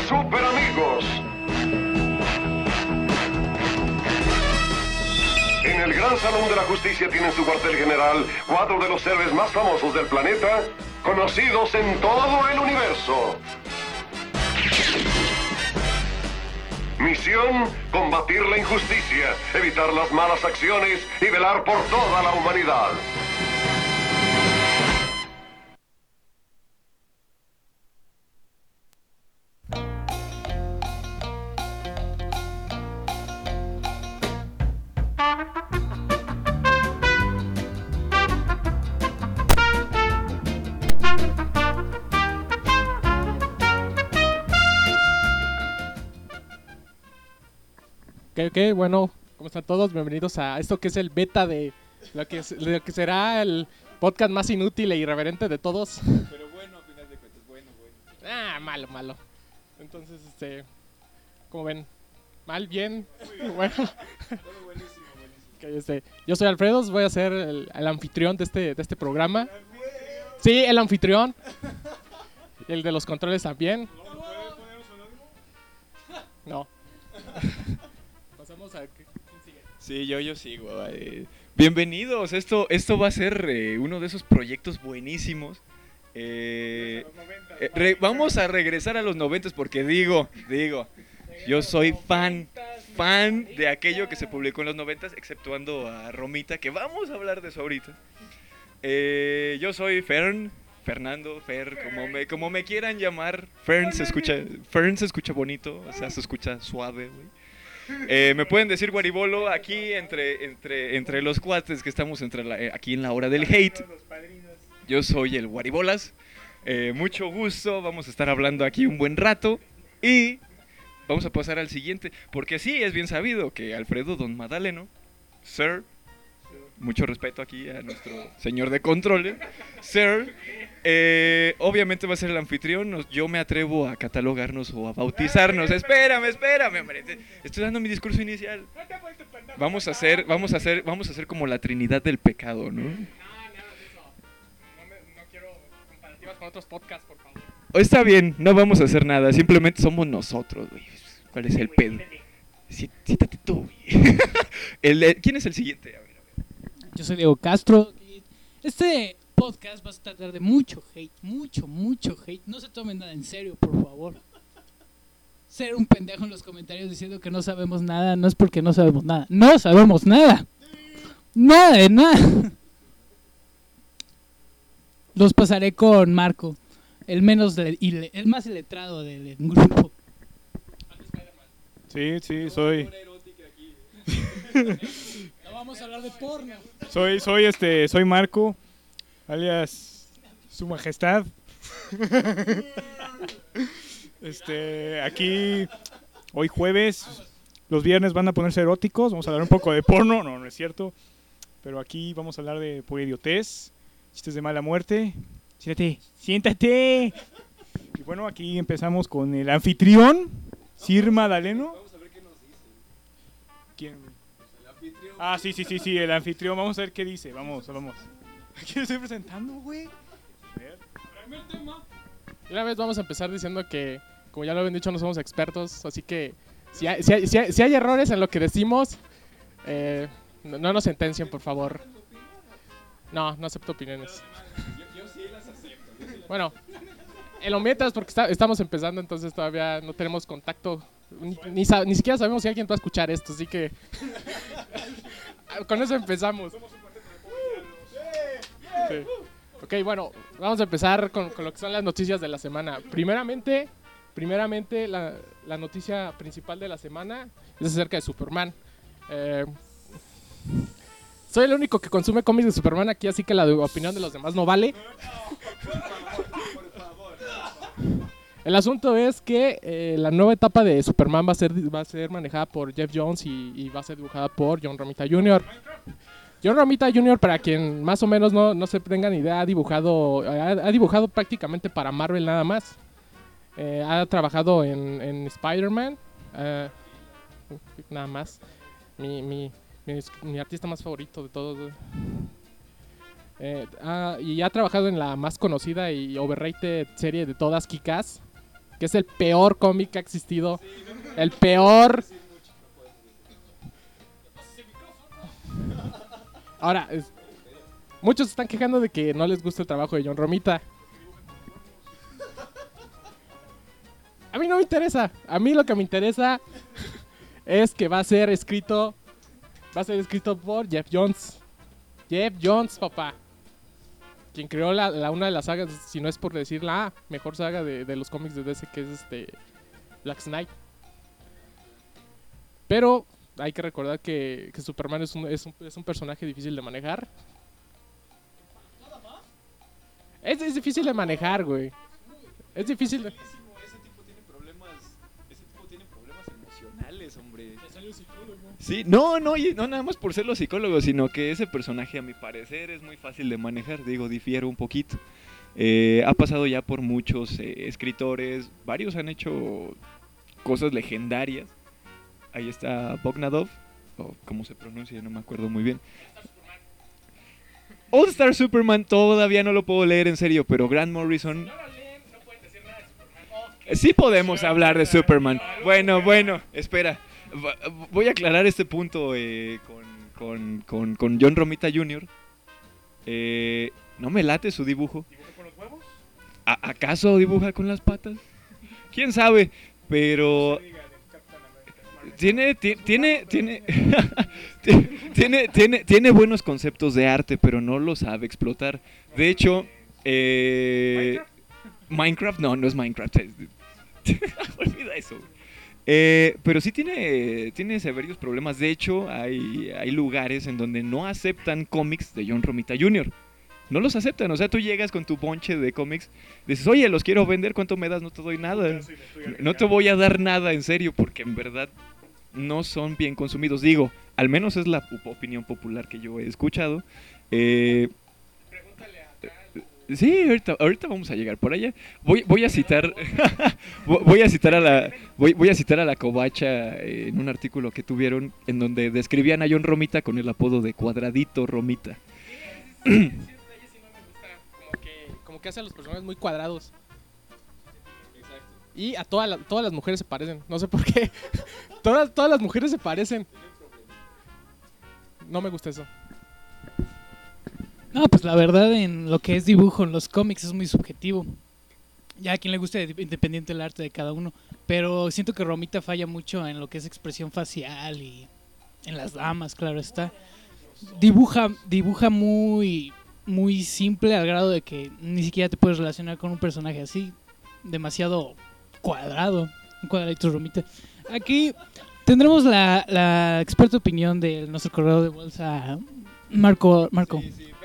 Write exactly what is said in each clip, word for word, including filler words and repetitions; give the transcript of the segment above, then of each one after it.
Super Amigos. En el Gran Salón de la Justicia tienen su cuartel general cuatro de los héroes más famosos del planeta, conocidos en todo el universo. Misión: combatir la injusticia, evitar las malas acciones y velar por toda la humanidad. Ok, ok, bueno, ¿cómo están todos? Bienvenidos a esto que es el beta de lo que, es, lo que será el podcast más inútil e irreverente de todos. Pero bueno, a final de cuentas, bueno, bueno. Ah, malo, malo. Entonces, este, ¿cómo ven? ¿Mal? ¿Bien? Bueno. Todo buenísimo, buenísimo. Okay, este, yo soy Alfredo, voy a ser el, el anfitrión de este, de este programa. Sí, el anfitrión. El de los controles también. ¿No puede poner un sonónimo? No. Pasamos a... ¿quién sigue? Sí, yo, yo sigo. Eh, bienvenidos, esto, esto va a ser eh, uno de esos proyectos buenísimos. Eh, eh, re- vamos a regresar a los noventas porque digo, digo, yo soy fan, fan de aquello que se publicó en los noventas, exceptuando a Romita, que vamos a hablar de eso ahorita. Eh, yo soy Fern, Fernando, Fer, como me, como me quieran llamar. Fern se escucha, Fern se escucha bonito, o sea, se escucha suave, güey. Eh, me pueden decir Guaribolo aquí entre, entre, entre los cuates que estamos entre la, eh, aquí en la hora del hate. Yo soy el Guaribolas. Eh, mucho gusto, vamos a estar hablando aquí un buen rato y vamos a pasar al siguiente, porque sí, es bien sabido que Alfredo Don Madaleno, Sir, mucho respeto aquí a nuestro señor de controles, Sir, eh, obviamente va a ser el anfitrión. Nos, yo me atrevo a catalogarnos o a bautizarnos. Espérame, espérame, hombre. Estoy dando mi discurso inicial. Vamos a hacer, vamos a hacer, vamos a hacer como la Trinidad del pecado, ¿no? No, nada de eso. No, me, no quiero comparativas con otros podcasts, por favor. Está bien, no vamos a hacer nada. Simplemente somos nosotros, güey. ¿Cuál es el pedo? Sí, siéntate tú, güey. El, el, ¿quién es el siguiente? A ver, a ver. Yo soy Diego Castro. Este podcast va a tratar de mucho hate, mucho, mucho hate. No se tomen nada en serio, por favor. Ser un pendejo en los comentarios diciendo que no sabemos nada no es porque no sabemos nada. No sabemos nada. Nada de nada. Los pasaré con Marco, el menos le- ile- el más iletrado del grupo. Sí, sí, soy, No vamos a hablar de porno. soy, soy, este, soy Marco, alias Su Majestad. Este, aquí, hoy jueves, los viernes van a ponerse eróticos, vamos a hablar un poco de porno, no, no es cierto, pero aquí vamos a hablar de pura idiotez, chistes de mala muerte. Siéntate, siéntate. Y bueno, aquí empezamos con el anfitrión, Sir Madaleno. Vamos a ver qué nos dice. ¿Quién? El anfitrión. Ah, sí, sí, sí, sí, el anfitrión. Vamos a ver qué dice. Vamos, vamos. Aquí lo estoy presentando, güey. A ver. Y una vez vamos a empezar diciendo que, como ya lo habían dicho, no somos expertos, así que si hay, si hay, si hay, si hay errores en lo que decimos, eh, no, no nos sentencien, por favor. No, no acepto opiniones. Yo, yo sí las acepto. Yo sí las Bueno, en lo mientras, porque está, estamos empezando, entonces todavía no tenemos contacto, ni, ni, sa- ni siquiera sabemos si alguien va a escuchar esto, así que con eso empezamos. Sí. Ok, bueno, vamos a empezar con, con lo que son las noticias de la semana. Primeramente, primeramente la, la noticia principal de la semana es acerca de Superman. Eh, soy el único que consume cómics de Superman aquí, así que la de- opinión de los demás no vale. El asunto es que eh, la nueva etapa de Superman va a ser, va a ser manejada por Jeff Jones y, y va a ser dibujada por John Romita junior John Romita junior, para quien más o menos no, no se tenga ni idea, ha dibujado, ha, ha dibujado prácticamente para Marvel nada más. Eh, ha trabajado en, en Spider-Man, eh, nada más. Mi, mi, mi, mi artista más favorito de todos. Eh, ah, y ha trabajado en la más conocida y overrated serie de todas, Kick-Ass, que es el peor cómic que ha existido. El peor. Ahora, es- muchos están quejando de que no les gusta el trabajo de John Romita. A mí no me interesa. A mí lo que me interesa es que va a ser escrito, va a ser escrito por Jeff Jones. Jeff Jones, papá. Quien creó la, la- una de las sagas, si no es por decir la mejor saga de, de los cómics de D C, que es este Black Knight. Pero hay que recordar que, que Superman es un, es, un, es un personaje difícil de manejar. Es, es difícil de manejar, güey. Es difícil de... Ese tipo tiene problemas, ese tipo tiene problemas emocionales, hombre. Sí, no, no, y no nada más por ser los psicólogos, sino que ese personaje a mi parecer es muy fácil de manejar, digo, difiero un poquito. Eh, ha pasado ya por muchos eh, escritores, varios han hecho cosas legendarias. Ahí está Bogdanov, o cómo se pronuncia, no me acuerdo muy bien. All Star Superman todavía no lo puedo leer en serio, pero Grant Morrison... Sí podemos hablar de Superman. Bueno, bueno, espera. Va- Voy a aclarar este punto eh, con, con, con, con John Romita junior Eh, no me late su dibujo. ¿Dibuja con los huevos? ¿A- ¿Acaso dibuja con las patas? ¿Quién sabe? Pero... Tiene, ti- tiene, tiene, ti- tiene, tiene, tiene buenos conceptos de arte, pero no los sabe explotar. De hecho, eh, Minecraft, no, no es Minecraft. es- Olvida eso. Eh, pero sí tiene, tiene severos problemas. De hecho, hay, hay lugares en donde no aceptan cómics de John Romita junior No los aceptan. O sea, tú llegas con tu bonche de cómics, dices, oye, los quiero vender, ¿cuánto me das? No te doy nada. No te voy a dar nada en serio, porque en verdad no son bien consumidos. Digo, al menos es la op- opinión popular que yo he escuchado. Eh, sí, ahorita, ahorita vamos a llegar por allá. Voy, voy a citar, vo- voy a citar a la, voy, voy a citar a la Covacha eh, en un artículo que tuvieron en donde describían a John Romita con el apodo de Cuadradito Romita. Como que, como que hace a los personajes muy cuadrados. Y a todas las- todas las mujeres se parecen. No sé por qué. todas, todas las mujeres se parecen. No me gusta eso. No, pues la verdad en lo que es dibujo en los cómics es muy subjetivo. Ya a quien le guste independiente el arte de cada uno. Pero siento que Romita falla mucho en lo que es expresión facial y en las damas, claro está. Dibuja, dibuja muy, muy simple al grado de que ni siquiera te puedes relacionar con un personaje así. Demasiado cuadrado. Un cuadradito Romita. Aquí tendremos la, la experta opinión de nuestro corredor de bolsa, Marco. Marco.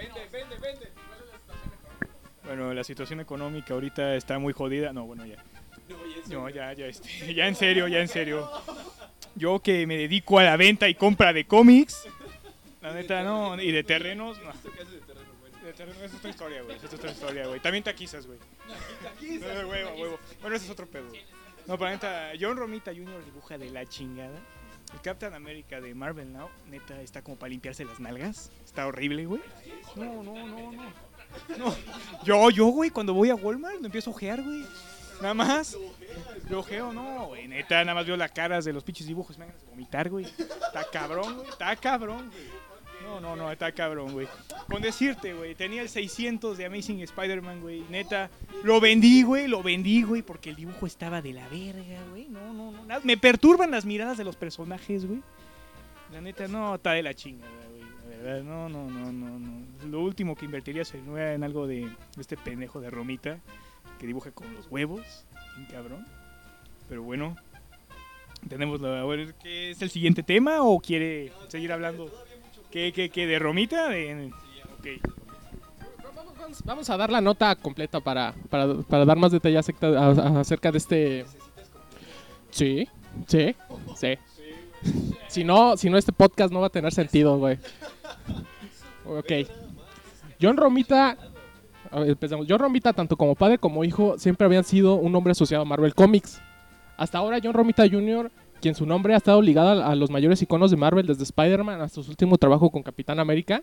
Bueno, la situación económica ahorita está muy jodida. No, bueno, ya. No, ya, ya, este, ya en serio, ya en serio. Yo que me dedico a la venta y compra de cómics, la neta, no, y de terrenos, no. De terrenos, eso es otra historia, güey, eso es otra historia, güey. También taquizas, güey. No, huevo, huevo. Bueno, ese es otro pedo. No, pero neta, John Romita junior dibuja de la chingada. El Captain America de Marvel Now, neta, está como para limpiarse las nalgas. Está horrible, güey. No, no, no, no. No. Yo, yo, güey, cuando voy a Walmart lo empiezo a ojear, güey. Nada más. Lo ojeo, no, güey. Neta, nada más veo las caras de los pinches dibujos. Me hagan vomitar, güey. Está cabrón, güey. Está cabrón, güey. No, no, no, está cabrón, güey. Con decirte, güey, tenía el seiscientos de Amazing Spider-Man, güey. Neta, lo vendí, güey, lo vendí, güey, porque el dibujo estaba de la verga, güey. No, no, no. nada- Me perturban las miradas de los personajes, güey. La neta, no, está de la chingada, güey. La verdad, no, no, no, no, no. Lo último que invertiría sería en algo de este pendejo de Romita que dibuja con los huevos, bien cabrón. Pero bueno, tenemos la, a ver, ¿qué es el siguiente tema o quiere seguir hablando? ¿Qué, qué, qué de Romita? De, ok. Vamos, vamos- vamos a dar la nota completa para, para, para dar más detalles acerca, a- acerca de este. Sí, sí, sí. Si no, si no, este podcast no va a tener sentido, güey. Ok. John Romita. A ver, empezamos. John Romita, tanto como padre como hijo, siempre habían sido un nombre asociado a Marvel Comics. Hasta ahora, John Romita junior, quien su nombre ha estado ligado a, a los mayores iconos de Marvel desde Spider-Man hasta su último trabajo con Capitán América.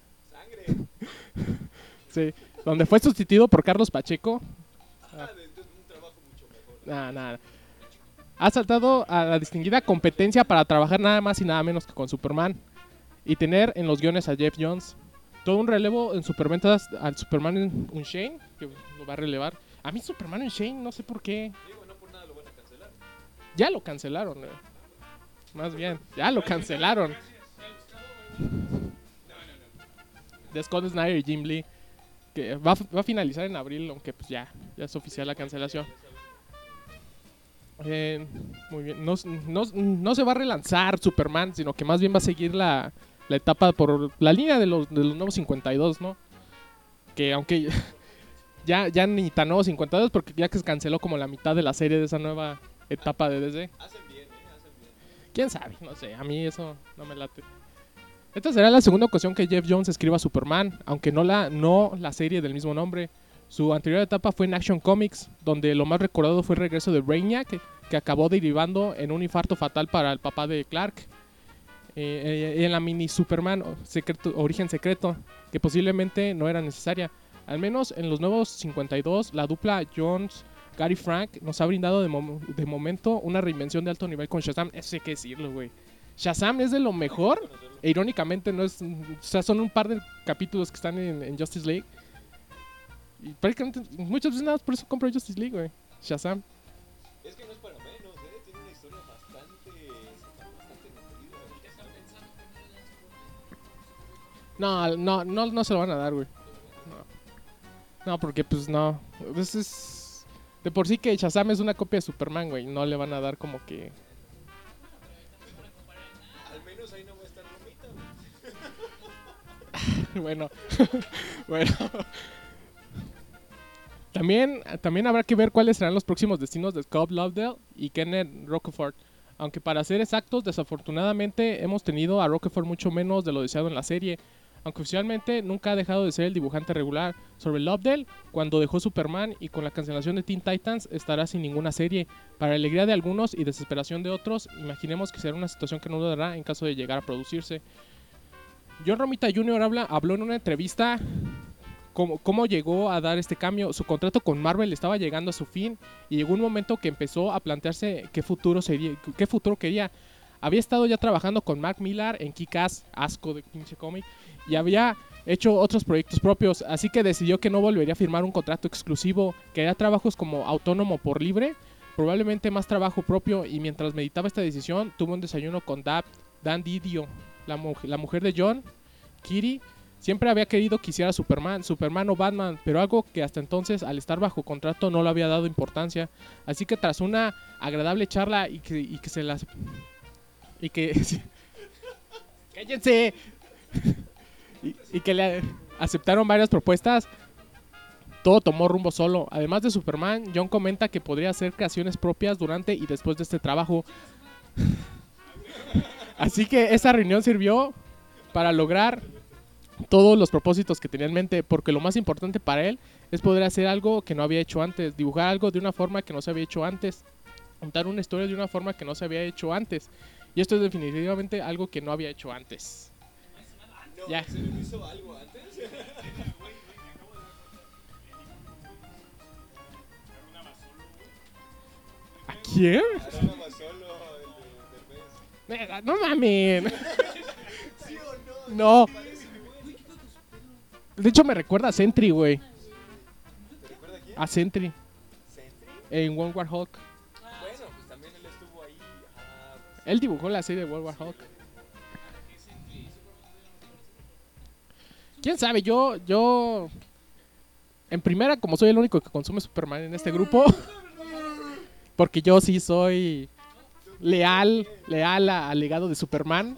Sí, donde fue sustituido por Carlos Pacheco. Nada, nada. Ha saltado a la distinguida competencia para trabajar nada más y nada menos que con Superman y tener en los guiones a Jeff Jones. Todo un relevo en superventas al Superman Unchained, que lo va a relevar. A mí Superman Unchained, no sé por qué. Digo, no por nada lo van a cancelar. Ya lo cancelaron. eh. Más bien, ya lo cancelaron. De Scott Snyder y Jim Lee. Que va, a- va a finalizar en abril, aunque pues ya, ya es oficial la cancelación. Eh, muy bien. No, no, no se va a relanzar Superman, sino que más bien va a seguir la, la etapa por la línea de los, de los nuevos cincuenta y dos, ¿no? Que aunque ya, ya ni tan nuevos cincuenta y dos, porque ya que se canceló como la mitad de la serie de esa nueva etapa de D C. Hacen bien, ¿eh? Hacen bien. ¿Quién sabe? No sé, a mí eso no me late. Esta será la segunda ocasión que Jeff Jones escriba Superman, aunque no la, no la serie del mismo nombre. Su anterior etapa fue en Action Comics, donde lo más recordado fue el regreso de Brainiac, que, que acabó derivando en un infarto fatal para el papá de Clark. Eh, eh, en la mini Superman secreto, Origen Secreto, que posiblemente no era necesaria. Al menos en los nuevos cincuenta y dos, la dupla Jones-Gary Frank nos ha brindado de, mom de momento una reinvención de alto nivel con Shazam. Eso hay que decirlo, güey. Shazam es de lo mejor, e irónicamente no es, o sea, son un par de capítulos que están en, en Justice League. Y prácticamente muchas veces nada, por eso compro Justice League, güey. Shazam. Es que no es para menos, ¿eh? Tiene una historia bastante, bastante nutrida. No, no, no, no se lo van a dar, güey. No. No, porque pues no. Pues es... De por sí que Shazam es una copia de Superman, güey. No le van a dar como que... Al menos ahí no va a estar Romita. bueno. bueno. También, también habrá que ver cuáles serán los próximos destinos de Scott Lobdell y Kenneth Rocafort. Aunque para ser exactos, desafortunadamente hemos tenido a Rocafort mucho menos de lo deseado en la serie. Aunque oficialmente nunca ha dejado de ser el dibujante regular. Sobre Lobdell, cuando dejó Superman y con la cancelación de Teen Titans, estará sin ninguna serie. Para alegría de algunos y desesperación de otros, imaginemos que será una situación que no durará en caso de llegar a producirse. John Romita junior Habla, habló en una entrevista cómo, cómo llegó a dar este cambio. Su contrato con Marvel estaba llegando a su fin y llegó un momento que empezó a plantearse qué futuro sería, qué futuro quería. Había estado ya trabajando con Mark Millar en Kick-Ass, asco de pinche cómic, y había hecho otros proyectos propios, así que decidió que no volvería a firmar un contrato exclusivo, que haría trabajos como autónomo por libre, probablemente más trabajo propio, y mientras meditaba esta decisión, tuvo un desayuno con Dab, Dan Didio, la, mu la mujer de John, Kitty. Siempre había querido que hiciera Superman, Superman o Batman, pero algo que hasta entonces, al estar bajo contrato, no le había dado importancia. Así que tras una agradable charla y que, y que se las... Y que... ¡Cállense! y, y que le aceptaron varias propuestas, todo tomó rumbo solo. Además de Superman, John comenta que podría hacer creaciones propias durante y después de este trabajo. Así que esa reunión sirvió para lograr todos los propósitos que tenía en mente, porque lo más importante para él es poder hacer algo que no había hecho antes, dibujar algo de una forma que no se había hecho antes, contar una historia de una forma que no se había hecho antes. Y esto es definitivamente algo que no había hecho antes. No, Ya. ¿se le hizo algo antes? ¿A quién? Estaba solo el de Derbez. No mames. ¿Sí o no? No. Parece muy- De hecho me recuerda a Sentry, güey. ¿Te recuerda quién? A Sentry ¿Sentry? en World War Hulk. Bueno, pues también él estuvo ahí. Ah, pues, Él dibujó la serie de World War Hulk. ¿Quién sabe? Yo, yo... En primera, como soy el único que consume Superman en este grupo, porque yo sí soy leal, leal a- al legado de Superman.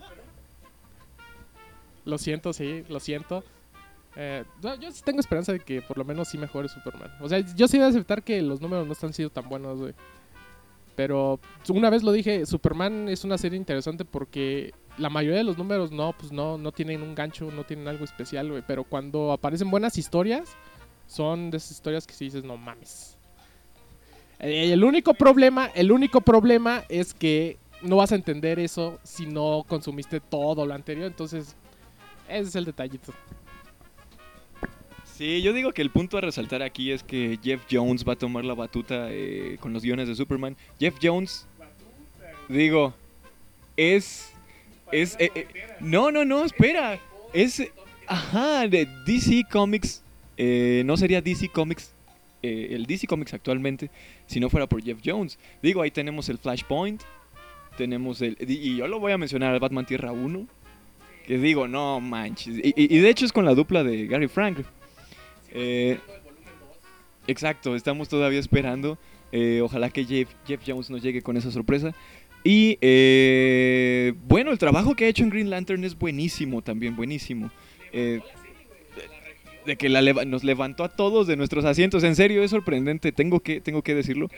Lo siento, sí, lo siento. Eh, no, yo sí tengo esperanza de que por lo menos sí mejore Superman. O sea, yo sí voy a aceptar que los números no están siendo tan buenos, güey. Pero una vez lo dije, Superman es una serie interesante porque la mayoría de los números no, pues no, no tienen un gancho, no tienen algo especial, güey. Pero cuando aparecen buenas historias, son de esas historias que sí dices, no mames. Eh, El único problema, el único problema es que no vas a entender eso si no consumiste todo lo anterior. Entonces, ese es el detallito. Sí, yo digo que el punto a resaltar aquí es que Jeff Jones va a tomar la batuta eh, con los guiones de Superman. Jeff Jones, digo, es... es eh, eh, no, no, no, espera. Es... Ajá, de D C Comics. Eh, no sería D C Comics, eh, el D C Comics actualmente, si no fuera por Jeff Jones. Digo, ahí tenemos el Flashpoint. Tenemos el... Y yo lo voy a mencionar al Batman Tierra uno. Que digo, no manches. Y, y, y de hecho es con la dupla de Gary Frank. Eh, exacto, estamos todavía esperando. Eh, ojalá que Jeff, Jeff Jones nos llegue con esa sorpresa. Y eh, bueno, el trabajo que ha hecho en Green Lantern es buenísimo, también buenísimo. Eh, de, de que la leva- nos levantó a todos de nuestros asientos. En serio, es sorprendente, tengo que, tengo que decirlo.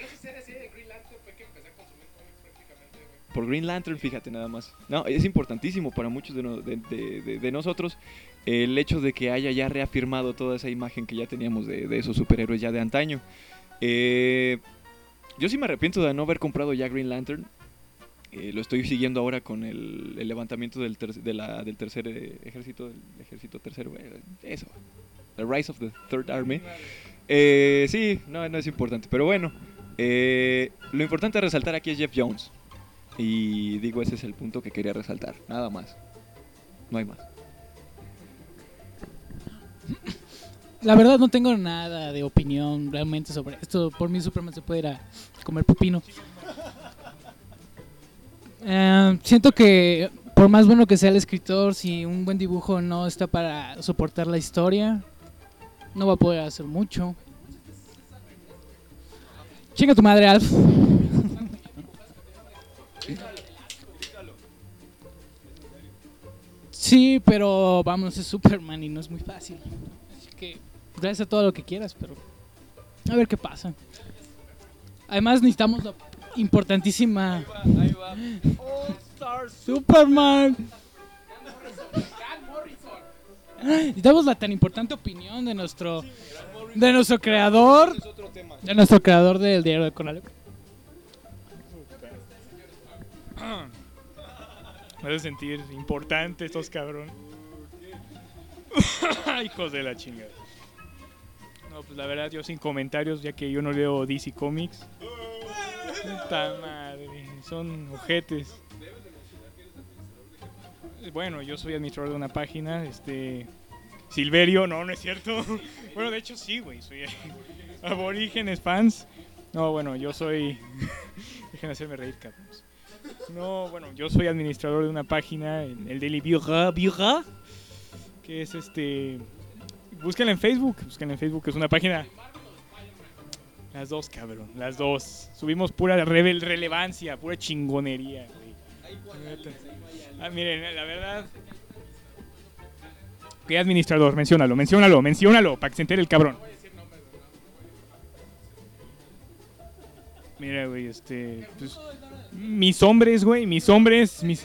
Por Green Lantern, fíjate nada más. No, es importantísimo para muchos de, no- de, de, de, de nosotros el hecho de que haya ya reafirmado toda esa imagen que ya teníamos de, de esos superhéroes ya de antaño. Eh, yo sí me arrepiento de no haber comprado ya Green Lantern. Eh, lo estoy siguiendo ahora con el, el levantamiento del, ter- de la, del tercer eh, ejército, del ejército tercero, eh, eso, The Rise of the Third Army. Eh, sí, no, no es importante, pero bueno, eh, lo importante a resaltar aquí es Jeff Jones. Y digo, ese es el punto que quería resaltar, nada más, no hay más. La verdad no tengo nada de opinión realmente sobre esto. Por mí Superman se puede ir a comer pepino. Eh, siento que por más bueno que sea el escritor, si un buen dibujo no está para soportar la historia, no va a poder hacer mucho. Chinga tu madre, Alf. Sí, pero vamos, es Superman y no es muy fácil. Así que gracias a todo lo que quieras, pero a ver qué pasa. Además necesitamos la importantísima Ahí va, Superman. Necesitamos la tan importante opinión de nuestro de nuestro creador, es otro tema. de nuestro creador del diario de Conalep. Me hace sentir importante estos cabrones. Hijos de la chingada. No, pues la verdad yo sin comentarios, ya que yo no leo D C Comics. Puta madre, son ojetes. Bueno, yo soy administrador de una página, este... Silverio, no, no es cierto. Bueno, de hecho sí, güey, soy Aborígenes Fans. No, bueno, yo soy... Dejen hacerme reír, cabrones. No, bueno, yo soy administrador de una página, el Daily Bureau, Bureau, que es este... Búsquenla en Facebook, búsquenla en Facebook, es una página... Las dos, cabrón, las dos. Subimos pura revel- relevancia, pura chingonería, güey. Ah, miren, la verdad... ¿Qué administrador? Menciónalo, menciónalo, menciónalo, para que se entere el cabrón. Mira, güey, este... Pues, mis hombres, güey, mis hombres, mis...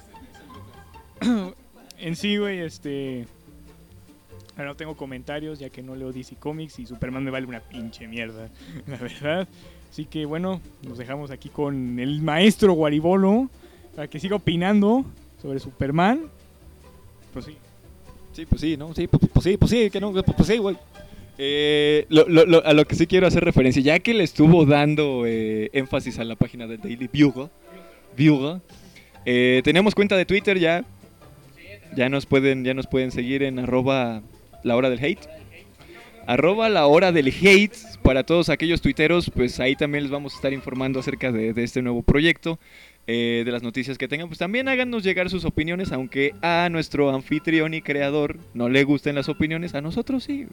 En sí, güey, este... Ahora no tengo comentarios, ya que no leo D C Comics y Superman me vale una pinche mierda, la verdad. Así que, bueno, nos dejamos aquí con el maestro Guaribolo, para que siga opinando sobre Superman. Pues sí. Sí, pues sí, ¿no? Sí, pues, pues sí, pues sí, que no, pues, pues sí, güey. Eh, lo, lo, lo, a lo que sí quiero hacer referencia, ya que le estuvo dando eh, énfasis a la página del Daily Bugle, Bugle eh, tenemos cuenta de Twitter ya, ya nos pueden, ya nos pueden seguir en arroba la hora del hate, arroba la hora del hate, para todos aquellos tuiteros, pues ahí también les vamos a estar informando acerca de, de este nuevo proyecto. Eh, de las noticias que tengan, pues también háganos llegar sus opiniones, aunque a nuestro anfitrión y creador no le gusten las opiniones, a nosotros sí.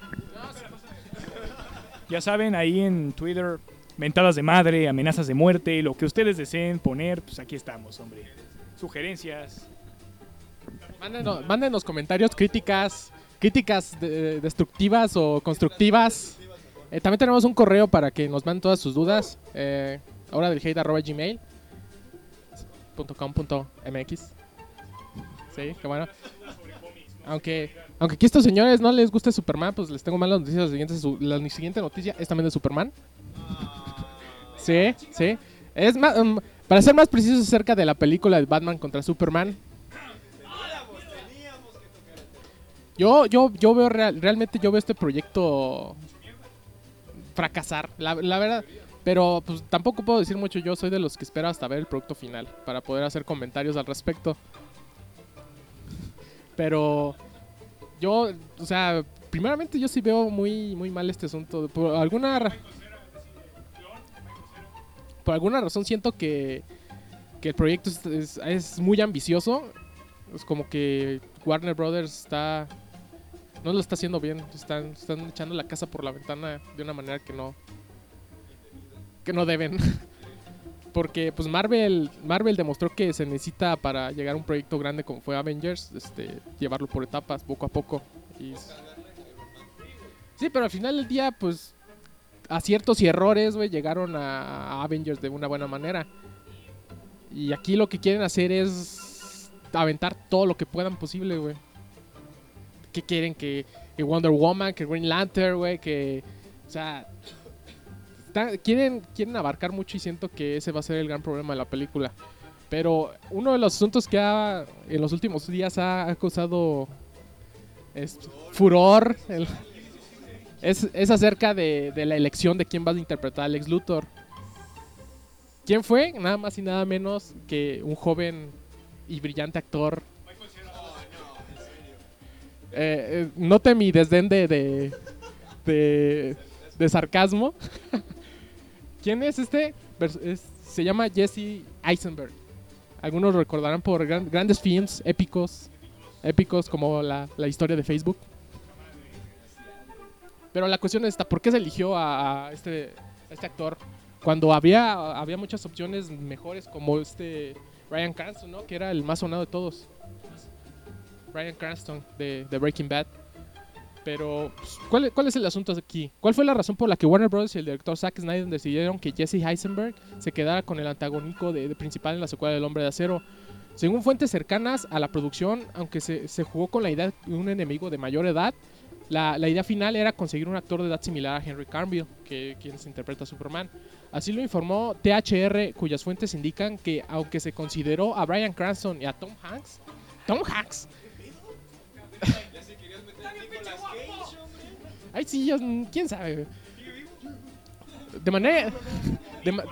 Ya saben, ahí en Twitter, mentadas de madre, amenazas de muerte, lo que ustedes deseen poner, pues aquí estamos, hombre. Sugerencias. Mándenos, mándenos comentarios, críticas, críticas de- destructivas o constructivas. Eh, también tenemos un correo para que nos manden todas sus dudas. Eh, hora del hate arroba gmail punto com punto mx. Sí, qué bueno. Aunque, aunque aquí a estos señores no les guste Superman, pues les tengo malas noticias. La siguiente, su- la siguiente noticia es también de Superman. Sí, sí. Es más, um, para ser más precisos acerca de la película de Batman contra Superman. Yo, yo, yo veo real- realmente yo veo este proyecto fracasar, la, la verdad. Pero pues tampoco puedo decir mucho. Yo soy de los que espera hasta ver el producto final para poder hacer comentarios al respecto. Pero yo, o sea, primeramente yo sí veo muy, muy mal este asunto. Por alguna, ra- por alguna razón siento que, que el proyecto es, es, es muy ambicioso. Es como que Warner Brothers está no lo está haciendo bien. Están, están echando la casa por la ventana de una manera que no que no deben. Porque pues Marvel Marvel demostró que se necesita para llegar a un proyecto grande como fue Avengers, este, llevarlo por etapas, poco a poco. Y... sí, pero al final del día, pues aciertos y errores, güey, llegaron a, a Avengers de una buena manera. Y aquí lo que quieren hacer es aventar todo lo que puedan posible, güey. ¿Qué quieren? Que, que Wonder Woman, que Green Lantern, güey, que... o sea... está- quieren, quieren abarcar mucho y siento que ese va a ser el gran problema de la película. Pero uno de los asuntos que ha, en los últimos días ha, ha causado es, furor el- es, es acerca de, de la elección de quién va a interpretar a Lex Luthor. ¿Quién fue? Nada más y nada menos que un joven y brillante actor. Eh, eh, note mi desdén de, de, de, de sarcasmo. ¿Quién es este? Vers- es- se llama Jesse Eisenberg. Algunos lo recordarán por gran- grandes films épicos, épicos como la, la historia de Facebook. Pero la cuestión es esta: ¿por qué se eligió a, a este, a este actor cuando había, había muchas opciones mejores, como este Bryan Cranston, ¿no? Que era el más sonado de todos. Bryan Cranston de, de Breaking Bad. Pero, pues, ¿cuál, ¿cuál es el asunto aquí? ¿Cuál fue la razón por la que Warner Bros. Y el director Zack Snyder decidieron que Jesse Eisenberg se quedara con el antagónico de, de principal en la secuela del Hombre de Acero? Según fuentes cercanas a la producción, aunque se, se jugó con la idea de un enemigo de mayor edad, la, la idea final era conseguir un actor de edad similar a Henry Cavill, que quien se interpreta a Superman. Así lo informó T H R, cuyas fuentes indican que aunque se consideró a Bryan Cranston y a Tom Hanks, Tom Hanks. Ay, sí, yo, quién sabe. güey. De manera. De ma-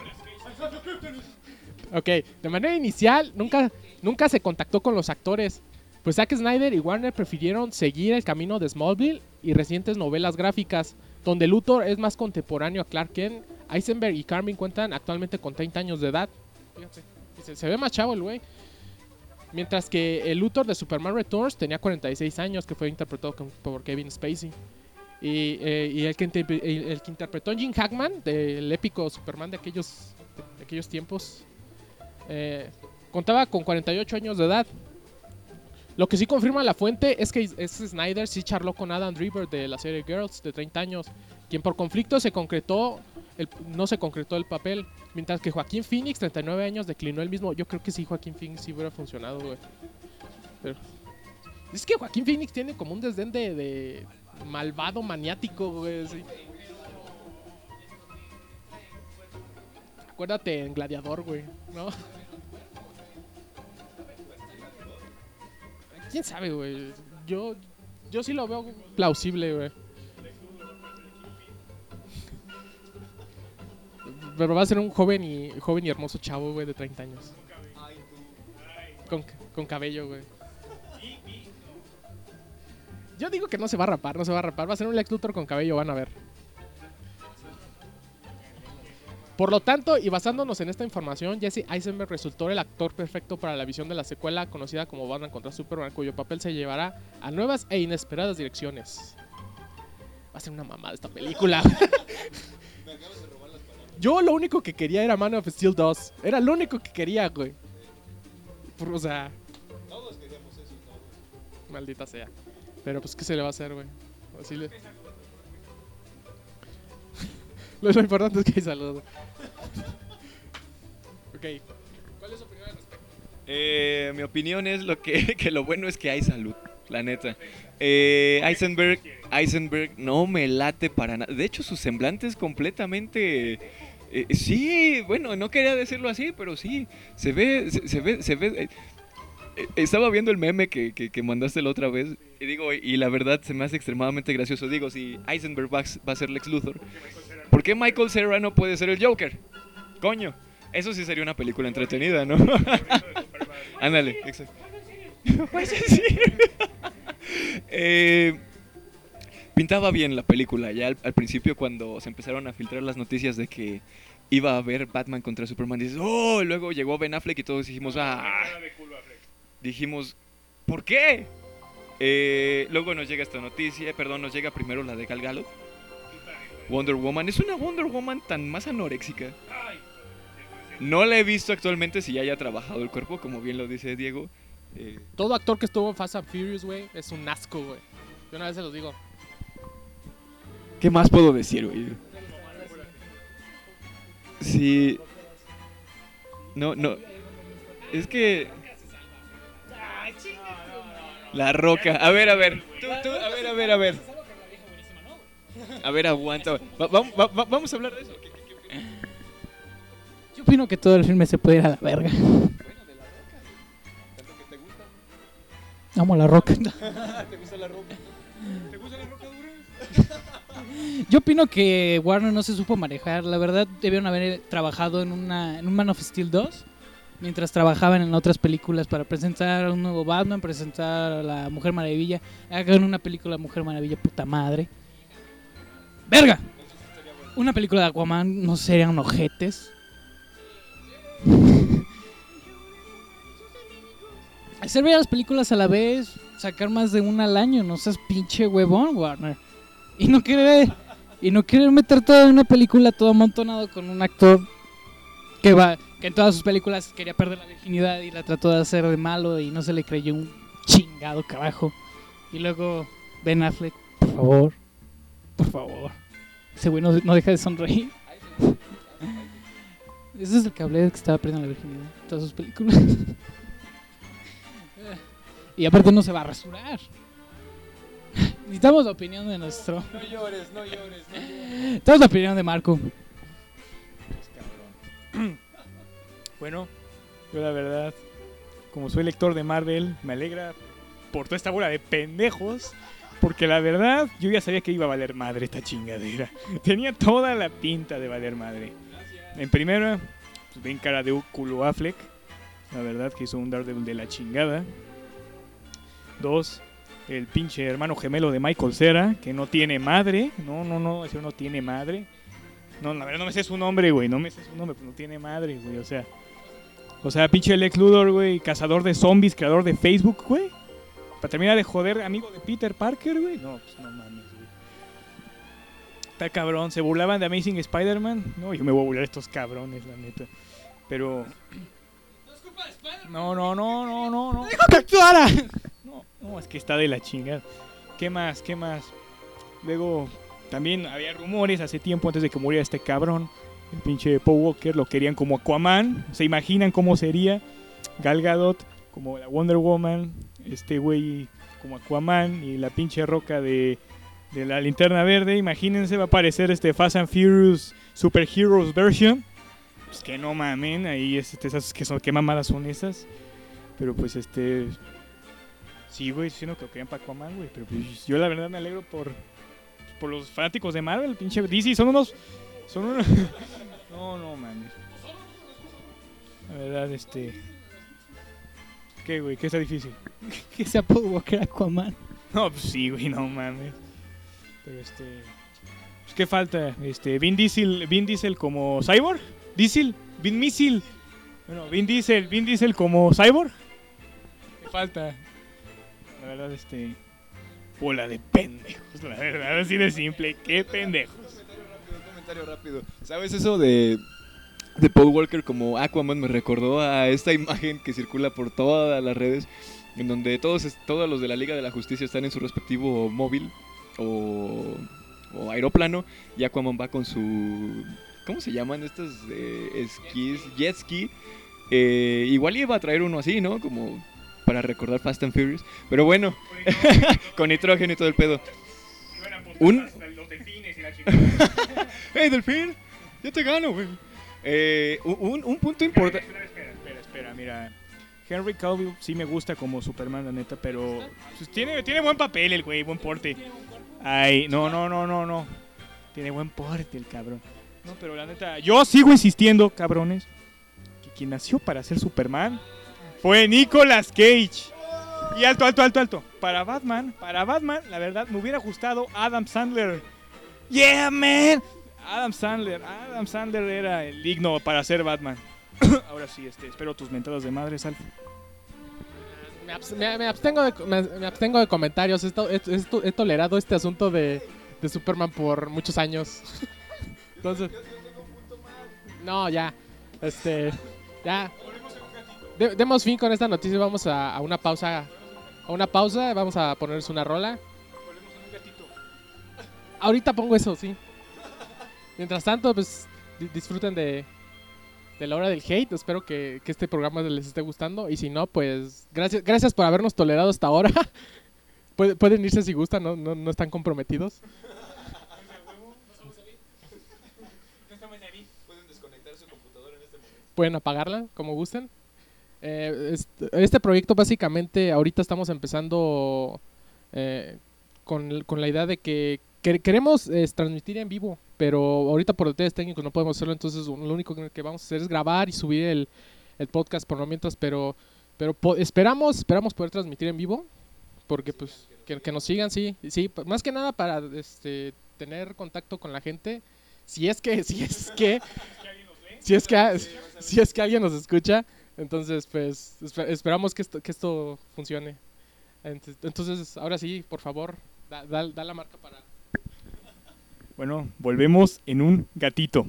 ok, de manera inicial, nunca, nunca se contactó con los actores. Pues Zack Snyder y Warner prefirieron seguir el camino de Smallville y recientes novelas gráficas, donde Luthor es más contemporáneo a Clark Kent. Eisenberg y Carmine cuentan actualmente con treinta años de edad. Fíjate, se, se ve más chavo el güey. Mientras que el Luthor de Superman Returns tenía cuarenta y seis años, que fue interpretado con- por Kevin Spacey. Y, eh, y el, que interpre- el, el que interpretó a Jim Hackman, del épico Superman de aquellos, de aquellos tiempos, eh, contaba con cuarenta y ocho años de edad. Lo que sí confirma la fuente es que es Snyder sí charló con Adam Driver de la serie Girls, de treinta años, quien por conflicto se concretó el- no se concretó el papel, mientras que Joaquín Phoenix, treinta y nueve años, declinó el mismo. Yo creo que sí, Joaquín Phoenix sí hubiera funcionado, güey. Pero es que Joaquín Phoenix tiene como un desdén de, de malvado, maniático, güey. Sí. Acuérdate en Gladiador, güey, ¿no? ¿Quién sabe, güey? Yo, yo sí lo veo plausible, güey. Pero va a ser un joven y joven y hermoso chavo, güey, de treinta años. Con, con cabello, güey. Yo digo que no se va a rapar, no se va a rapar. Va a ser un Lex Luthor con cabello, van a ver. Por lo tanto, y basándonos en esta información, Jesse Eisenberg resultó el actor perfecto para la visión de la secuela conocida como Batman contra Superman, cuyo papel se llevará a nuevas e inesperadas direcciones. Va a ser una mamada esta película. Yo lo único que quería era Man of Steel dos. Era lo único que quería, güey. Por- O sea... Todos queríamos eso, todos. Maldita sea. Pero pues, ¿qué se le va a hacer, güey? Así le... lo, lo importante es que hay salud. Ok. ¿Cuál es su opinión al respecto? Eh, mi opinión es lo que, que lo bueno es que hay salud, la neta. Eh, Eisenberg, Eisenberg no me late para nada. De hecho, su semblante es completamente... eh, sí, bueno, no quería decirlo así, pero sí. Se ve, se, se ve, se ve... eh, eh, estaba viendo el meme que, que, que mandaste la otra vez y digo, y la verdad se me hace extremadamente gracioso. Digo, si Eisenberg va, va a ser Lex Luthor, ¿por qué Michael Cera no puede ser el Joker? Coño, eso sí sería una película entretenida, ¿no? Ándale, exacto. eh, pintaba bien la película. Ya al, al principio, cuando se empezaron a filtrar las noticias de que iba a haber Batman contra Superman, dices, oh, luego llegó Ben Affleck y todos dijimos, ah, dijimos, ¿por qué? Eh, luego nos llega esta noticia, perdón, nos llega primero la de Gal Gadot, Wonder Woman. Es una Wonder Woman tan más anoréxica. No la he visto actualmente si ya haya trabajado el cuerpo, como bien lo dice Diego. Eh, Todo actor que estuvo en Fast and Furious, güey, es un asco, güey. Yo una vez se los digo. ¿Qué más puedo decir, güey? Sí. No, no. Es que... La Roca. A ver, a ver. Tú, tú, a ver, a ver, a ver. A ver, aguanta. Va, va, va, vamos a hablar de eso. ¿Qué, qué, qué Yo opino que todo el filme se puede ir a la verga. Amo a la Roca. ¿Te gusta la Roca? ¿Te gusta la Roca dura? Yo opino que Warner no se supo manejar. La verdad, debieron haber trabajado en, una, en un Man of Steel dos, mientras trabajaban en otras películas para presentar a un nuevo Batman, presentar a la Mujer Maravilla. Hagan una película de Mujer Maravilla, puta madre. ¡Verga! Una película de Aquaman, no serían ojetes. Hacer varias películas a la vez, sacar más de una al año, no seas pinche huevón, Warner. Y no querer, y no querer meter toda una película todo amontonado con un actor que va, que en todas sus películas quería perder la virginidad y la trató de hacer de malo y no se le creyó un chingado carajo. Y luego Ben Affleck, por favor, por favor. Ese güey no, no deja de sonreír. Ese es el cable que estaba perdiendo la virginidad en todas sus películas. Y aparte no se va a rasurar. Necesitamos la opinión de nuestro. No llores, no llores, no llores. Necesitamos la opinión de Marco. Bueno, yo la verdad, como soy lector de Marvel, me alegra por toda esta bola de pendejos. Porque la verdad, yo ya sabía que iba a valer madre esta chingadera. Tenía toda la pinta de valer madre. En primera, pues ven cara de culo Affleck. La verdad que hizo un Daredevil de la chingada. Dos, el pinche hermano gemelo de Michael Cera, que no tiene madre. No, no, no, ese no tiene madre. No, la verdad no me sé su nombre, güey. No me sé su nombre, pero no tiene madre, güey. O sea, o sea, pinche Lex Luthor, güey, cazador de zombies, creador de Facebook, güey. Para terminar de joder, amigo de Peter Parker, güey. No, pues no mames, güey. Está cabrón. Se burlaban de Amazing Spider-Man. No, yo me voy a burlar de estos cabrones, la neta. Pero... No, no, no, no, no, no. ¡Dijo que actuara! No, no, es que está de la chingada. ¿Qué más? ¿Qué más? Luego, también había rumores hace tiempo antes de que muriera este cabrón. El pinche Paul Walker lo querían como Aquaman. ¿Se imaginan cómo sería? Gal Gadot como la Wonder Woman. Este güey como Aquaman. Y la pinche Roca de, de la Linterna Verde. Imagínense, va a aparecer este Fast and Furious Super Heroes version. Pues que no mamen, ahí este, esas que son, qué mamadas son esas. Pero pues este... Sí, güey, sí no que lo querían para Aquaman, güey. Pero pues yo la verdad me alegro por... Por los fanáticos de Marvel, pinche D C, son unos... Son unos... No, no, mames. La verdad, este... ¿Qué, güey? ¿Qué está difícil? Que sea Paul Walker Aquaman. No, pues sí, güey, no mames. Pero este... Pues, ¿qué falta? Este, Vin Diesel, Vin Diesel como Cyborg. Diesel, Vin Missile. Bueno, Vin Diesel, Vin Diesel como Cyborg. ¿Qué falta? La verdad, este... Bola de pendejos, la verdad, así de simple. ¡Qué pendejos! Un comentario rápido. ¿Sabes eso de, de Paul Walker como Aquaman? Me recordó a esta imagen que circula por todas las redes, en donde todos, todos los de la Liga de la Justicia están en su respectivo móvil o, o aeroplano, y Aquaman va con su... ¿Cómo se llaman estos eh, esquís? Jet ski. Eh, igual iba a traer uno así, ¿no? Como para recordar Fast and Furious. Pero bueno, con nitrógeno y todo el pedo. Un... ¡Hey, delfín! ¡Ya te gano, güey! Eh, un, un punto importante... Espera, espera, espera, espera, mira. Henry Cavill sí me gusta como Superman, la neta, pero pues, tiene, tiene buen papel el güey, buen porte. Ay, no, no, no, no, no. Tiene buen porte el cabrón. No, pero la neta, yo sigo insistiendo, cabrones, que quien nació para ser Superman fue Nicolas Cage. Y alto, alto, alto, alto. Para Batman, para Batman, la verdad, me hubiera gustado Adam Sandler. Yeah, man. Adam Sandler, Adam Sandler era el digno para ser Batman. Ahora sí, este, espero tus mentadas de madre, Alf. Me, abs- me- me abstengo de, me, me abstengo de comentarios. Esto, esto- esto- he tolerado este asunto de, de Superman por muchos años. Entonces, no, ya. Este, ya. De- demos fin con esta noticia. Vamos a, a una pausa. A una pausa. Vamos a ponerles una rola. Ahorita pongo eso, sí. Mientras tanto, pues di- disfruten de, de la hora del hate. Espero que, que este programa les esté gustando. Y si no, pues gracias, gracias por habernos tolerado hasta ahora. Pueden, pueden irse si gustan, no, no, no están comprometidos. Pueden desconectar su computadora en este momento. Pueden apagarla como gusten. Eh, este, este proyecto básicamente ahorita estamos empezando eh, con, con la idea de que, que queremos eh, transmitir en vivo, pero ahorita por detalles técnicos no podemos hacerlo, entonces lo único que vamos a hacer es grabar y subir el, el podcast por lo mientras, pero, pero po- esperamos, esperamos poder transmitir en vivo, porque pues que, que nos sigan, sí, sí, p- más que nada para este, tener contacto con la gente, si es que, si es que, si es que, a- si es que alguien nos escucha. Entonces, pues, espe- esperamos que esto, que esto funcione. Ent- Entonces, ahora sí, por favor, da, da- da la marca para... Bueno, volvemos en un gatito.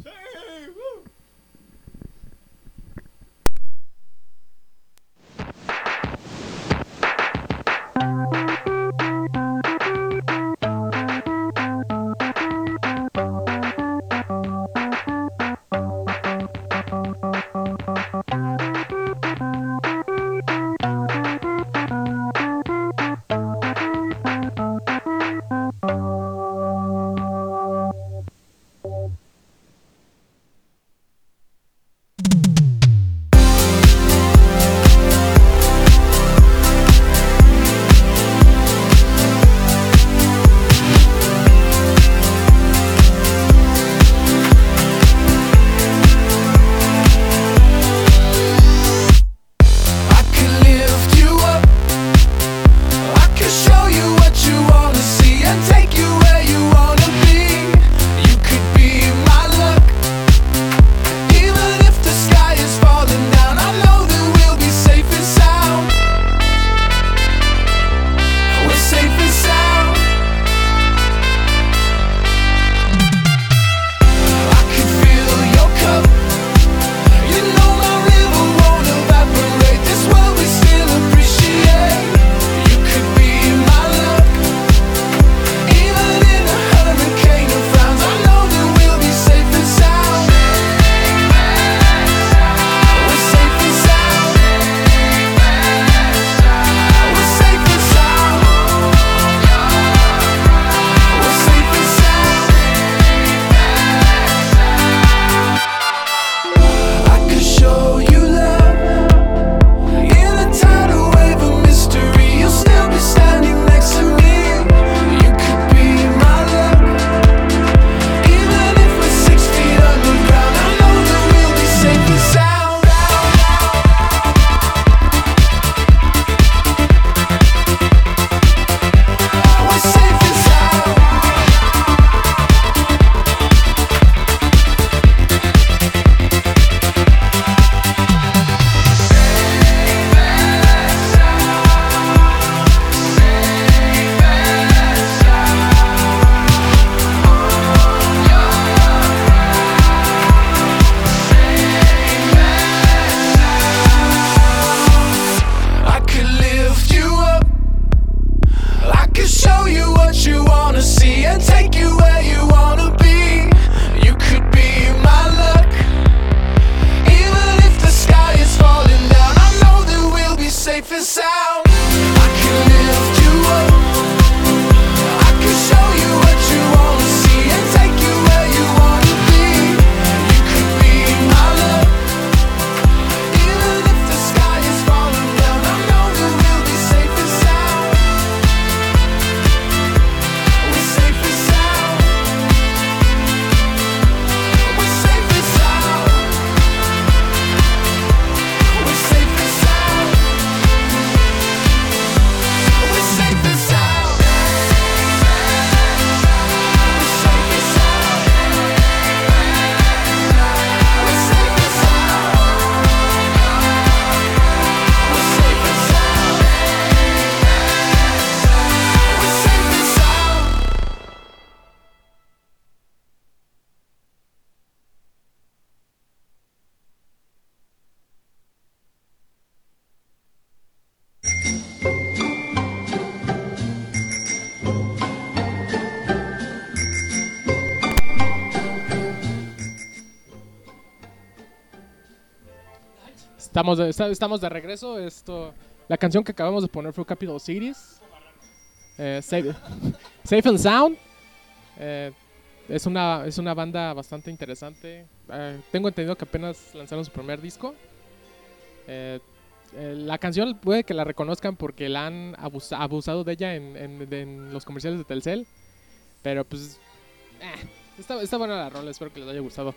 estamos de, esta- estamos de regreso. Esto, la canción que acabamos de poner fue Capital Cities. Eh, safe, Safe and Sound. Eh, es, una, es una banda bastante interesante. Eh, tengo entendido que apenas lanzaron su primer disco. Eh, eh, la canción puede que la reconozcan porque la han abus- abusado de ella en, en- en los comerciales de Telcel. Pero pues... eh, está, está buena la rola, espero que les haya gustado.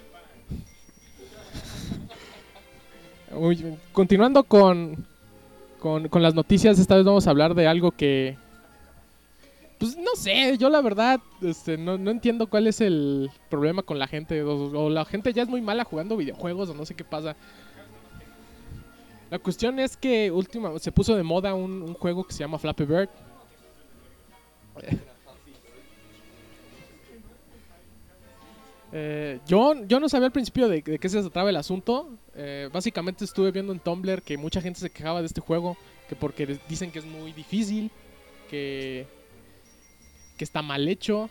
Uy, continuando con, con, con las noticias, esta vez vamos a hablar de algo que... Pues no sé, yo la verdad este, no, no entiendo cuál es el problema con la gente. O, o la gente ya es muy mala jugando videojuegos o no sé qué pasa. La cuestión es que última, se puso de moda un, un juego que se llama Flappy Bird. Eh, yo, yo no sabía al principio de, de qué se trataba el asunto. Eh, básicamente estuve viendo en Tumblr que mucha gente se quejaba de este juego, que porque dicen que es muy difícil, que, que está mal hecho.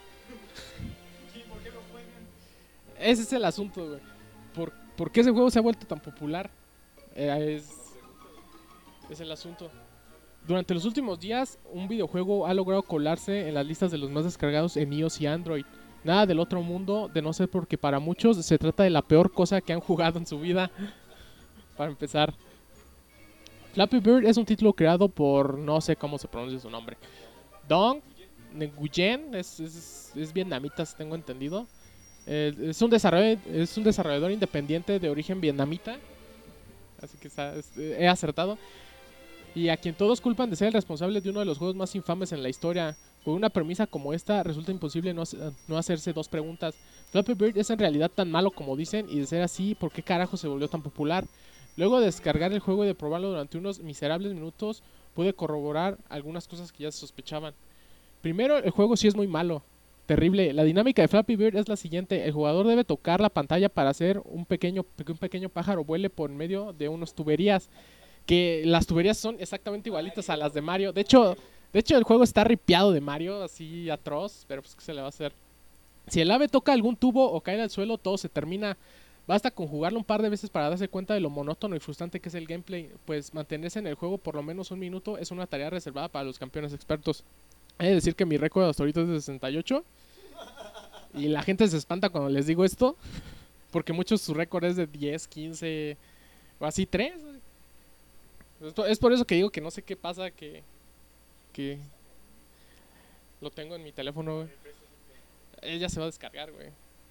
Ese es el asunto, güey. ¿Por, por qué ese juego se ha vuelto tan popular? Eh, es, es el asunto. Durante los últimos días, un videojuego ha logrado colarse en las listas de los más descargados en iOS y Android. Nada del otro mundo, de no ser porque para muchos se trata de la peor cosa que han jugado en su vida. Para empezar, Flappy Bird es un título creado por, no sé cómo se pronuncia su nombre, Dong Nguyen, es, es, es vietnamita, tengo entendido. Eh, es, un desarrollador, es un desarrollador independiente de origen vietnamita, así que está, es, he acertado. Y a quien todos culpan de ser el responsable de uno de los juegos más infames en la historia. Con una premisa como esta, resulta imposible no, no hacerse dos preguntas. ¿Flappy Bird es en realidad tan malo como dicen? Y de ser así, ¿por qué carajo se volvió tan popular? Luego de descargar el juego y de probarlo durante unos miserables minutos, pude corroborar algunas cosas que ya se sospechaban. Primero, el juego sí es muy malo. Terrible. La dinámica de Flappy Bird es la siguiente. El jugador debe tocar la pantalla para hacer un pequeño, un pequeño pájaro vuele por medio de unas tuberías. Que las tuberías son exactamente igualitas a las de Mario. De hecho, de hecho el juego está ripiado de Mario, así atroz, pero pues ¿qué se le va a hacer? Si el ave toca algún tubo o cae al suelo, todo se termina. Basta con jugarlo un par de veces para darse cuenta de lo monótono y frustrante que es el gameplay, pues mantenerse en el juego por lo menos un minuto es una tarea reservada para los campeones expertos. Hay que decir que mi récord hasta ahorita es de sesenta y ocho. Y la gente se espanta cuando les digo esto, porque muchos su récord es de diez, quince o así tres. Es por eso que digo que no sé qué pasa, que, que lo tengo en mi teléfono, güey. Ella se va a descargar, güey.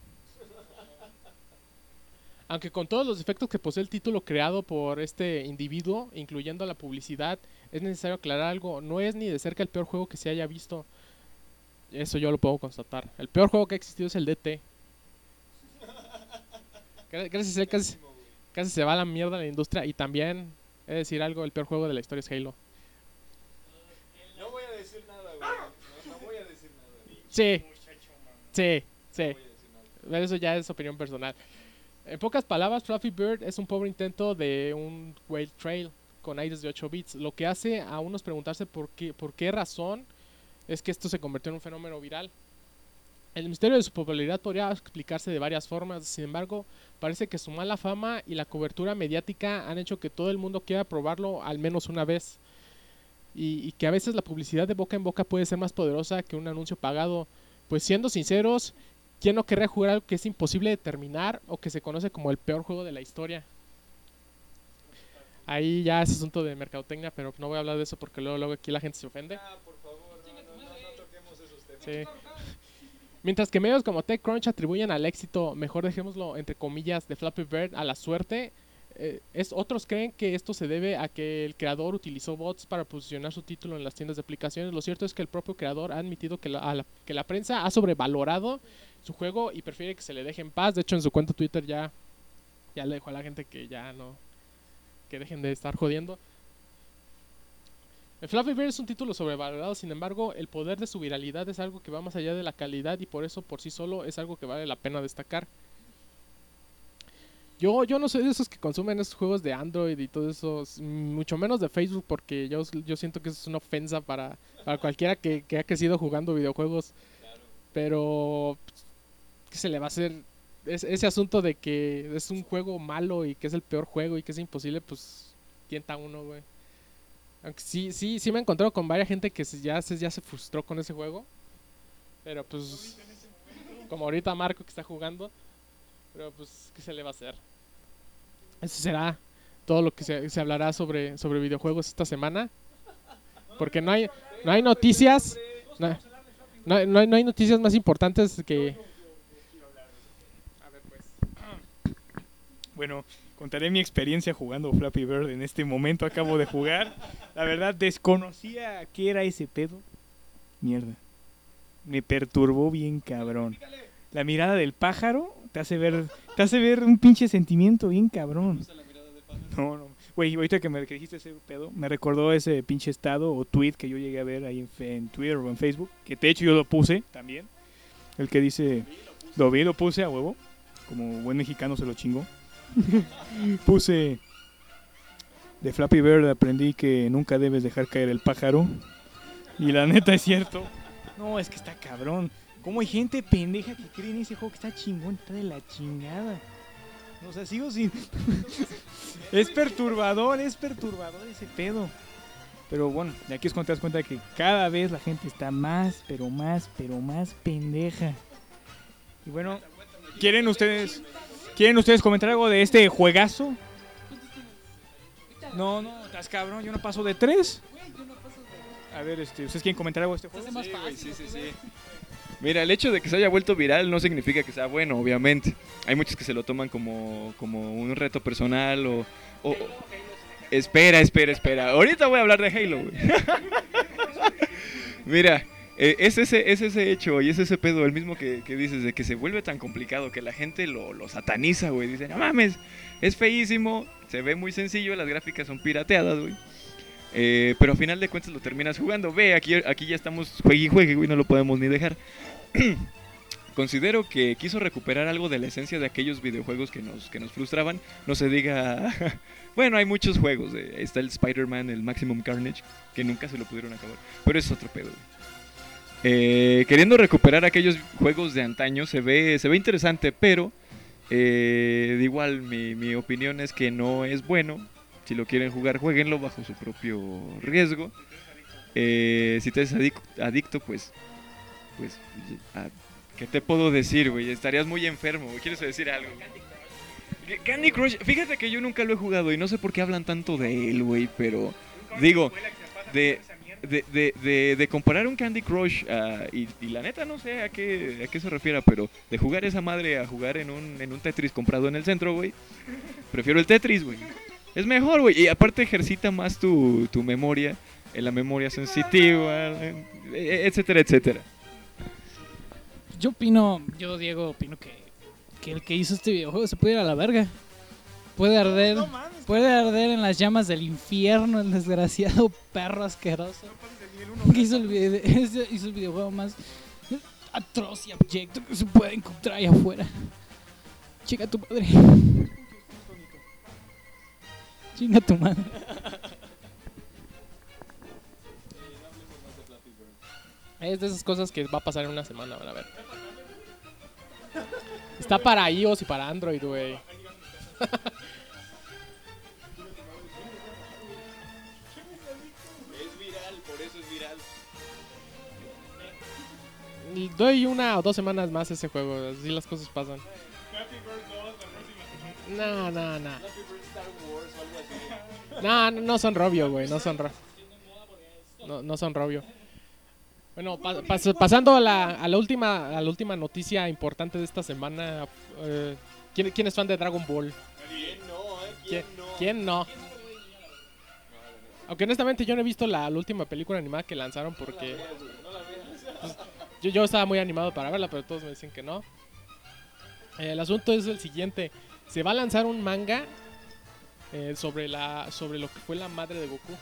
Aunque con todos los defectos que posee el título creado por este individuo, incluyendo la publicidad, es necesario aclarar algo. No es ni de cerca el peor juego que se haya visto. Eso yo lo puedo constatar. El peor juego que ha existido es el D T. Gracias a él casi, casi se va a la mierda la industria. Y también, he de decir algo, el peor juego de la historia es Halo. No voy a decir nada, güey. No, no voy a decir nada. Sí, sí, sí. Eso ya es opinión personal. En pocas palabras, Fluffy Bird es un pobre intento de un Whale Trail con aires de ocho bits, lo que hace a unos preguntarse por qué, por qué razón es que esto se convirtió en un fenómeno viral. El misterio de su popularidad podría explicarse de varias formas, sin embargo, parece que su mala fama y la cobertura mediática han hecho que todo el mundo quiera probarlo al menos una vez, y, y que a veces la publicidad de boca en boca puede ser más poderosa que un anuncio pagado, pues siendo sinceros, ¿quién no querría jugar algo que es imposible de terminar o que se conoce como el peor juego de la historia? Ahí ya es asunto de mercadotecnia, pero no voy a hablar de eso porque luego, luego aquí la gente se ofende. Ah, por favor, no, no, no, no toquemos esos temas. Sí. Mientras que medios como TechCrunch atribuyen al éxito, mejor dejémoslo entre comillas, de Flappy Bird a la suerte, eh, es, otros creen que esto se debe a que el creador utilizó bots para posicionar su título en las tiendas de aplicaciones. Lo cierto es que el propio creador ha admitido que la, a la, que la prensa ha sobrevalorado su juego y prefiere que se le deje en paz. De hecho, en su cuenta Twitter ya, ya le dijo a la gente que ya no, que dejen de estar jodiendo. El Flappy Bird es un título sobrevalorado, sin embargo, el poder de su viralidad es algo que va más allá de la calidad y por eso por sí solo es algo que vale la pena destacar. Yo, yo no soy de esos que consumen esos juegos de Android y todo eso, mucho menos de Facebook, porque yo, yo siento que eso es una ofensa para, para cualquiera que, que ha crecido jugando videojuegos. Pero, ¿qué se le va a hacer? es- ese asunto de que es un juego malo y que es el peor juego y que es imposible, pues tienta a uno, güey. Aunque sí, sí, sí me he encontrado con varias gente que se- ya, se, ya se frustró con ese juego. Pero pues, como ahorita Marco que está jugando, pero pues, ¿qué se le va a hacer? Eso será todo lo que se, se hablará sobre, sobre videojuegos esta semana. Porque no hay, no hay noticias, no, no hay- no hay, no hay noticias más importantes que... Bueno, contaré mi experiencia jugando Flappy Bird. En este momento acabo de jugar. La verdad, desconocía qué era ese pedo. Mierda. Me perturbó bien cabrón. La mirada del pájaro te hace ver, te hace ver un pinche sentimiento bien cabrón. No, no. Güey, ahorita que me que dijiste ese pedo, me recordó ese pinche estado o tweet que yo llegué a ver ahí en, fe- en Twitter o en Facebook. Que de hecho yo lo puse también. El que dice, lo vi, lo puse a huevo. Como buen mexicano se lo chingó. Puse, de Flappy Bird aprendí que nunca debes dejar caer el pájaro. Y la neta es cierto. No, es que está cabrón. ¿Cómo hay gente pendeja que cree en ese juego que está chingón? Está de la chingada. O sea, sigo sin... es perturbador, es perturbador ese pedo. Pero bueno, de aquí es cuando te das cuenta que cada vez la gente está más, pero más, pero más pendeja. Y bueno, ¿quieren ustedes... ¿Quieren ustedes comentar algo de este juegazo? No, no, estás cabrón, yo no paso de tres. A ver, este, ¿ustedes quieren comentar algo de este juego? Sí, güey, sí, sí, sí. Mira, el hecho de que se haya vuelto viral no significa que sea bueno, obviamente. Hay muchos que se lo toman como, como un reto personal o... o- o- Espera, espera, espera. Ahorita voy a hablar de Halo, güey. Mira, eh, es, ese, es ese hecho y es ese pedo, el mismo que, que dices, de que se vuelve tan complicado que la gente lo, lo sataniza, güey. Dice, no mames, es feísimo, se ve muy sencillo, las gráficas son pirateadas, güey. Eh, pero a final de cuentas lo terminas jugando. Ve, aquí, aquí ya estamos juegue y juegue, güey, no lo podemos ni dejar. Considero que quiso recuperar algo de la esencia de aquellos videojuegos que nos, que nos frustraban. No se diga... bueno, hay muchos juegos. Eh. Está el Spider-Man, el Maximum Carnage, que nunca se lo pudieron acabar. Pero es otro pedo, güey. Eh, queriendo recuperar aquellos juegos de antaño, se ve, se ve interesante, pero... Eh, de igual, mi, mi opinión es que no es bueno. Si lo quieren jugar, jueguenlo bajo su propio riesgo. Eh, si te eres adic- adicto, pues... Pues... a- ¿Qué te puedo decir, güey? Estarías muy enfermo, güey. ¿Quieres decir algo? Candy Crush, fíjate que yo nunca lo he jugado y no sé por qué hablan tanto de él, güey, pero digo, de, de, de, de, de comparar un Candy Crush uh, y, y la neta no sé a qué, a qué se refiere, pero de jugar esa madre a jugar en un, en un Tetris comprado en el centro, güey, prefiero el Tetris, güey. Es mejor, güey, y aparte ejercita más tu, tu memoria, en la memoria sensitiva, etcétera, etcétera. Yo opino, yo Diego opino que, que el que hizo este videojuego se puede ir a la verga. Puede arder, puede arder en las llamas del infierno el desgraciado perro asqueroso. Que hizo el, video, hizo el videojuego más atroz y abyecto que se puede encontrar allá afuera. Chinga tu madre. Chinga tu madre. Es de esas cosas que va a pasar en una semana, van a ver. Está para iOS y para Android, güey. Es viral, por eso es viral. Y doy una o dos semanas más a ese juego, así las cosas pasan. No, no, no. No, no, no son Robio, güey, no son Robio. No, no son Robio. Bueno, pa- pas- pasando a la, a, la última, a la última noticia importante de esta semana. Eh, ¿quién, ¿Quién es fan de Dragon Ball? ¿Quién no, eh? ¿Quién, ¿Quién no? ¿Quién no? Aunque honestamente yo no he visto la, la última película animada que lanzaron porque... pues, yo, yo estaba muy animado para verla, pero todos me dicen que no. Eh, el asunto es el siguiente. Se va a lanzar un manga eh, sobre, la, sobre lo que fue la madre de Goku.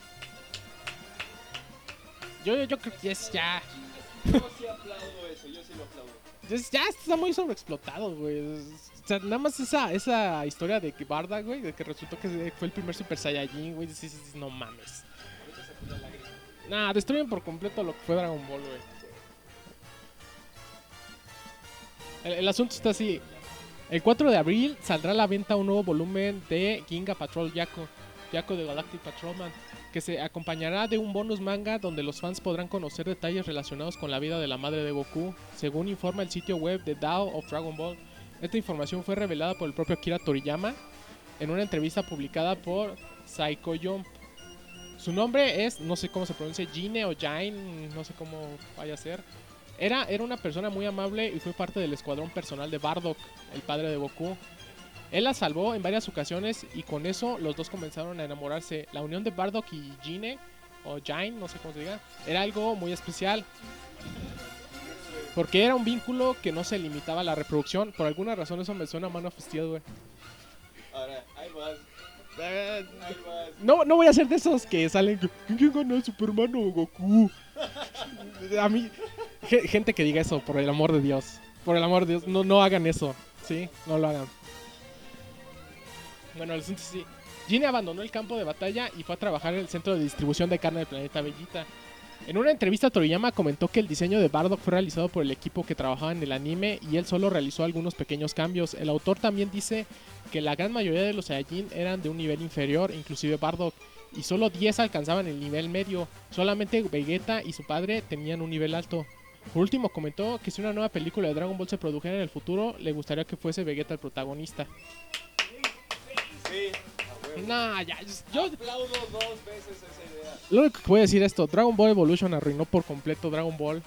Yo, yo, yo creo que es ya... Yo sí aplaudo eso, yo sí lo aplaudo. Es- ya está muy sobreexplotado, güey. Es- O sea, nada más esa, esa historia de que Barda, güey, de que resultó que fue el primer Super Saiyajin, güey. Sí, sí, sí, no mames. Nah, destruyen por completo lo que fue Dragon Ball, güey. El, el asunto está así. El cuatro de abril saldrá a la venta un nuevo volumen de Ginga Patrol Yako, Yako de Galactic Patrolman, que se acompañará de un bonus manga donde los fans podrán conocer detalles relacionados con la vida de la madre de Goku, según informa el sitio web de Dao of Dragon Ball. Esta información fue revelada por el propio Akira Toriyama en una entrevista publicada por Psycho Jump. Su nombre es, no sé cómo se pronuncia, Gine o Jain, no sé cómo vaya a ser. Era, era una persona muy amable y fue parte del escuadrón personal de Bardock, el padre de Goku. Él la salvó en varias ocasiones y con eso los dos comenzaron a enamorarse. La unión de Bardock y Gine, o Jain, no sé cómo se diga, era algo muy especial. Porque era un vínculo que no se limitaba a la reproducción. Por alguna razón eso me suena a Man of Steel, güey. Ahora, ahí vas. Eh, Ahí vas. No, no voy a ser de esos que salen. ¿Quién ganó, Superman o Goku? A mí, ge- gente que diga eso, por el amor de Dios. Por el amor de Dios, no, no hagan eso. Sí, no lo hagan. Bueno, el asunto es sí. Gine abandonó el campo de batalla y fue a trabajar en el centro de distribución de carne del planeta Bellita. En una entrevista, Toriyama comentó que el diseño de Bardock fue realizado por el equipo que trabajaba en el anime y él solo realizó algunos pequeños cambios. El autor también dice que la gran mayoría de los Saiyajin eran de un nivel inferior, inclusive Bardock, y solo diez alcanzaban el nivel medio. Solamente Vegeta y su padre tenían un nivel alto. Por último, comentó que si una nueva película de Dragon Ball se produjera en el futuro, le gustaría que fuese Vegeta el protagonista. Sí. Nah, ya, yo... Aplaudo dos veces esa idea. Lo único que voy a decir es esto, Dragon Ball Evolution arruinó por completo Dragon Ball.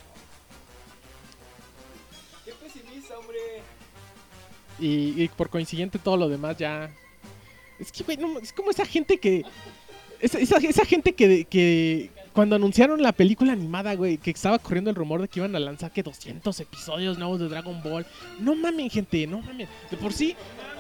Qué pesimista, hombre. Y, y por coincidente todo lo demás ya... Es que, güey, no, es como esa gente que... Esa, esa, esa gente que, que... Cuando anunciaron la película animada, güey, que estaba corriendo el rumor de que iban a lanzar que doscientos episodios nuevos de Dragon Ball. No mamen, gente, no mamen. De por sí...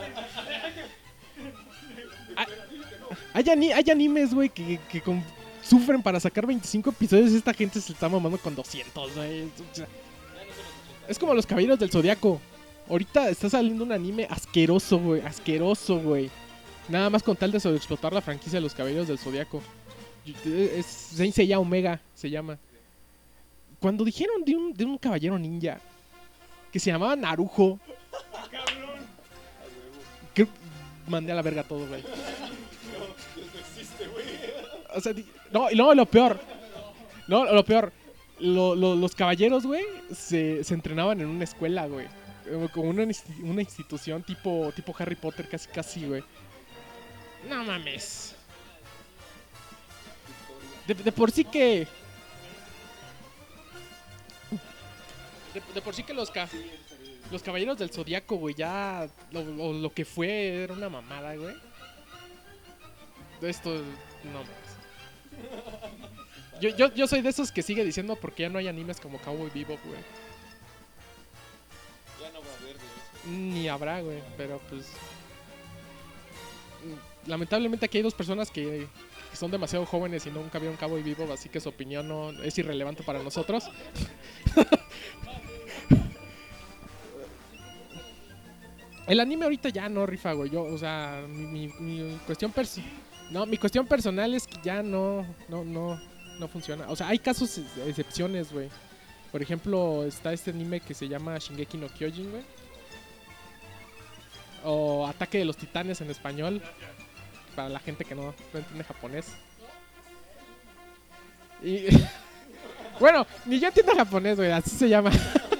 Hay, ani- hay animes, güey, que, que con- sufren para sacar veinticinco episodios y esta gente se está mamando con doscientos, güey. O sea, es como los Caballeros del Zodiaco. Ahorita está saliendo un anime asqueroso, güey, asqueroso, güey. Nada más con tal de sobreexplotar la franquicia de los Caballeros del Zodiaco. Es Saint Seiya Omega, se llama. Cuando dijeron de un, de un caballero ninja que se llamaba Narujo, que mandé a la verga todo, güey. O sea, di- no, y luego lo peor. No, lo peor. Lo- lo- los caballeros, güey, se, se entrenaban en una escuela, güey. Eh, Como una, insti- una institución tipo, tipo Harry Potter, casi, casi, güey. No mames. De, de por sí que... De, de por sí que los, ca- los caballeros del Zodiaco, güey, ya... Lo, lo- lo que fue era una mamada, güey. Esto... No mames. Yo, yo, yo soy de esos que sigue diciendo porque ya no hay animes como Cowboy Bebop, güey. Ya no va a haber de eso. Ni habrá, güey, pero pues... mm, Lamentablemente aquí hay dos personas que, que son demasiado jóvenes y nunca vieron Cowboy Bebop, así que su opinión no es irrelevante para nosotros. El anime ahorita ya no rifa, güey. Yo, o sea, mi, mi, mi cuestión perso- no, mi cuestión personal es que ya no, no, no, no funciona. O sea, hay casos, ex- excepciones, güey. Por ejemplo, está este anime que se llama Shingeki no Kyojin, güey. O Ataque de los Titanes en español. Para la gente que no, no entiende japonés. Y... bueno, ni yo entiendo japonés, güey. Así se llama.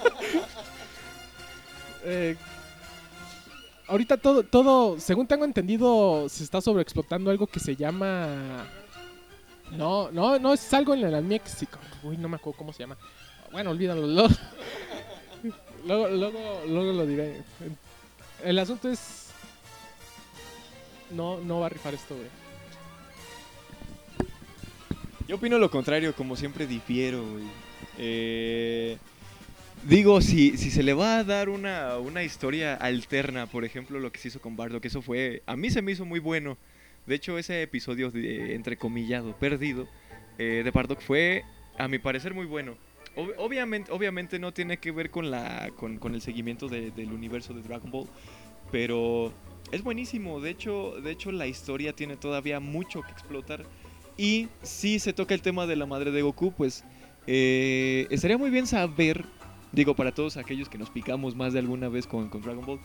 eh, ahorita todo, todo, según tengo entendido, se está sobreexplotando algo que se llama... No, no, no, es algo en el anime que sí... Uy, no me acuerdo cómo se llama. Bueno, olvídalo. Luego, luego, luego, luego lo diré. El asunto es... No, no va a rifar esto, güey. Yo opino lo contrario, como siempre difiero, güey. Eh, digo, si, si se le va a dar una, una historia alterna, por ejemplo, lo que se hizo con Bardock, eso fue... A mí se me hizo muy bueno. De hecho, ese episodio, de, entrecomillado, perdido, eh, de Bardock fue, a mi parecer, muy bueno. Ob- obviamente, obviamente no tiene que ver con, la, con, con el seguimiento de- del universo de Dragon Ball, pero es buenísimo. De hecho, de hecho, la historia tiene todavía mucho que explotar. Y si se toca el tema de la madre de Goku, pues eh, estaría muy bien saber, digo, para todos aquellos que nos picamos más de alguna vez con, con Dragon Ball,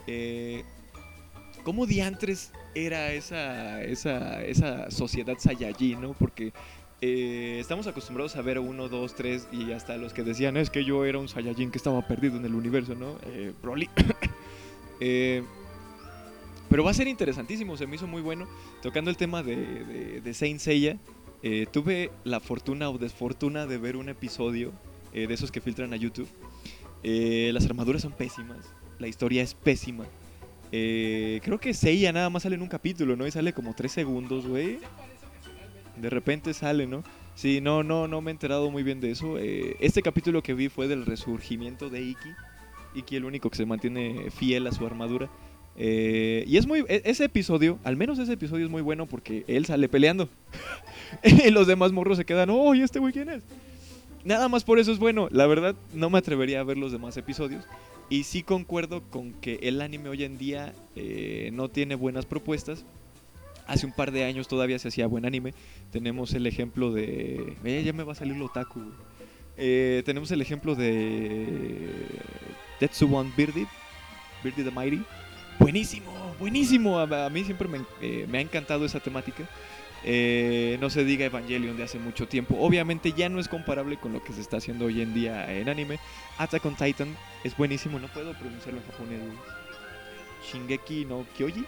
Eh, ¿Cómo diantres era esa, esa, esa sociedad Saiyajin, ¿no? Porque eh, estamos acostumbrados a ver uno, dos, tres y hasta los que decían es que yo era un Saiyajin que estaba perdido en el universo, ¿no? Eh, Broly. eh, pero va a ser interesantísimo, se me hizo muy bueno. Tocando el tema de, de, de Saint Seiya, eh, tuve la fortuna o desfortuna de ver un episodio eh, de esos que filtran a YouTube. Eh, las armaduras son pésimas, la historia es pésima. Eh, creo que Seiya nada más sale en un capítulo, ¿no? Y sale como tres segundos, güey. De repente sale, ¿no? Sí, no, no, no me he enterado muy bien de eso. Eh, este capítulo que vi fue del resurgimiento de Iki. Iki el único que se mantiene fiel a su armadura. Eh, y es muy, e- ese episodio, al menos ese episodio es muy bueno porque él sale peleando. Y los demás morros se quedan, oh, ¿y este güey quién es? Nada más por eso es bueno. La verdad, no me atrevería a ver los demás episodios. Y sí concuerdo con que el anime hoy en día eh, no tiene buenas propuestas. Hace un par de años todavía se hacía buen anime. Tenemos el ejemplo de... Eh, ya me va a salir lo otaku, güey. Eh, tenemos el ejemplo de... Tetsuwan Birdie. Birdie the Mighty. Buenísimo, buenísimo. A, a mí siempre me, eh, me ha encantado esa temática. Eh, no se diga Evangelion de hace mucho tiempo. Obviamente ya no es comparable con lo que se está haciendo hoy en día en anime. Attack on Titan es buenísimo. No puedo pronunciarlo en japonés. Shingeki no Kyoji.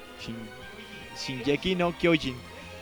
Shin, Shingeki no Kyojin.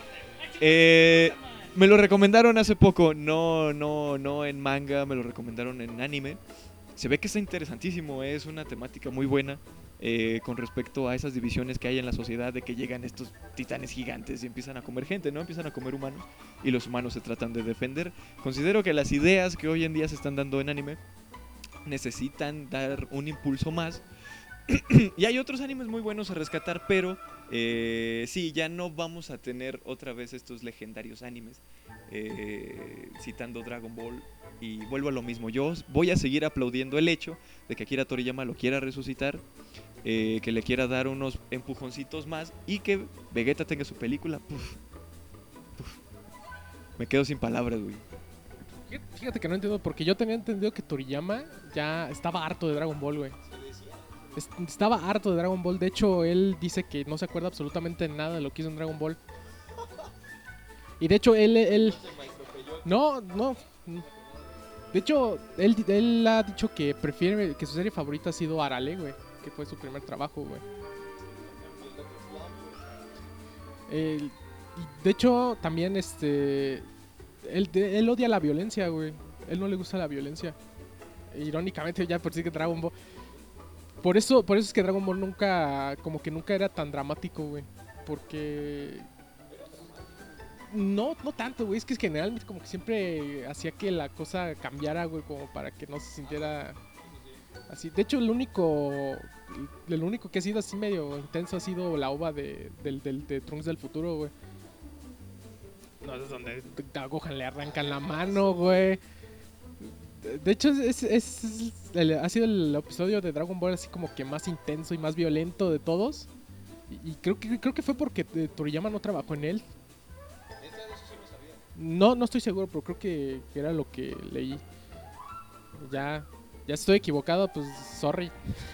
Eh, me lo recomendaron hace poco. No, no, no en manga. Me lo recomendaron en anime. Se ve que está interesantísimo. Es una temática muy buena. Eh, con respecto a esas divisiones que hay en la sociedad de que llegan estos titanes gigantes y empiezan a comer gente, ¿no? Empiezan a comer humanos y los humanos se tratan de defender. Considero que las ideas que hoy en día se están dando en anime necesitan dar un impulso más. Y hay otros animes muy buenos a rescatar, pero eh, sí, ya no vamos a tener otra vez estos legendarios animes, eh, citando Dragon Ball. Y vuelvo a lo mismo, yo voy a seguir aplaudiendo el hecho de que Akira Toriyama lo quiera resucitar, eh, que le quiera dar unos empujoncitos más y que Vegeta tenga su película. Puf, puf. Me quedo sin palabras, güey. Fíjate que no entiendo, porque yo tenía entendido que Toriyama ya estaba harto de Dragon Ball, güey. Es- Estaba harto de Dragon Ball. De hecho, él dice que no se acuerda absolutamente nada de lo que hizo en Dragon Ball. Y de hecho, él... él no, no. De hecho, él, él ha dicho que prefiere, que su serie favorita ha sido Arale, güey. Que fue su primer trabajo, güey. El- y de hecho, también, este... Él, de- él odia la violencia, güey. Él no le gusta la violencia. Irónicamente, ya por sí que Dragon Ball... Por eso, por eso es que Dragon Ball nunca... Como que nunca era tan dramático, güey. Porque... No, no tanto, güey. Es que es generalmente como que siempre hacía que la cosa cambiara, güey. Como para que no se sintiera así. De hecho, el único... El único que ha sido así medio intenso ha sido la ova de, del, del, de Trunks del futuro, güey. No, es donde a Gohan le arrancan la mano, güey. De- De hecho, es, es, es- el- ha sido el episodio de Dragon Ball así como que más intenso y más violento de todos. Y, y creo que creo que fue porque eh, Toriyama no trabajó en él. No, no estoy seguro, pero creo que, que era lo que leí. Ya, ya estoy equivocado, pues sorry.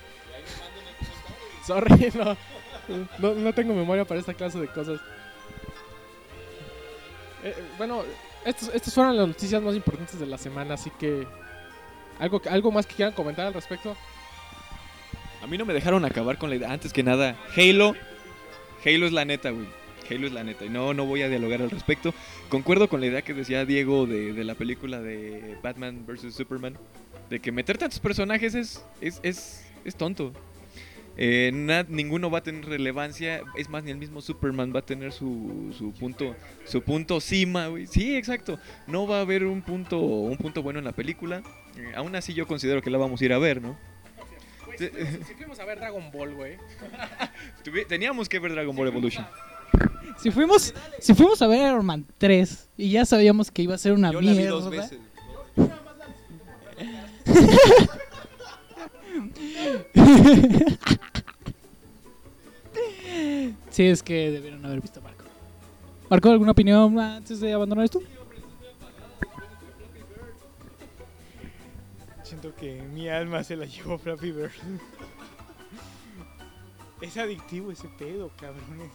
Sorry, no, no. No tengo memoria para esta clase de cosas. Eh, bueno, estos, estas fueron las noticias más importantes de la semana, así que... ¿Algo, algo más que quieran comentar al respecto? A mí no me dejaron acabar con la idea. Antes que nada, Halo. Halo es la neta, güey. Halo es la neta. Y no, no voy a dialogar al respecto. Concuerdo con la idea que decía Diego de, de la película de Batman versus Superman. De que meter tantos personajes es, es, es, es tonto. Eh, na- ninguno va a tener relevancia. Es más, ni el mismo Superman va a tener su, su punto su punto cima, güey. Sí, exacto. No va a haber un punto un punto bueno en la película. Eh, aún así yo considero que la vamos a ir a ver, ¿no? Si fuimos, si fuimos a ver Dragon Ball, güey. Tuvi- Teníamos que ver Dragon Ball Evolution. Si fuimos, si fuimos a ver Iron Man tres y ya sabíamos que iba a ser una Yo la vi mierda. dos veces. Sí, es que debieron haber visto Marco. Marco, ¿alguna opinión antes de abandonar esto? Siento que mi alma se la llevó Flappy Bird. Es adictivo ese pedo, cabrones.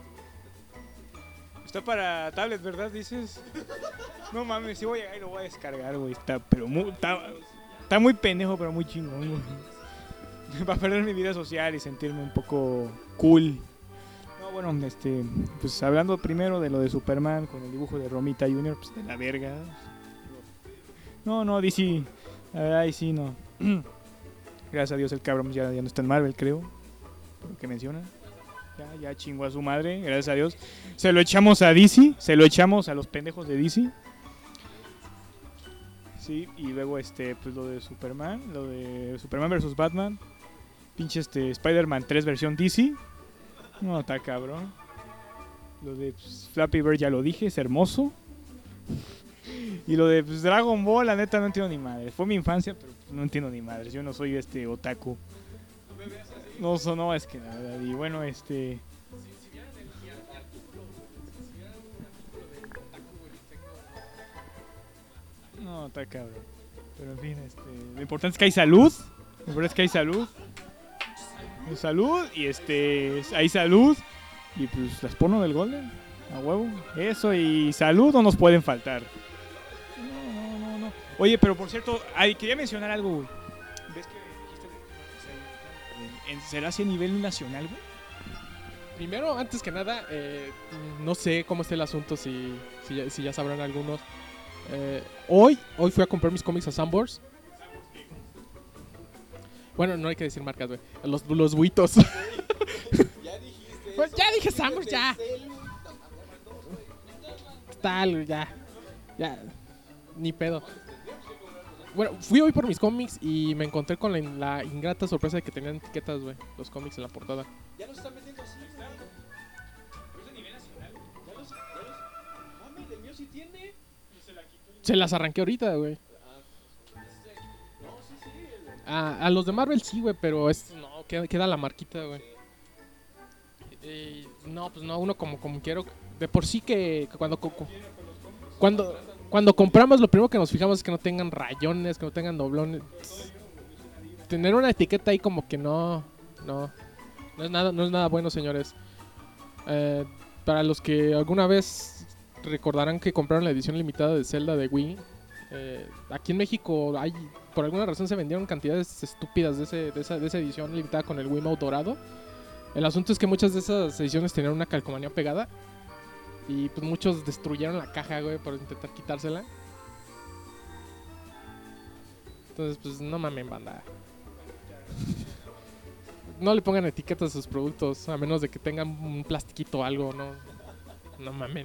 Está para tablet, ¿verdad? Dices. No mames, sí voy a llegar y lo voy a descargar, güey. Está, pero muy, está, está muy pendejo, pero muy chingón, güey. Para perder mi vida social y sentirme un poco cool. No, bueno, este, pues hablando primero de lo de Superman con el dibujo de Romita junior, pues de la verga. No, no, D C. Ay, sí, no. Gracias a Dios el cabrón ya, ya no está en Marvel, creo. Por lo que menciona. Ya, ya chingó a su madre, gracias a Dios. Se lo echamos a D C, se lo echamos a los pendejos de D C. Sí, y luego este, pues lo de Superman, lo de Superman versus Batman. Pinche este Spider-Man tres versión D C. No, está cabrón. Lo de pues, Flappy Bird ya lo dije, es hermoso. Y lo de pues, Dragon Ball, la neta no entiendo ni madre. Fue mi infancia, pero pues, no entiendo ni madre. Yo no soy este otaku. No, eso no, es que nada. Y bueno, este... No, está cabrón. Pero en fin, este... lo importante es que hay salud. Lo importante es que hay salud. Hay salud y este... hay salud. Y pues las porno del Golden. A huevo. Eso y salud no nos pueden faltar. No, no, no, no. Oye, pero por cierto, ay, quería mencionar algo, güey. ¿Ves que dijiste de, en, será así a nivel nacional, güey? Primero, antes que nada, eh, no sé cómo está el asunto, si, si, ya, si ya sabrán algunos. Eh, hoy, hoy fui a comprar mis cómics a Sanborns. Bueno, no hay que decir marcas, güey. Los, los buitos. Ya dijiste. Pues ya dije Sanborns, ya. Tal, ya. Ya. Ni pedo. Bueno, fui hoy por mis cómics y me encontré con la, la ingrata sorpresa de que tenían etiquetas, güey. Los cómics en la portada. Ya los están metiendo así. ¿Pero es a nivel nacional? Ya los... Ya los... Mami, el mío sí tiene. Se las arranqué ahorita, güey. No, sí, sí. El... A, a los de Marvel sí, güey, pero es no, queda, queda la marquita, güey. Eh, no, pues no, uno como, como quiero. De por sí que, que cuando, cu- cuando cuando compramos lo primero que nos fijamos es que no tengan rayones, que no tengan doblones. Tener una etiqueta ahí como que no, no, no es nada, no es nada bueno, señores. Eh, para los que alguna vez recordarán que compraron la edición limitada de Zelda de Wii, eh, aquí en México hay, por alguna razón se vendieron cantidades estúpidas de, ese, de, esa, de esa edición limitada con el Wiimote dorado. El asunto es que muchas de esas ediciones tenían una calcomanía pegada y pues muchos destruyeron la caja, güey, por intentar quitársela. Entonces, pues no mamen, banda. No le pongan etiquetas a sus productos, a menos de que tengan un plastiquito o algo, no, no mamen.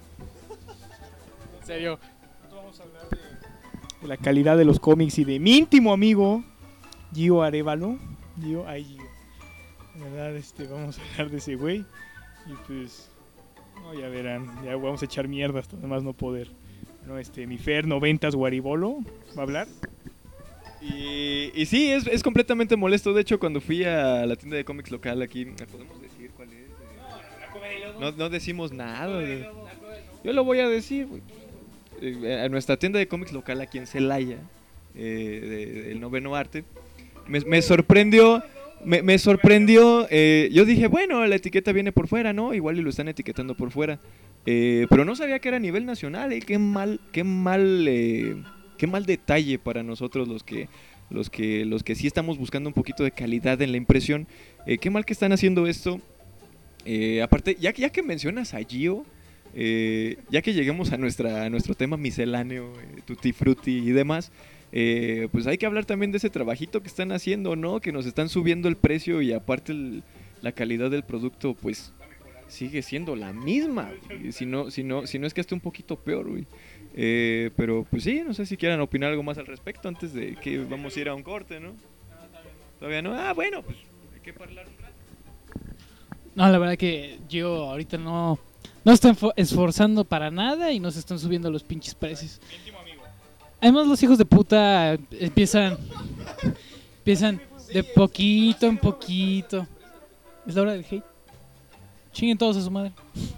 En serio. Vamos a hablar de, de la calidad de los cómics y de mi íntimo amigo Gio Arevalo. Gio, ay Gio. La verdad, este, vamos a hablar de ese güey. Y pues, no, ya verán, ya vamos a echar mierda hasta nomás no poder. Bueno, este, mi Fer noventas Guaribolo va a hablar. Y, y sí, es, es completamente molesto. De hecho, cuando fui a la tienda de cómics local aquí, ¿podemos decir cuál es? No, no decimos nada. de- Yo lo voy a decir, güey. Eh, A nuestra tienda de cómics local aquí en Celaya, eh, de- del Noveno Arte, me, me sorprendió. Me, me sorprendió. eh, yo dije, bueno, la etiqueta viene por fuera, ¿no? Igual y lo están etiquetando por fuera. Eh, pero no sabía que era a nivel nacional, ¿eh? Qué mal, qué mal. Eh, Qué mal detalle para nosotros los que los que los que sí estamos buscando un poquito de calidad en la impresión. Eh, qué mal que están haciendo esto. Eh, aparte, ya, que- ya que mencionas a Gio, eh, ya que lleguemos a nuestra a nuestro tema misceláneo, eh, Tutti Frutti y demás, eh, pues hay que hablar también de ese trabajito que están haciendo, ¿no? Que nos están subiendo el precio y aparte el- la calidad del producto, pues sigue siendo la misma, güey. Si no, si no, si no es que esté un poquito peor, güey. Eh, pero pues sí, no sé si quieran opinar algo más al respecto antes de que vamos a ir a un corte, ¿no? Todavía no. Ah, bueno, pues hay que hablar un rato. No, la verdad que yo ahorita no, no está enfo- esforzando para nada y nos están subiendo los pinches precios. Además los hijos de puta empiezan, empiezan de poquito en poquito. Es la hora del hate. Chinguen todos a su madre.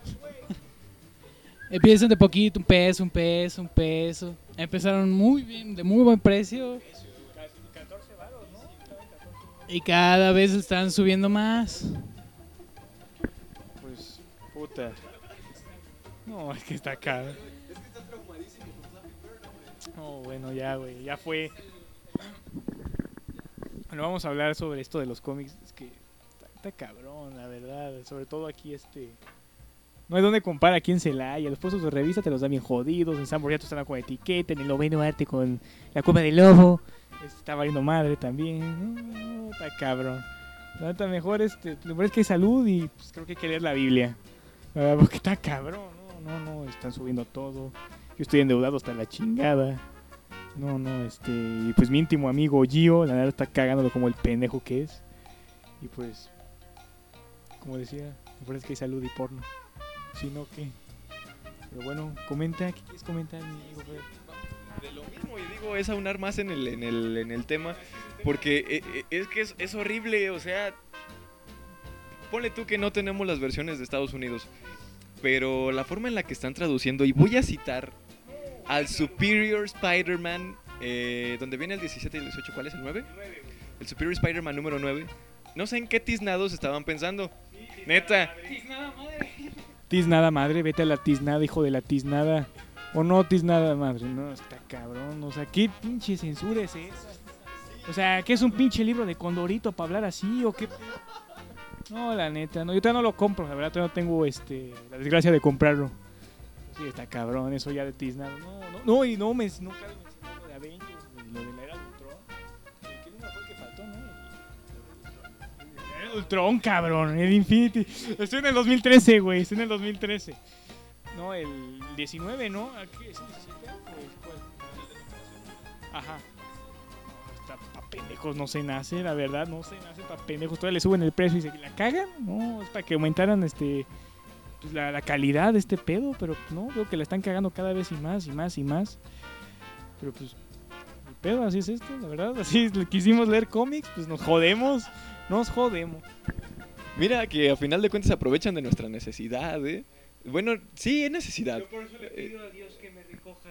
Empiezan de poquito, un peso, un peso, un peso. Empezaron muy bien, de muy buen precio. Y cada vez están subiendo más. Pues, puta. No, es que está acá. No, bueno, ya, güey, ya fue. Bueno, vamos a hablar sobre esto de los cómics. Es que está, está cabrón, la verdad. Sobre todo aquí, este. No hay donde comprar aquí en Celaya. Los puestos de revista te los dan bien jodidos. En San Borjato están con etiqueta. En el noveno arte con la cueva del lobo. Está valiendo madre también. No, está cabrón. La neta, mejor, este, lo mejor es que hay salud y pues, creo que hay que leer la Biblia. La verdad, porque está cabrón. No, no, no. Están subiendo todo. Yo estoy endeudado hasta la chingada. No, no, este. Y pues mi íntimo amigo Gio, la verdad, está cagándolo como el pendejo que es. Y pues, como decía, me parece que hay salud y porno. Si no, ¿qué? Pero bueno, comenta, ¿qué quieres comentar, mi amigo? De lo mismo, y digo, es aunar más en el, en el, en el tema, porque eh, eh, es que es, es horrible, o sea, ponle tú que no tenemos las versiones de Estados Unidos, pero la forma en la que están traduciendo, y voy a citar al Superior Spider-Man, eh, donde viene el diecisiete y el dieciocho, ¿cuál es el nueve? El Superior Spider-Man número nueve, no sé en qué tiznados estaban pensando, neta. Tiznada madre, vete a la tiznada, hijo de la tiznada. O no tiznada madre, no, está cabrón. O sea, ¿qué pinche censura es esa? O sea, ¿qué es un pinche libro de Condorito para hablar así o qué? No, la neta, no, yo todavía no lo compro, la verdad todavía no tengo este, la desgracia de comprarlo. Sí, está cabrón, eso ya de tiznada. No, no, no, y no me nunca me enseñaron lo de Avengers, lo de la era de Ultron. ¿Qué número fue el que faltó, no? El Ultron, cabrón, el Infinity. Estoy en el dos mil trece, güey, estoy en el dos mil trece. No, el diecinueve, ¿no? ¿Qué es el diecisiete? ¿Cuál? Ajá. No, está pa' pendejos, no se nace, la verdad, no se nace pa' pendejos. Todavía le suben el precio y se la cagan. No, es para que aumentaran este pues, la, la calidad de este pedo, pero no, veo que la están cagando cada vez y más y más y más. Pero pues, el pedo, así es esto, la verdad. Así quisimos leer cómics, pues nos jodemos, nos jodemos. Mira que a final de cuentas aprovechan de nuestra necesidad, ¿eh? Bueno, sí, es necesidad. Yo por eso le pido a Dios que me recoja.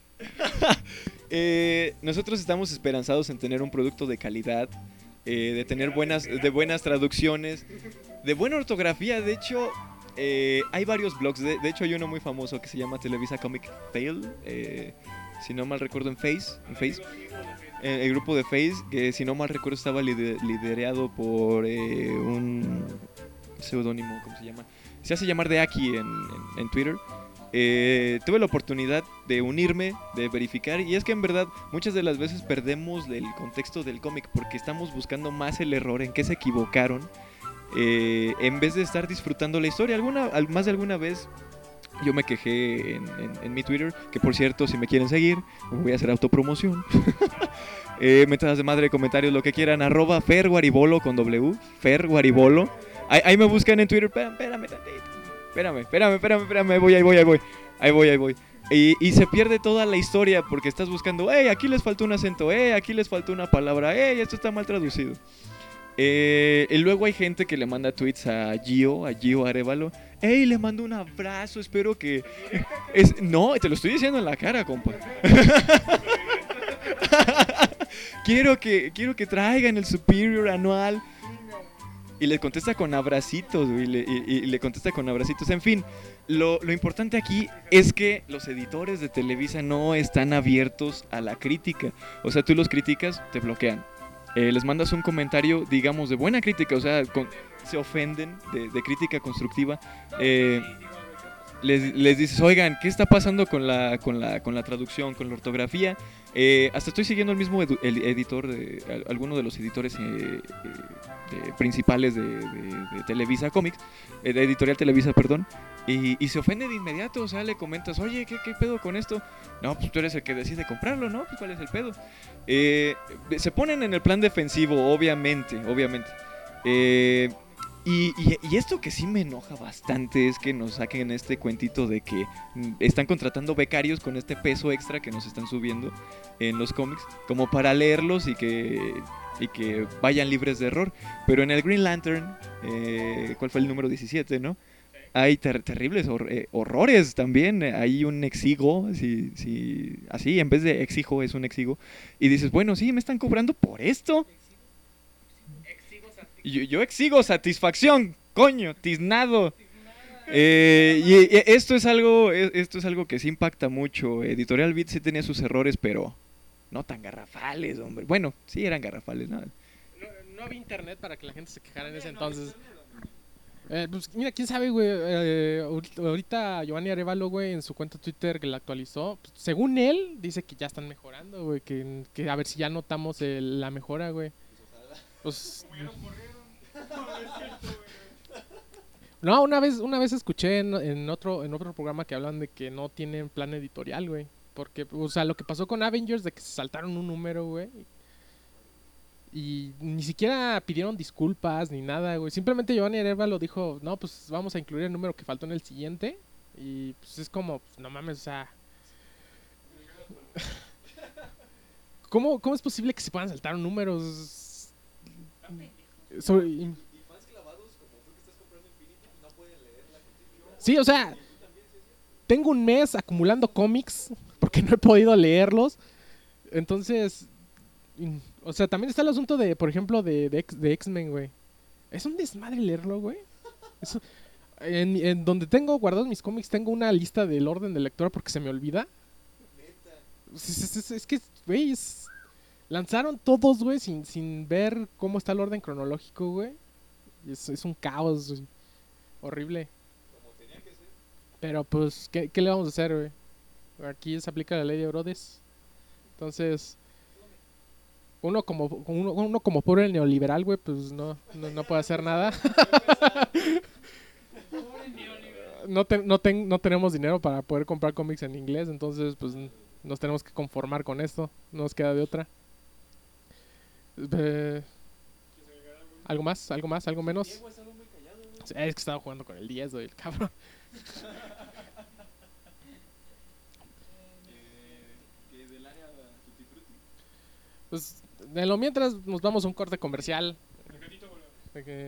eh, nosotros estamos esperanzados en tener un producto de calidad, eh, de tener buenas, de buenas traducciones, de buena ortografía. De hecho, eh, hay varios blogs. De, de hecho, hay uno muy famoso que se llama Televisa Comic Fail. Eh, si no mal recuerdo, en Face. En Face. Eh, el grupo de Face, que si no mal recuerdo estaba lider, liderado por eh, un seudónimo, ¿cómo se llama? Se hace llamar de Aki en, en, en Twitter. Eh, tuve la oportunidad de unirme, de verificar, y es que en verdad muchas de las veces perdemos el contexto del cómic porque estamos buscando más el error, en qué se equivocaron, eh, en vez de estar disfrutando la historia. Alguna, más de alguna vez yo me quejé en, en, en mi Twitter, que por cierto, si me quieren seguir, voy a hacer autopromoción. eh, mentadas de madre, comentarios, lo que quieran, arroba ferguaribolo con W, ferguaribolo. Ahí, ahí me buscan en Twitter. Espérame, espérame tantito. Espérame, espérame, espérame, espérame. Ahí voy, ahí voy, ahí voy. Ahí voy, ahí voy. Y, y se pierde toda la historia porque estás buscando, hey, aquí les faltó un acento, hey, aquí les faltó una palabra, hey, esto está mal traducido. Eh, y luego hay gente que le manda tweets a Gio, a Gio Arevalo. Hey, le mando un abrazo, espero que... Es... No, te lo estoy diciendo en la cara, compa. quiero, que, quiero que traigan el Superior anual. Y le contesta con abracitos, güey, y le, y, y le contesta con abracitos. En fin, lo, lo importante aquí es que los editores de Televisa no están abiertos a la crítica. O sea, tú los criticas, te bloquean. Eh, les mandas un comentario, digamos, de buena crítica, o sea, con, se ofenden de, de crítica constructiva. Eh, les, les dices, oigan, ¿qué está pasando con la, con la, con la traducción, con la ortografía? Eh, hasta estoy siguiendo el mismo edu- el editor, de, alguno de los editores eh, eh, de, principales de, de, de Televisa Comics, eh, de Editorial Televisa, perdón, y, y se ofende de inmediato. O sea, le comentas, oye, ¿qué, ¿qué pedo con esto? No, pues tú eres el que decide comprarlo, ¿no? Pues ¿cuál es el pedo? Eh, se ponen en el plan defensivo, obviamente, obviamente. Eh, y, y, y esto que sí me enoja bastante es que nos saquen este cuentito de que están contratando becarios con este peso extra que nos están subiendo en los cómics, como para leerlos y que, y que vayan libres de error. Pero en el Green Lantern, eh, ¿cuál fue el número diecisiete, no? Hay ter- terribles hor- eh, horrores también. Hay un exigo, si, si, así, en vez de exijo es un exigo. Y dices, bueno, sí, me están cobrando por esto. Yo, yo exigo satisfacción, coño, tiznado. Eh, y, y esto es algo esto es algo que sí impacta mucho. Editorial Beat sí tenía sus errores, pero no tan garrafales, hombre. Bueno, sí eran garrafales, ¿no? No, no había internet para que la gente se quejara en ese entonces. Eh, pues mira, quién sabe, güey. Eh, ahorita- ahorita Giovanni Arevalo, güey, en su cuenta Twitter que la actualizó, pues, según él, dice que ya están mejorando, güey. Que, que a ver si ya notamos el- la mejora, güey. Pues, no, una vez, una vez escuché en, en otro, en otro programa que hablan de que no tienen plan editorial, güey. Porque, o sea, lo que pasó con Avengers de que se saltaron un número, güey. Y ni siquiera pidieron disculpas ni nada, güey. Simplemente Giovanni Arevalo dijo, no, pues vamos a incluir el número que faltó en el siguiente. Y pues es como, pues, no mames, o sea... ¿Cómo, ¿Cómo es posible que se puedan saltar números? Sobre- Y fans clavados como tú que estás comprando Infinity no pueden leer la continuación. Sí, o sea, tengo un mes acumulando cómics porque no he podido leerlos. Entonces, in- o sea, también está el asunto de, por ejemplo, de, de, X- de X-Men, güey. Es un desmadre leerlo, güey. Eso- en, en donde tengo guardados mis cómics, tengo una lista del orden de lectura porque se me olvida. Es, es- es- es que, güey, es- lanzaron todos, güey, sin, sin ver cómo está el orden cronológico, güey. Es, es un caos, güey, horrible. Pero pues, ¿qué, qué le vamos a hacer, güey? Aquí se aplica la ley de Herodes. Entonces, uno como uno, uno como pobre neoliberal, güey, pues no, no, no puede hacer nada. no, te- no, ten- no tenemos dinero para poder comprar cómics en inglés, entonces pues n- nos tenemos que conformar con esto. No nos queda de otra. Eh, ¿Algo más? ¿Algo más? ¿Algo menos? Sí, es que estaba jugando con el diez, güey, el cabrón. Que del área Tutti Frutti. Pues de lo mientras nos vamos a un corte comercial. De que-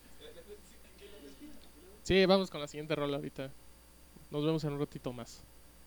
Sí, vamos con la siguiente rola ahorita. Nos vemos en un ratito más.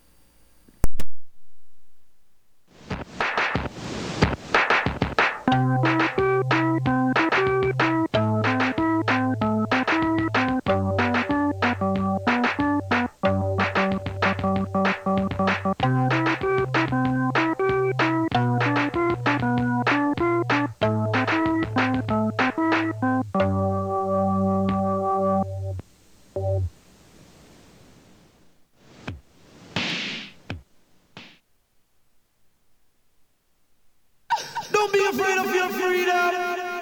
Don't be afraid of your freedom.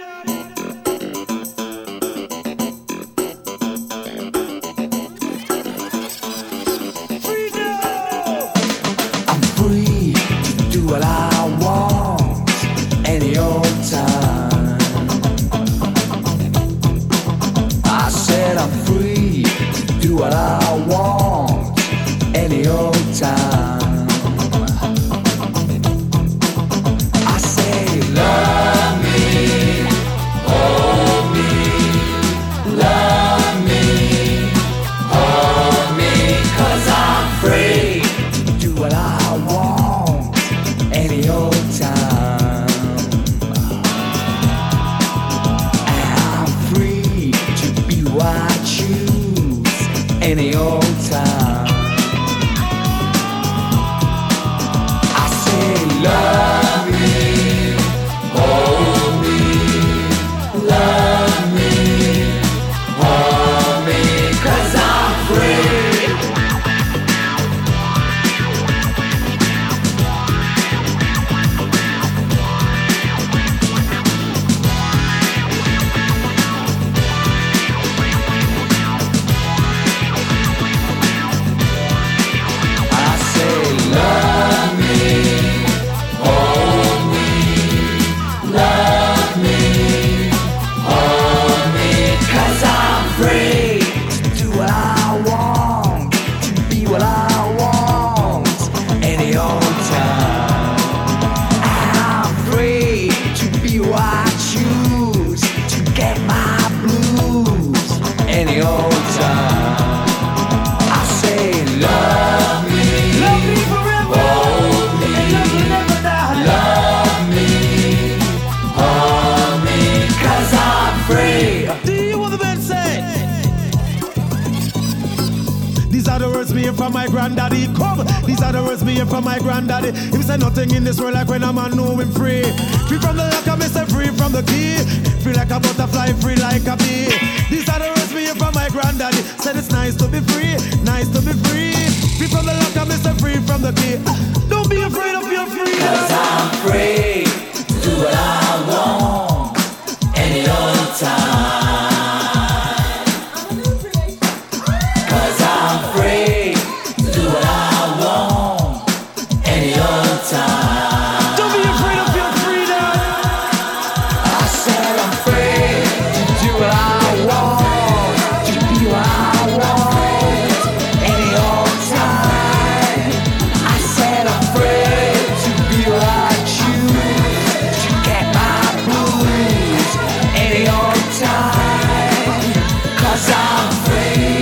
I'm free to do what I want any old time. I said I'm free to do what I want any old time. I say love me, hold me, love me, hold me, 'cause I'm free to do what I want any old time. I'm free to be who I choose any old time. I say love me, hold me, love me, hold me, 'cause I'm free. free. Do you want the men say? These are the words me hear from my granddaddy. Come, these are the words me hear from my granddaddy. He say nothing in this world like when a man know him free. Free from the lock, I miss him free from the key. Free like a butterfly, free like a bee. These are the words me hear from my granddaddy. Said it's nice to be free, nice to be free. Free from the lock, I miss him free from the key. Don't be afraid of your freedom. Cause I'm free to do what I want any old time. Cause I'm free to do what I want any old time. Don't be afraid of your freedom. I said I'm free to do what I want, to be what I want any old time. I said I'm free to be what I choose, to get my blues any old time. Cause I'm free.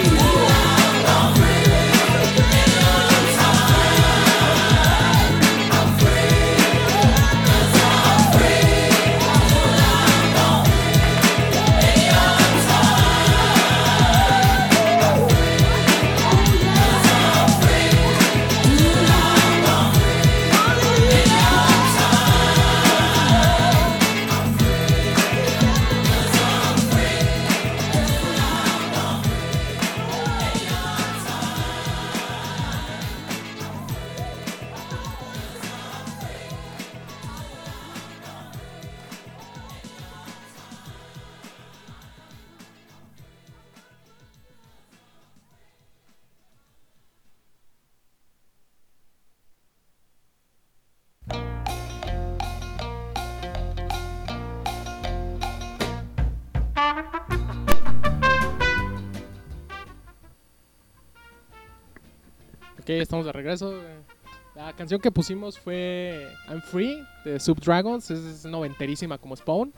Ok, estamos de regreso. La canción que pusimos fue I'm Free de Subdragons. Es, es noventerísima como Spawn.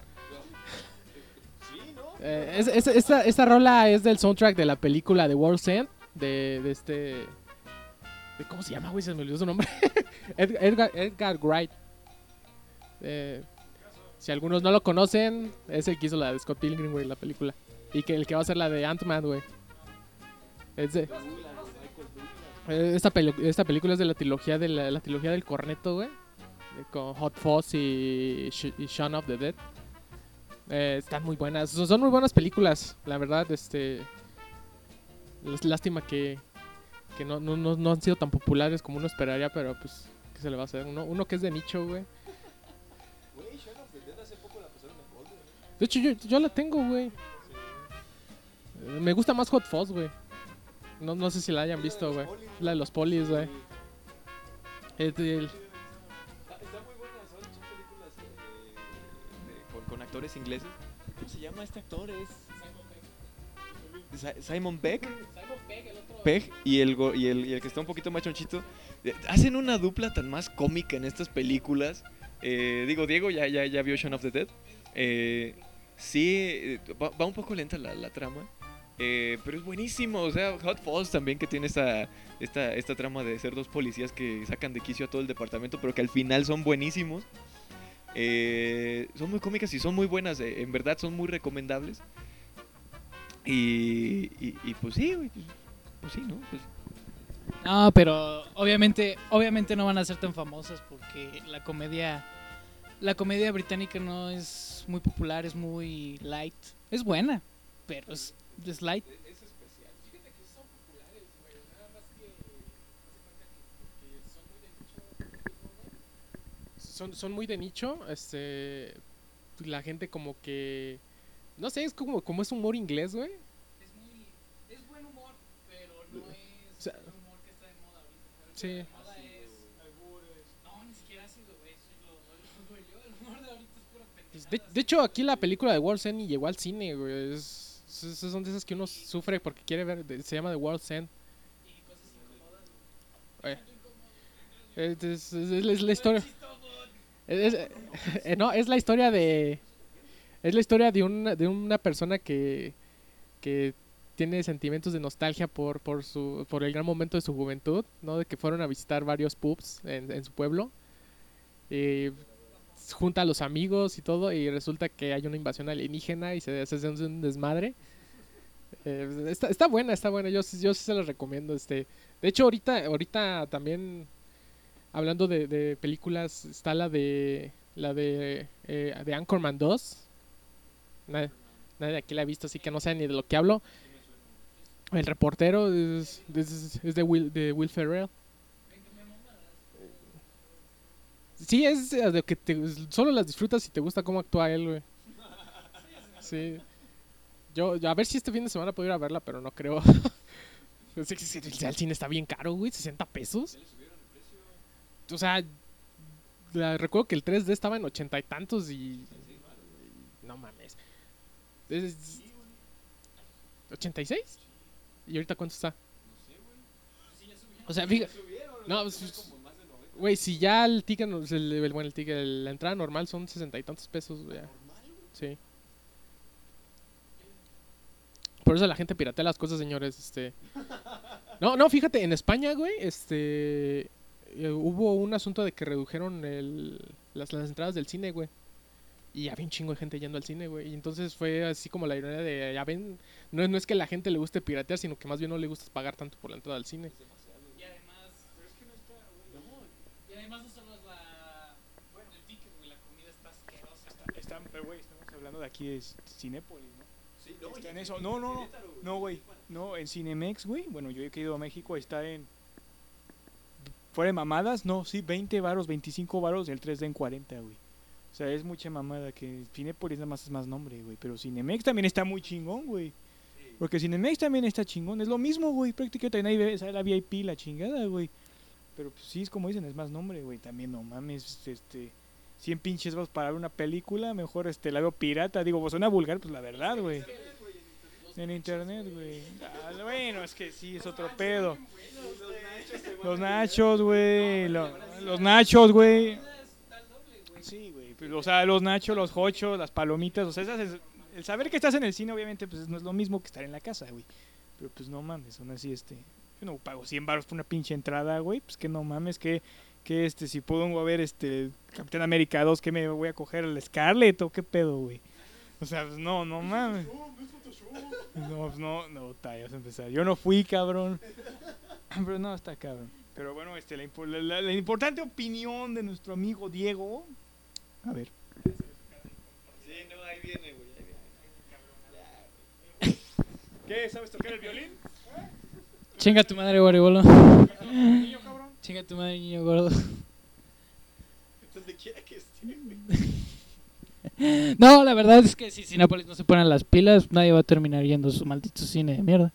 Eh, es- es- esta, esta rola es del soundtrack de la película The World's End. De, de este. De, ¿Cómo se llama, güey? Se me olvidó su nombre. Ed- Edgar, Edgar Wright. Eh, si algunos no lo conocen, es el que hizo la de Scott Pilgrim, güey, la película. Y que el que va a hacer la de Ant-Man, güey. Es de. Eh, Esta, peli- esta película es de la trilogía de la, la trilogía del corneto, güey. Eh, Con Hot Fuzz y, Sh- y Shaun of the Dead. Eh, están muy buenas. Son, son muy buenas películas, la verdad. Este, es lástima que, que no, no, no, no han sido tan populares como uno esperaría, pero pues, ¿qué se le va a hacer? Uno, uno que es de nicho, güey. Güey, Shaun of the Dead hace poco la pasaron en Golden. ¿eh? De hecho, yo, yo la tengo, güey. Eh, Me gusta más Hot Fuzz, güey. No, no sé si la hayan visto, güey. La de los polis, güey. Es del- Está, está muy buena, son, son películas eh, de- con, con actores ingleses. ¿Cómo se llama este actor? Es Si- Simon Beck. Pegg y el, go- y, el, y el que está un poquito más chonchito. eh, Hacen una dupla tan más cómica en estas películas. Eh, digo, Diego ya, ya, ya vio Shaun of the Dead. Eh, sí, eh, va, va un poco lenta la, la trama. Eh, pero es buenísimo, o sea, Hot Fuzz también que tiene esta, esta, esta trama de ser dos policías que sacan de quicio a todo el departamento, pero que al final son buenísimos. Eh, son muy cómicas y son muy buenas, eh, en verdad son muy recomendables. Y, y, y pues sí, güey, pues, pues sí, ¿no? Pues, No, pero obviamente, obviamente no van a ser tan famosas porque la comedia, la comedia británica no es muy popular, es muy light, es buena, pero es, es light. son, son muy de nicho. Este, la gente como que, no sé, es como, como es humor inglés, güey. Es muy, es buen humor, pero no es O sea, el humor que está de moda ahorita. Sí. La moda es, no, ni siquiera ha sido eso, lo, lo, lo, yo, el humor de ahorita es pura Pues, pendejada. De, de hecho, aquí la película de World's End ni llegó al cine, güey. Es, es- es- son de esas que uno sufre porque quiere ver. de- se llama The World's End. Y cosas incómodas. Eh, Es, es- es- es la historia. Es, es- eh, no, es la historia de. Es la historia de una, de una persona que. que tiene sentimientos de nostalgia por, por su por el gran momento de su juventud, ¿no? De que fueron a visitar varios pubs en, en su pueblo. Y junta a los amigos y todo y resulta que hay una invasión alienígena y se hace un desmadre. Eh, está, está buena, está buena. Yo, sí- yo sí se la recomiendo. Este, de hecho, ahorita, ahorita también hablando de, de películas está la de la de eh, de Anchorman dos. Nadie, nadie de aquí la ha visto, así que no sé ni de lo que hablo. El reportero es, es, es de Will de Will Ferrell. Sí, es eh, de que te- solo las disfrutas si te gusta cómo actúa él, güey. Sí. Yo, yo- a ver si este fin de semana puedo ir a verla, pero no creo. Sí, sí, sí, el cine está bien caro, güey, sesenta pesos. O sea, la- recuerdo que el tres D estaba en ochenta y tantos y... y no mames. Es- ¿ochenta y seis? ¿Y ahorita cuánto está? O sea, fíjate... No, pues, güey, si ya el ticket, no- el, el- bueno, el ticket, el- la entrada normal son sesenta y tantos pesos, güey. Sí. Por eso la gente piratea las cosas, señores, este... No, no, fíjate, en España, güey, este... eh, hubo un asunto de que redujeron el, las, las entradas del cine, güey. Y había un chingo de gente yendo al cine, güey. Y entonces fue así como la ironía de, ya ven, no, es- no es que a la gente le guste piratear, sino que más bien no le gusta pagar tanto por la entrada al cine. Y además, y además no solo es la, el ticket, güey, la comida está asquerosa. Están, pero güey, estamos hablando de aquí de Cinépolis, ¿no? Está en eso. No, no, no. No, güey. No, en Cinemex, güey. Bueno, yo he ido a México, está en. Fuera de mamadas, no, sí, veinte varos, veinticinco varos, el tres D en cuarenta, güey. O sea, es mucha mamada que Cinépolis nada más es más nombre, güey. Pero Cinemex también está muy chingón, güey. Porque Cinemex también está chingón. Es lo mismo, güey. Prácticamente ahí ve- sale la V I P, la chingada, güey. Pero pues sí, es como dicen, es más nombre, güey. También no mames, este. cien pinches vas para ver una película, mejor este la veo pirata. Digo, pues suena vulgar, pues la verdad, güey. En internet, güey. Ah, bueno, es que sí, es otro pedo. Los nachos, güey. lo- Los nachos, güey. Sí, güey. pues, o sea, los nachos, los hochos, las palomitas. O sea, esas es- el saber que estás en el cine, obviamente, pues no es lo mismo que estar en la casa, güey. Pero pues no mames, aún así, este. Yo no pago cien baros por una pinche entrada, güey. Pues que no mames, que. Que este, si puedo ver este Capitán América dos, ¿qué me voy a coger? ¿El Scarlet o qué pedo, güey? O sea, pues no, no mames. No, pues no, no, ta, ya vas a empezar. Yo no fui, cabrón. Pero no, está cabrón. Pero bueno, este, la, impo- la- la- la importante opinión de nuestro amigo Diego. A ver. Sí, no, ahí viene, güey. Ahí viene. ¿Qué? ¿Sabes tocar el violín? Chinga tu madre, guaribolo. Chinga tu madre, niño gordo. Donde quiera que esté, güey. No, la verdad es que si Cinépolis no se ponen las pilas, nadie va a terminar yendo a su maldito cine de mierda.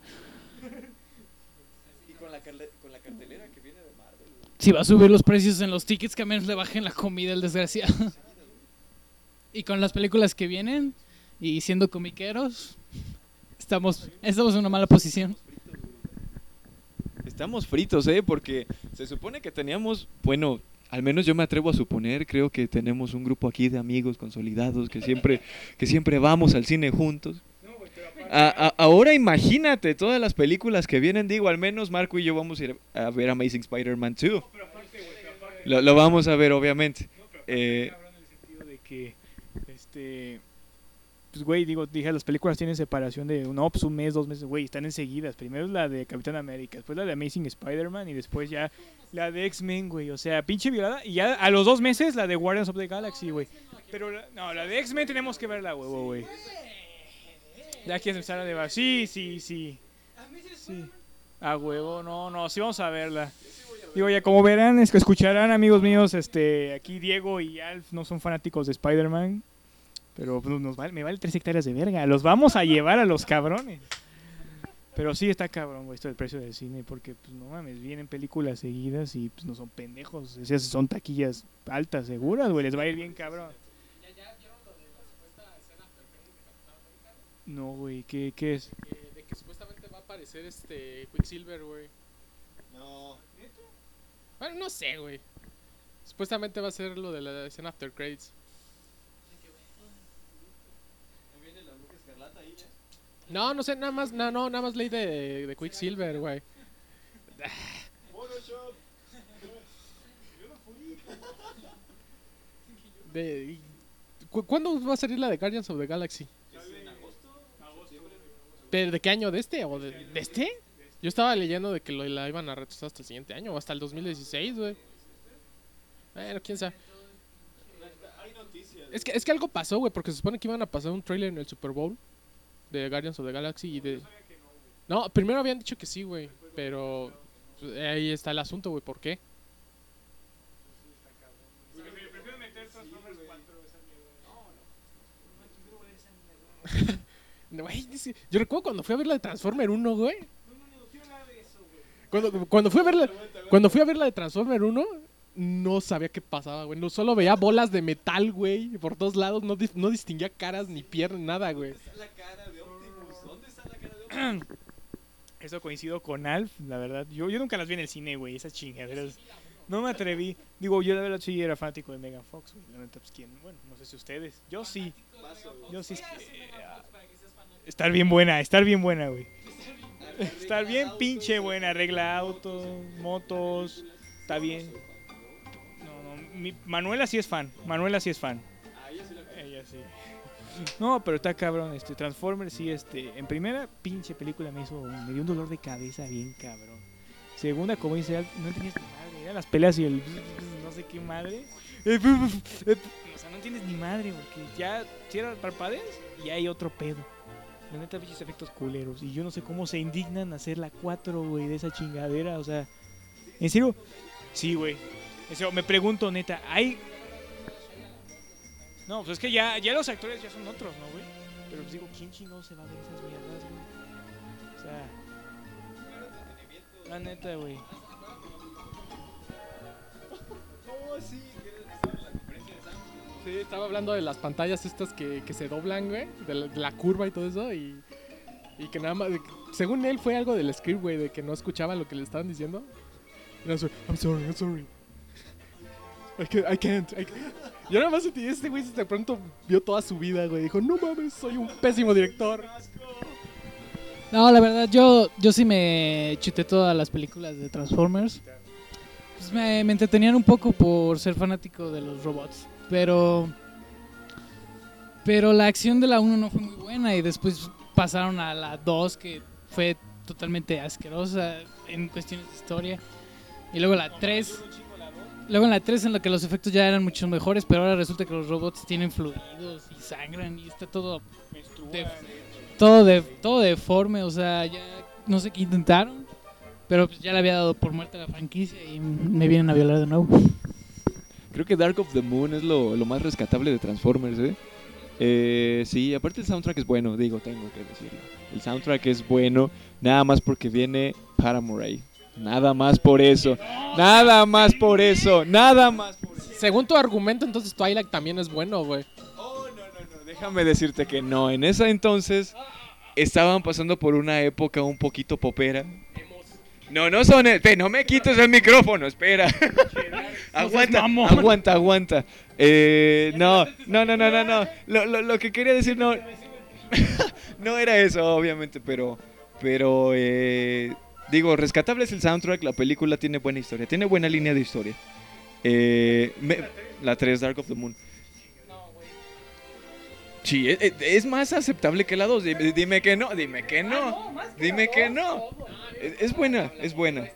Y con la, carle- con la cartelera que viene de Marvel, güey. Si va a subir los precios en los tickets, que a menos le bajen la comida el desgraciado. Y con las películas que vienen, y siendo comiqueros, estamos, estamos en una mala posición. Estamos fritos, ¿eh? Porque se supone que teníamos, bueno, al menos yo me atrevo a suponer, creo que tenemos un grupo aquí de amigos consolidados que siempre, que siempre vamos al cine juntos. A- a- ahora imagínate todas las películas que vienen, digo, al menos Marco y yo vamos a ir a ver Amazing Spider-Man dos. Lo, lo vamos a ver, obviamente. Eh, Cabrón, en el sentido de que, este, pues güey, digo, dije, las películas tienen separación de, no, pues un mes, dos meses, güey, están enseguidas. Primero es la de Capitán América, después la de Amazing Spider-Man y después ya la de X-Men, güey. O sea, pinche violada. Y ya a los dos meses la de Guardians of the Galaxy, güey. Pero, la- no, la de X-Men tenemos que verla, huevo, güey. Ya quieres empezar a debatir. Sí, sí, sí. Sí. A huevo, no, no, sí vamos a verla. Digo, ya como verán, es que escucharán, amigos míos, este, aquí Diego y Alf no son fanáticos de Spider-Man. Pero pues, nos vale- me vale tres hectáreas de verga. Los vamos a llevar a los cabrones. Pero sí está cabrón, güey, esto del precio del cine. Porque, pues, no mames, vienen películas seguidas y pues no son pendejos. Esas son taquillas altas, seguras, güey. Les va a ir bien cabrón. No, güey, ¿qué, qué es? Eh, de que supuestamente va a aparecer este Quicksilver, güey. no. Bueno, no sé, güey. Supuestamente va a ser lo de la escena after credits. No, no sé, nada más, no, no, nada más leí de, de Quicksilver, güey. De, ¿cu- ¿Cuándo va a salir la de Guardians of the Galaxy? ¿De, de qué año? ¿De este? ¿O de, de este? Yo estaba leyendo de que lo, la iban a retrasar hasta el siguiente año o hasta el dos mil dieciséis, güey. Bueno, quién sabe. Es que, es que algo pasó, güey, porque se supone que iban a pasar un trailer en el Super Bowl de Guardians of the Galaxy y de... No, primero habían dicho que sí, güey, pero pues, ahí está el asunto, güey, ¿por qué? Güey, dice- yo recuerdo cuando fui a ver la de Transformer uno, güey. Cuando, cuando fui a ver la, cuando fui a ver la de Transformer uno, no sabía qué pasaba, güey. No, solo veía bolas de metal, güey, por todos lados. No, dis- no distinguía caras ni piernas, nada, güey. Eso coincido con Alf, la verdad. Yo, yo nunca las vi en el cine, güey, esas chingaderas. No me atreví. Digo, yo de verdad sí era fanático de Megan Fox, güey. La neta, pues quién, bueno, no sé si ustedes. Yo sí. Yo sí. eh, estar bien buena, estar bien buena, güey. Estar bien pinche buena. Arregla autos, motos. Está bien. No, no. Mi, Manuela sí es fan. Manuela sí es fan. Ella sí. No, pero está cabrón, este Transformers sí, este, en primera pinche película me hizo, me dio un dolor de cabeza bien cabrón. Segunda, como dice Alf, no tenías ni madre, eran las peleas y el no sé qué madre. O sea, no tienes ni madre, porque ya cierras parpadeas y hay otro pedo. La neta, pinches efectos culeros. Y yo no sé cómo se indignan a hacer la cuatro, güey, de esa chingadera, o sea, ¿en serio? Sí, güey. En serio, me pregunto, neta, ¿hay...? No, pues es que ya, ya los actores ya son otros, ¿no, güey? Pero pues digo, ¿quién chingado se va a ver esas mierdas, güey? O sea... La neta, güey. Sí, estaba hablando de las pantallas estas que, que se doblan, güey, de la, de la curva y todo eso, y, y que nada más, de- según él fue algo del script, güey, de que no escuchaba lo que le estaban diciendo. Y no, I'm sorry, I'm sorry. I can't, I can't, I can't. Yo nada más sentí, este güey de pronto vio toda su vida, güey, dijo, no mames, soy un pésimo director. No, la verdad, yo, yo sí me chuté todas las películas de Transformers. Pues me, me entretenían un poco por ser fanático de los robots. Pero. Pero la acción de la uno no fue muy buena. Y después pasaron a la dos, que fue totalmente asquerosa en cuestiones de historia. Y luego la tres. Luego en la tres, en la que los efectos ya eran mucho mejores. Pero ahora resulta que los robots tienen fluidos y sangran. Y está todo. De, todo, de, todo deforme. O sea, ya no sé qué intentaron. Pero pues ya le había dado por muerte a la franquicia. Y me vienen a violar de nuevo. Creo que Dark of the Moon es lo, lo más rescatable de Transformers, ¿eh? Eh, sí, aparte el soundtrack es bueno, digo, tengo que decirlo. El soundtrack es bueno, nada más porque viene Paramore ahí. Nada más por eso, nada más por eso, nada más por eso. Según tu argumento, entonces Twilight también es bueno, güey. Oh, no, no, no, déjame decirte que no. En esa entonces estaban pasando por una época un poquito popera. No, no son... el- Ve, no me quites el micrófono, espera. aguanta, aguanta, aguanta. Eh, no, no, no, no, no, no. Lo, lo, lo que quería decir no... no era eso, obviamente, pero... Pero, eh, digo, rescatable es el soundtrack, la película tiene buena historia, tiene buena línea de historia. Eh, me- la tres, Dark of the Moon. Sí, es, es más aceptable que la dos. Dime, dime que no, dime que no. Dime que no. Es, es buena, es buena.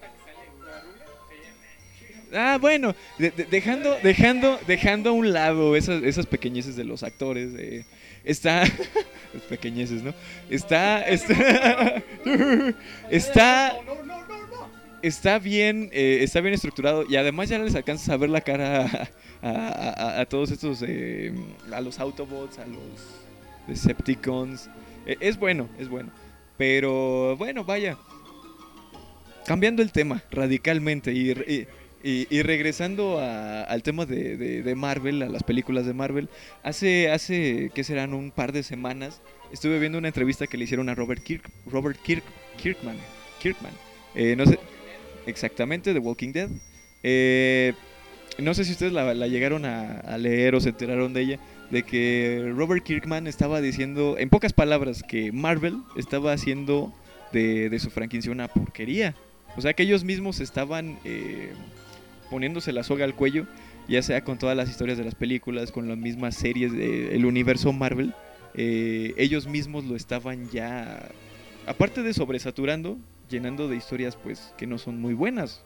Ah, bueno, de- de- dejando, dejando, dejando a un lado esas, esas pequeñeces de los actores, eh, está, los pequeñeces, ¿no? Está, está, está, está bien, eh, está bien estructurado y además ya les alcanzas a ver la cara a, a- a- a todos estos, eh, a los Autobots, a los Decepticons. Eh, es bueno, es bueno, pero bueno, vaya. Cambiando el tema radicalmente y, y, y- y regresando a- al tema de, de- de Marvel, a las películas de Marvel, hace, hace ¿qué serán? Un par de semanas estuve viendo una entrevista que le hicieron a Robert, Kirk, Robert Kirk, Kirkman. Kirkman. Eh, no sé, exactamente, The Walking Dead. Eh, no sé si ustedes la, la llegaron a, a leer o se enteraron de ella, de que Robert Kirkman estaba diciendo, en pocas palabras, que Marvel estaba haciendo de, de su franquicia una porquería. O sea que ellos mismos estaban eh, poniéndose la soga al cuello ya sea con todas las historias de las películas, con las mismas series del universo Marvel, eh, ellos mismos lo estaban ya, aparte de sobresaturando, llenando de historias pues que no son muy buenas.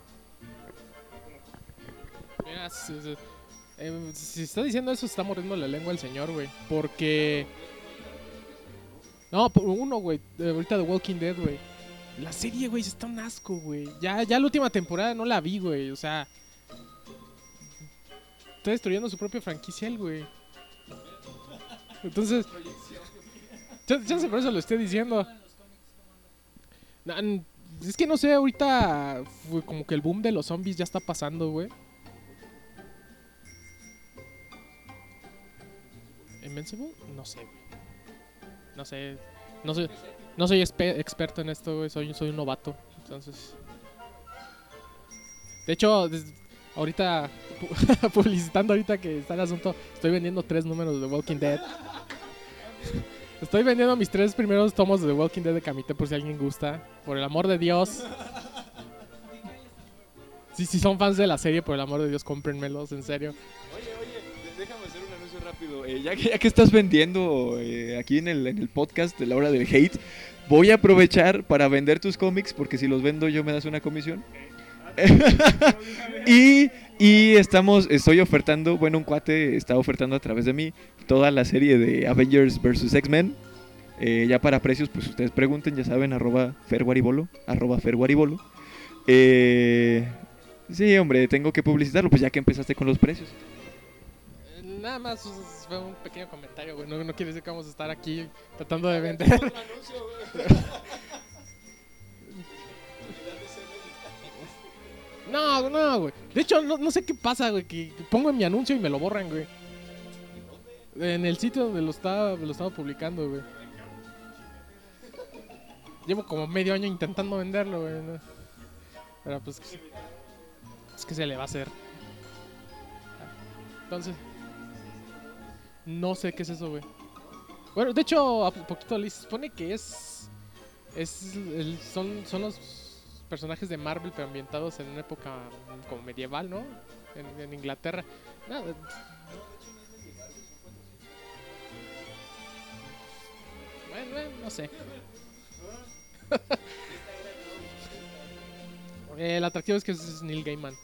Mira, si, si- eh, si está diciendo eso, está mordiendo la lengua el señor, güey. Porque. No, por uno, güey. de- Ahorita de Walking Dead, güey. La serie, güey, está un asco, güey. Ya, ya la última temporada no la vi, güey. O sea. Está destruyendo su propia franquicia, el güey. Entonces. Ya, ya sé por eso lo estoy diciendo. Na- n- Es que no sé, ahorita. Fue como que el boom de los zombies ya está pasando, güey. ¿Invincible? No sé, güey. No sé. No soy, no soy espe- experto en esto, güey. Soy, soy un novato. Entonces. De hecho, des- ahorita. pu- publicitando ahorita que está el asunto. Estoy vendiendo tres números de The Walking Dead. Estoy vendiendo mis tres primeros tomos de The Walking Dead de Kamite por si alguien gusta. Por el amor de Dios. Sí, si son fans de la serie, por el amor de Dios, cómprenmelos, en serio. Oye, oye, déjame hacer un anuncio rápido. Eh, ya, que, ya que estás vendiendo eh, aquí en el, en el podcast de la hora del hate, voy a aprovechar para vender tus cómics, porque si los vendo yo me das una comisión. y, y estamos, estoy ofertando, bueno, un cuate está ofertando a través de mí toda la serie de Avengers versus X-Men. Eh, ya para precios, pues ustedes pregunten, ya saben, arroba ferguaribolo, arroba ferguaribolo. Eh, sí, hombre, tengo que publicitarlo, pues ya que empezaste con los precios. Eh, Nada más pues, fue un pequeño comentario, güey. No, no quiere decir que vamos a estar aquí tratando de vender. No, no, güey. De hecho, no, no sé qué pasa, güey. Que que pongo en mi anuncio y me lo borran, güey. En el sitio donde lo estaba, lo estaba publicando, güey. Llevo como medio año intentando venderlo, güey. ¿no? Pero pues. Es que se le va a hacer. Entonces. No sé qué es eso, güey. Bueno, de hecho, a poquito le se supone que es. Es el- son, son los personajes de Marvel, pero ambientados en una época mm, como medieval, ¿no? En, en Inglaterra. Nada. Bueno, bueno, no sé. Eh, el atractivo es que es Neil Gaiman.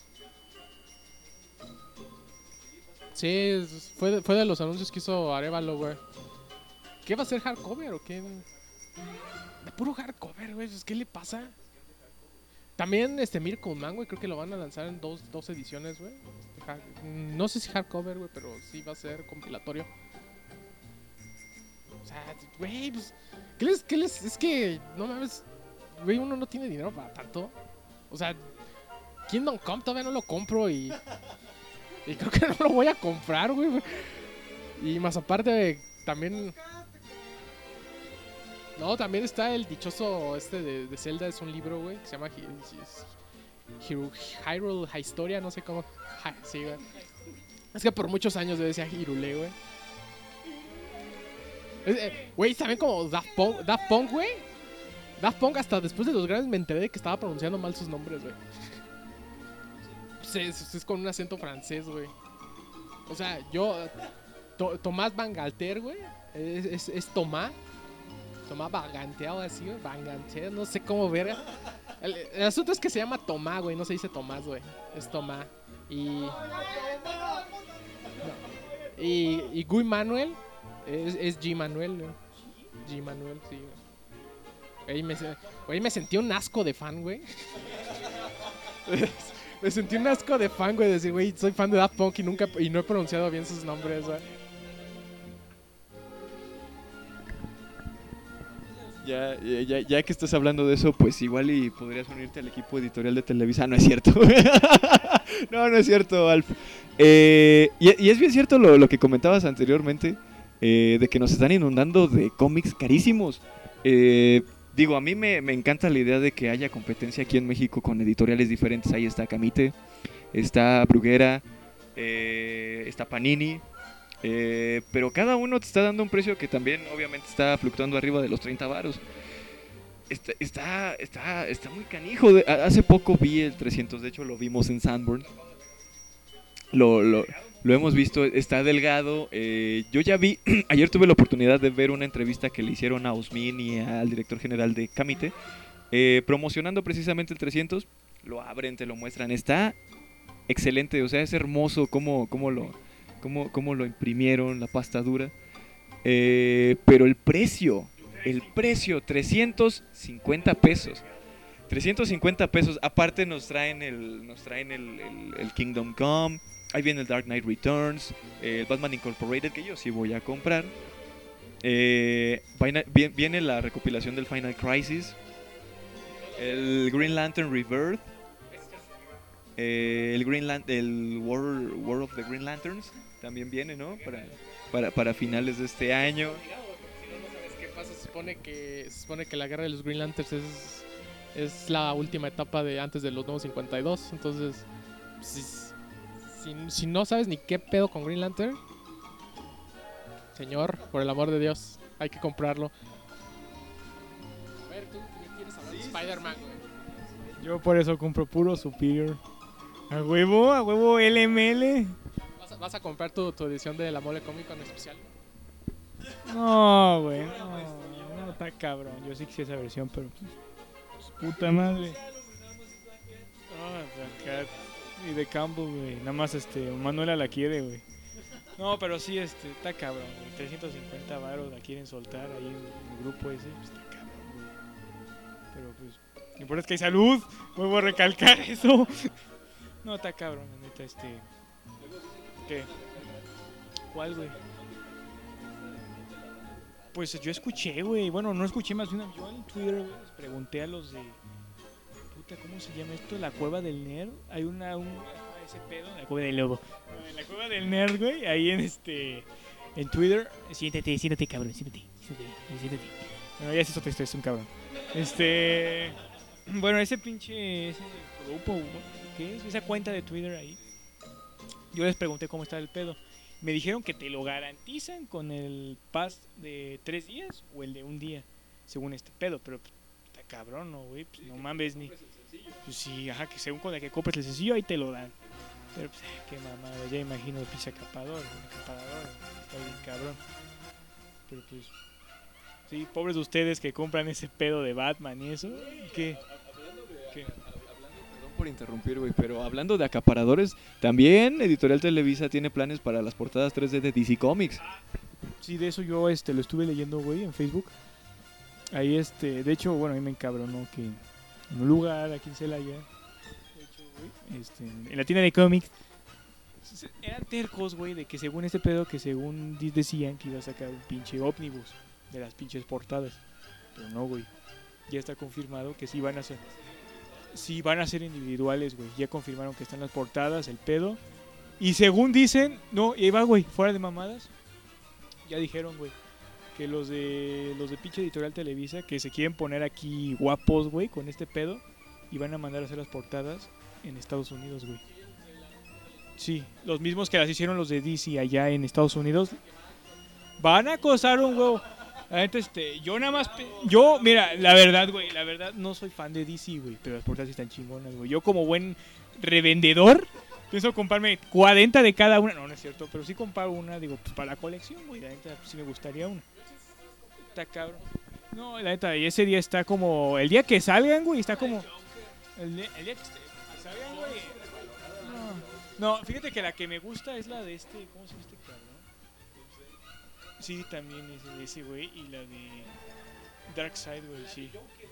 Sí, es- fue de, fue de los anuncios que hizo Arevalo, güey. ¿Qué va a ser hardcover o qué? De puro hardcover, güey. ¿Qué le pasa? También este Miracle Man, güey, creo que lo van a lanzar en dos, dos ediciones, güey. Ja- No sé si hardcover, güey, pero sí va a ser compilatorio. O sea, güey, pues. ¿Qué les, qué les? Es que, no mames, güey, uno no tiene dinero para tanto. O sea, Kingdom Come todavía no lo compro y. Y creo que no lo voy a comprar, güey. Y más aparte, también. No, también está el dichoso este de, de Zelda, es un libro, güey, que se llama Hi- Hi- Hiru- Hyrule Historia, no sé cómo. Ja, sí, güey. Es que por muchos años yo decía Hirule, güey. Es, eh, Güey, también como Daft Punk, Daft Punk, güey. Daft Punk, hasta después de los grandes me enteré de que estaba pronunciando mal sus nombres, güey. Pues es, es con un acento francés, güey. O sea, yo. To- Tomás Van Galter, güey. Es, es, es Tomás. Tomás Vagante, algo así, güey. Vagante, no sé cómo verga. El, el asunto es que se llama Tomás, güey. No se dice Tomás, güey. Es Tomás. Y. no. Y, y Guy Manuel es, es G Manuel, güey. G Manuel, sí, güey. Güey, me, se- güey, me sentí un asco de fan, güey. Me sentí un asco de fan, güey. De decir, güey, soy fan de Daft Punk y nunca y no he pronunciado bien sus nombres, güey. Ya, ya, ya- ya que estás hablando de eso, pues igual y podrías unirte al equipo editorial de Televisa. No es cierto. no, no es cierto, Alf. Eh, y, y es bien cierto lo, lo que comentabas anteriormente, eh, de que nos están inundando de cómics carísimos. Eh, digo, a mí me, me encanta la idea de que haya competencia aquí en México con editoriales diferentes. Ahí está Camite, está Bruguera, eh, está Panini. Eh, pero cada uno te está dando un precio que también obviamente está fluctuando arriba de los treinta varos. Está, está, está, está muy canijo. De- a- hace poco vi el trescientos, de hecho lo vimos en Sanborn. lo, lo, lo hemos visto, está delgado. Eh, yo ya vi, ayer tuve la oportunidad de ver una entrevista que le hicieron a Osmin y al director general de Kamite, eh, promocionando precisamente el trescientos. Lo abren, te lo muestran, está excelente, o sea, es hermoso cómo, cómo, lo, cómo, cómo lo imprimieron, la pasta dura. Eh, pero el precio, el precio, trescientos cincuenta pesos. trescientos cincuenta pesos, aparte nos traen el, nos traen el, el, el Kingdom Come, ahí viene el Dark Knight Returns, eh, el Batman Incorporated, que yo sí voy a comprar. Eh, viene, viene la recopilación del Final Crisis, el Green Lantern Rebirth, eh, el Green Lan- el War, War of the Green Lanterns, también viene, ¿no? Para, para, para finales de este año. ¿Qué pasa? Se supone que, se supone que la guerra de los Green Lanterns es, es la última etapa de antes de los nuevos cincuenta y dos. Entonces, si, si, si no sabes ni qué pedo con Green Lantern, señor, por el amor de Dios, hay que comprarlo. A ver, tú ¿qué quieres hablar de Spider-Man, güey? Yo por eso compro puro Superior. A huevo, a huevo L M L. ¿Vas a, vas a comprar tu, tu edición de la Mole Comic Con especial? No, güey. No, no, está cabrón. Yo sí quisiera esa versión, pero pues, puta madre. Ah, acá. Y de Campbell, güey. Nada más este, Manuela la quiere, güey. No, pero sí, este, está cabrón, güey. trescientos cincuenta varos la quieren soltar ahí en el grupo ese. Pues, está cabrón, güey. Pero pues, lo importante es que hay salud. Vuelvo a recalcar eso. No, está cabrón, la neta, este. ¿Qué? ¿Cuál, güey? Pues yo escuché, güey. Bueno, no escuché más de una. Yo en Twitter, güey, les pregunté a los de. Puta, ¿cómo se llama esto? La cueva del nerd. Hay una. Un, ah, ese pedo. La cueva del lobo. En la cueva del nerd, güey. Ahí en este. En Twitter. Siéntate, siéntate, cabrón. Siéntate, siéntate, siéntate. Bueno, ya es otra historia, es un cabrón. Este. Bueno, ese pinche. Ese grupo, güey. ¿Qué es? Esa cuenta de Twitter ahí. Yo les pregunté cómo está el pedo. Me dijeron que te lo garantizan con el pass de tres días o el de un día, según este pedo. Pero pues, está cabrón, ¿no, güey? Pues, no mames ni. Pues sí, ajá, que según con el que compres el sencillo, ahí te lo dan. Pero pues, qué mamada, ya imagino el pinche acapador, el acaparador, está bien cabrón. Pero pues, sí, pobres de ustedes que compran ese pedo de Batman y eso. ¿Qué? ¿Qué? Por interrumpir, güey, pero hablando de acaparadores, también Editorial Televisa tiene planes para las portadas tres D de D C Comics. Sí, de eso yo este lo estuve leyendo, güey, en Facebook. Ahí este, de hecho, bueno, a mí me encabronó que en un lugar aquí en Celaya, de hecho, güey, este, en la tienda de cómics eran tercos, güey, de que según este pedo que según decían que iba a sacar un pinche ómnibus de las pinches portadas. Pero no, güey. Ya está confirmado que sí van a ser Sí, van a ser individuales, güey. Ya confirmaron que están las portadas, el pedo. Y según dicen, no, y ahí va, güey, fuera de mamadas. Ya dijeron, güey, que los de los de pinche Editorial Televisa, que se quieren poner aquí guapos, güey, con este pedo. Y van a mandar a hacer las portadas en Estados Unidos, güey. Sí, los mismos que las hicieron los de D C allá en Estados Unidos. Van a costar un huevo. La neta, este, yo nada más, pe- yo, mira, la verdad, güey, la verdad no soy fan de D C, güey, pero las portadas sí están chingonas, güey. Yo como buen revendedor, pienso comprarme cuarenta de cada una, no, no es cierto, pero sí comprar una, digo, pues para la colección, güey, la neta, pues, sí me gustaría una. Está cabrón. No, la neta, y ese día está como, el día que salgan, güey, está como, el día, el día que, este, que salgan, güey, no, no, fíjate que la que me gusta es la de este, ¿cómo se llama este cabrón? Sí, también es de ese, güey, y la de Darkseid, güey, sí.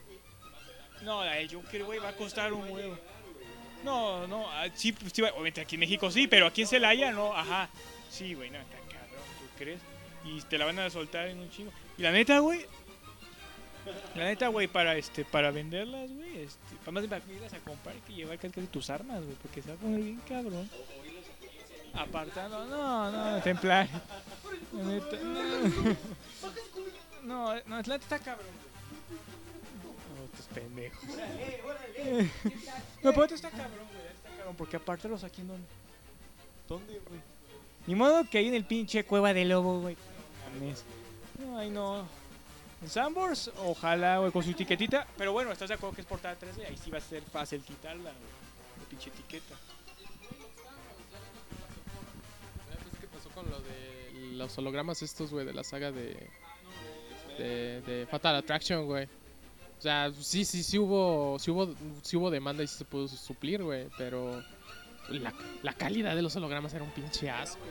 No, la del Joker, güey, va a costar un huevo. No, no, ah, sí, pues, sí, obviamente aquí en México sí, pero aquí en Celaya no, ajá. Sí, güey, no, está cabrón, ¿tú crees? Y te la van a soltar en un chingo. Y la neta, güey, la neta, güey, para este, para venderlas, güey, este, para más de irlas a comprar hay que llevar casi, casi tus armas, güey, porque se va a poner bien cabrón. Apartando, no, no, templar. La neta, no. No, no, la neta está cabrón. No, estos pendejos. No, pero esto está cabrón, güey, está cabrón, porque apártalos aquí en donde. ¿Dónde, güey? Ni modo que ahí en el pinche cueva de lobo, güey. Mames. No, ahí no. En Sambors, ojalá, güey, con su etiquetita. Pero bueno, ¿estás de acuerdo que es portada tres D? Ahí sí va a ser fácil quitarla, güey. La pinche etiqueta. con lo de los hologramas estos, güey, de la saga de, de, de Fatal Attraction, güey. O sea, sí, sí, sí hubo, sí hubo, sí hubo demanda y sí se pudo suplir, güey, pero la, la calidad de los hologramas era un pinche asco.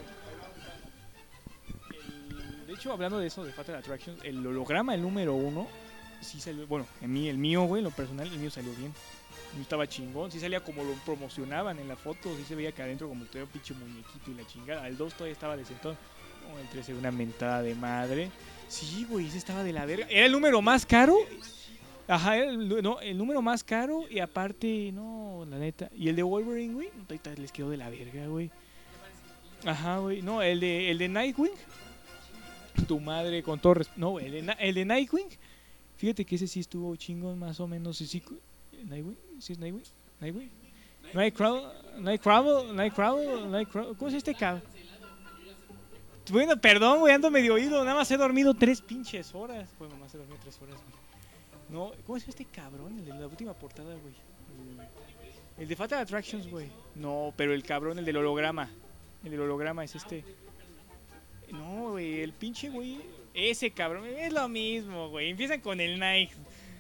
El- de hecho, hablando de eso, de Fatal Attractions, el holograma, el número uno, sí salió, bueno, en mí, el mío, güey, lo personal, el mío salió bien. El mío estaba chingón, sí salía como lo promocionaban en la foto, sí se veía que adentro como tenía un pinche muñequito y la chingada. El dos todavía estaba decentón. Oh, el tres era una mentada de madre. Sí, güey, ese estaba de la verga. Era el número más caro. Ajá, era el, no, el número más caro y aparte, no, la neta. Y el de Wolverine, güey, ahorita les quedó de la verga, güey. Ajá, güey. No, el de, el de Nightwing. Tu madre, con todo respeto. No, el de, Na- el de Nightwing. Fíjate que ese sí estuvo chingón, más o menos. Sí, sí, Nightwing, ¿sí es Nightwing? Nightwing. Nightcrawler, Nightcrawler, Nightcrawler, Nightcrawler. ¿Cómo es este cabrón? Bueno, perdón, güey, ando medio oído. Nada más he dormido tres pinches horas. Bueno, más he dormido tres horas, güey. No, ¿cómo es este cabrón? El de la última portada, güey. El, el de Fatal Attractions, güey. No, pero el cabrón, el del holograma. El del holograma es este. No, güey, el pinche, güey. Ese cabrón, es lo mismo, güey. Empiezan con el Nike.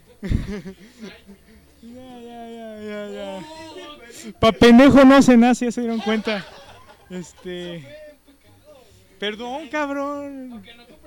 Ya, ya, ya, ya, ya. Pa' pendejo no se nace, ya se dieron cuenta. Este. Perdón, cabrón.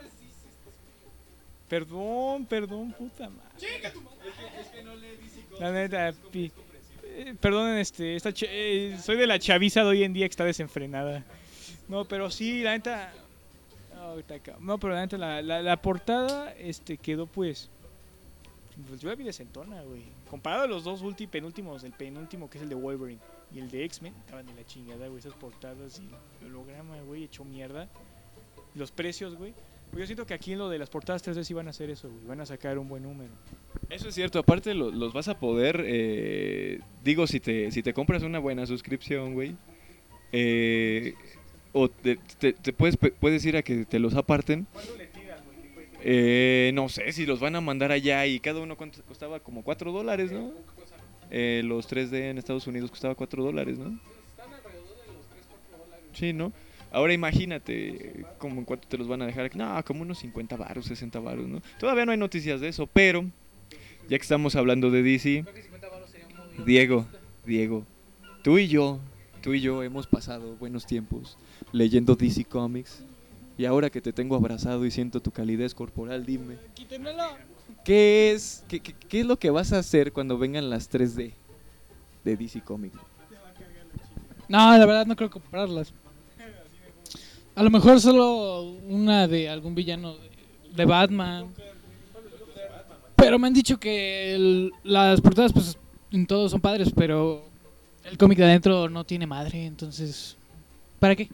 Perdón, perdón, puta madre. La neta, pi- eh, perdonen, este, esta ch- eh, soy de la chaviza de hoy en día que está desenfrenada. No, pero sí, la neta. Oh, está ca- no, pero la neta, la, la, la portada este, quedó pues. Pues yo la vi decentona, güey. Comparado a los dos ulti, penúltimos, el penúltimo que es el de Wolverine y el de X-Men, estaban de la chingada, güey. Esas portadas y el holograma, güey, hecho mierda. Los precios, güey. Pues yo siento que aquí en lo de las portadas tres D sí van a hacer eso, güey. Van a sacar un buen número. Eso es cierto, aparte lo- los vas a poder, eh, digo, si te, si te compras una buena suscripción, güey, eh, o te, te- te puedes, puedes ir a que te los aparten. Eh, no sé si los van a mandar allá y cada uno cuánto costaba como cuatro dólares, ¿no? Eh, los tres D en Estados Unidos costaba cuatro dólares, ¿no? Sí, ¿no? Ahora imagínate como en cuánto te los van a dejar. No, como unos cincuenta varos, sesenta varos, ¿no? Todavía no hay noticias de eso, pero ya que estamos hablando de D C, Diego, Diego, tú y yo, tú y yo hemos pasado buenos tiempos leyendo D C Comics. Y ahora que te tengo abrazado y siento tu calidez corporal, dime, ¿qué es, qué, qué- qué es lo que vas a hacer cuando vengan las tres D de D C Comics? No, la verdad no creo comprarlas. A lo mejor solo una de algún villano de, de Batman. Pero me han dicho que el- las portadas pues en todos son padres, pero el cómic de adentro no tiene madre, entonces ¿para qué?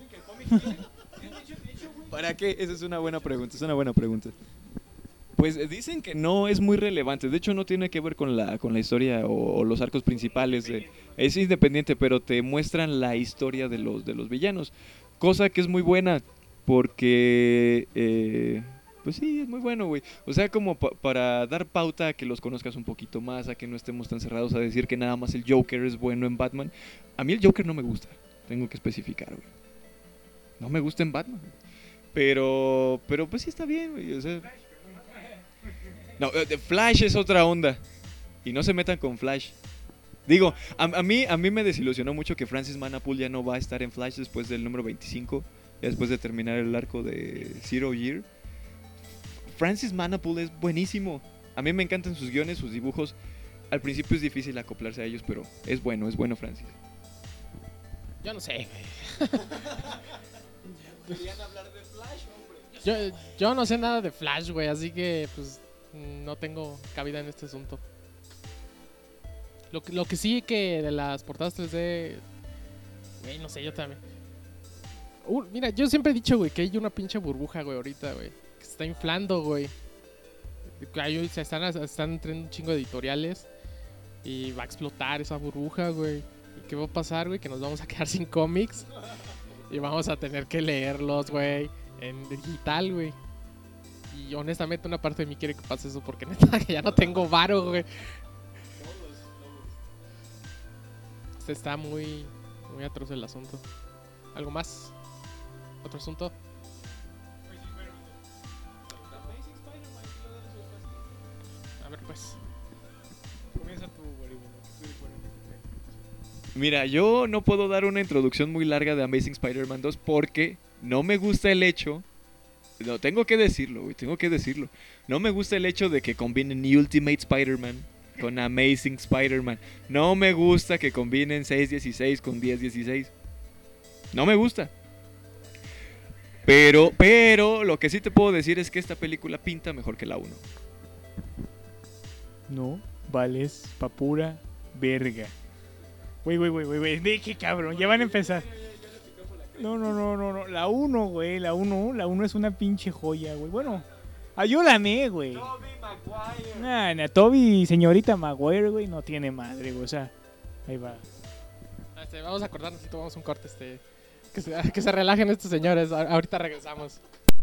¿Para qué? Esa es una buena pregunta, es una buena pregunta. Pues eh, dicen que no es muy relevante, de hecho no tiene que ver con la, con la historia o, o los arcos principales, de- es independiente, pero te muestran la historia de los, de los villanos, cosa que es muy buena, porque, eh, pues sí, es muy bueno, güey, o sea, como pa- para dar pauta a que los conozcas un poquito más, a que no estemos tan cerrados a decir que nada más el Joker es bueno en Batman. A mí el Joker no me gusta, tengo que especificar, güey, no me gusta en Batman. Pero, pero pues sí está bien, güey, o sea. No, eh, de Flash es otra onda. Y no se metan con Flash. Digo, a, a mí, a mí me desilusionó mucho que Francis Manapul ya no va a estar en Flash después del número veinticinco, después de terminar el arco de Zero Year. Francis Manapul es buenísimo. A mí me encantan sus guiones, sus dibujos. Al principio es difícil acoplarse a ellos, pero es bueno, es bueno Francis. Yo no sé, güey. Yo, yo no sé nada de Flash, güey, así que pues no tengo cabida en este asunto. Lo que, lo que sí que de las portadas tres D, güey, no sé, yo también. Uh, mira, yo siempre he dicho, güey, que hay una pinche burbuja, güey, ahorita, güey, que se está inflando, güey. Ahí se están, están entrando un chingo de editoriales y va a explotar esa burbuja, güey. ¿Y qué va a pasar, güey? Que nos vamos a quedar sin cómics y vamos a tener que leerlos, güey, en digital, güey. Y honestamente una parte de mí quiere que pase eso porque neta que ya no tengo varo, güey. Este está muy, muy atroz el asunto. ¿Algo más? otro asunto. A ver, pues. Comienza tú, Bolívar. Mira, yo no puedo dar una introducción muy larga de Amazing Spider-Man dos porque no me gusta el hecho. No, tengo que decirlo, güey, tengo que decirlo. No me gusta el hecho de que combinen Ultimate Spider-Man con Amazing Spider-Man. No me gusta que combinen seis dieciséis con diez dieciséis. No me gusta. Pero, pero, lo que sí te puedo decir es que esta película pinta mejor que la uno. No, vales pa' pura verga. Güey, güey, güey, güey, güey. De qué cabrón, ya van a empezar. No, no, no, no, no. La uno, güey, la uno, la uno es una pinche joya, güey. Bueno, ayúdame, güey. Tobey Maguire. Nah, nah, Toby, señorita Maguire, güey, no tiene madre, güey. O sea, ahí va. Este, vamos a acordarnos y tomamos un corte, este, que se, que se relajen estos señores. A- ahorita regresamos.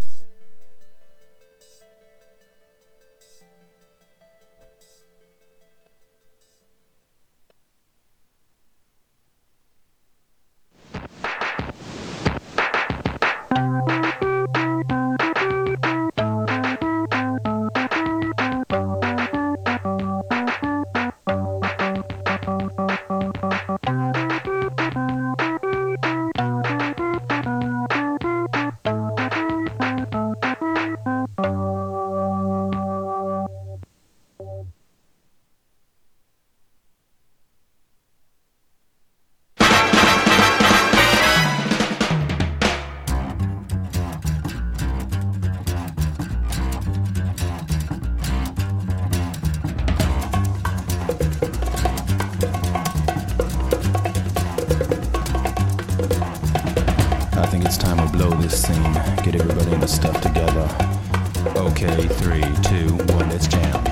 I think it's time we blow this scene. Get everybody in the stuff together. Okay, three, two, one, let's jam.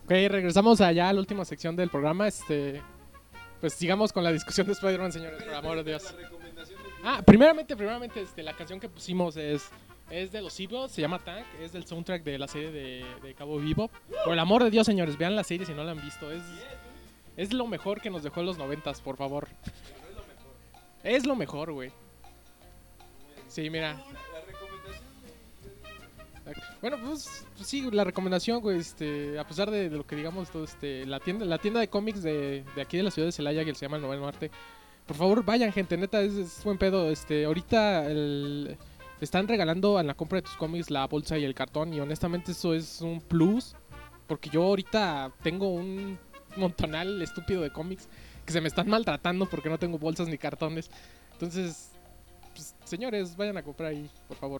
Ok, regresamos allá a la última sección del programa. Este, pues sigamos con la discusión de Spider-Man, señores, por amor de Dios. Ah, primeramente, primeramente, este, la canción que pusimos es, es de los Eagles, se llama Tank, es del soundtrack de la serie de, de Cabo Vivo. Por el amor de Dios, señores, vean la serie si no la han visto. Es, es lo mejor que nos dejó en los noventas, por favor. Es lo mejor, güey. Sí, mira. Bueno, pues, pues sí, la recomendación, güey, este, a pesar de, de lo que digamos, todo este, la tienda, la tienda de cómics de, de aquí de la ciudad de Celaya, que se llama el Noveno Arte, por favor vayan, gente, neta, es, es buen pedo, este, ahorita el, están regalando en la compra de tus cómics la bolsa y el cartón, y honestamente eso es un plus, porque yo ahorita tengo un montonal estúpido de cómics que se me están maltratando porque no tengo bolsas ni cartones, entonces, pues, señores, vayan a comprar ahí, por favor.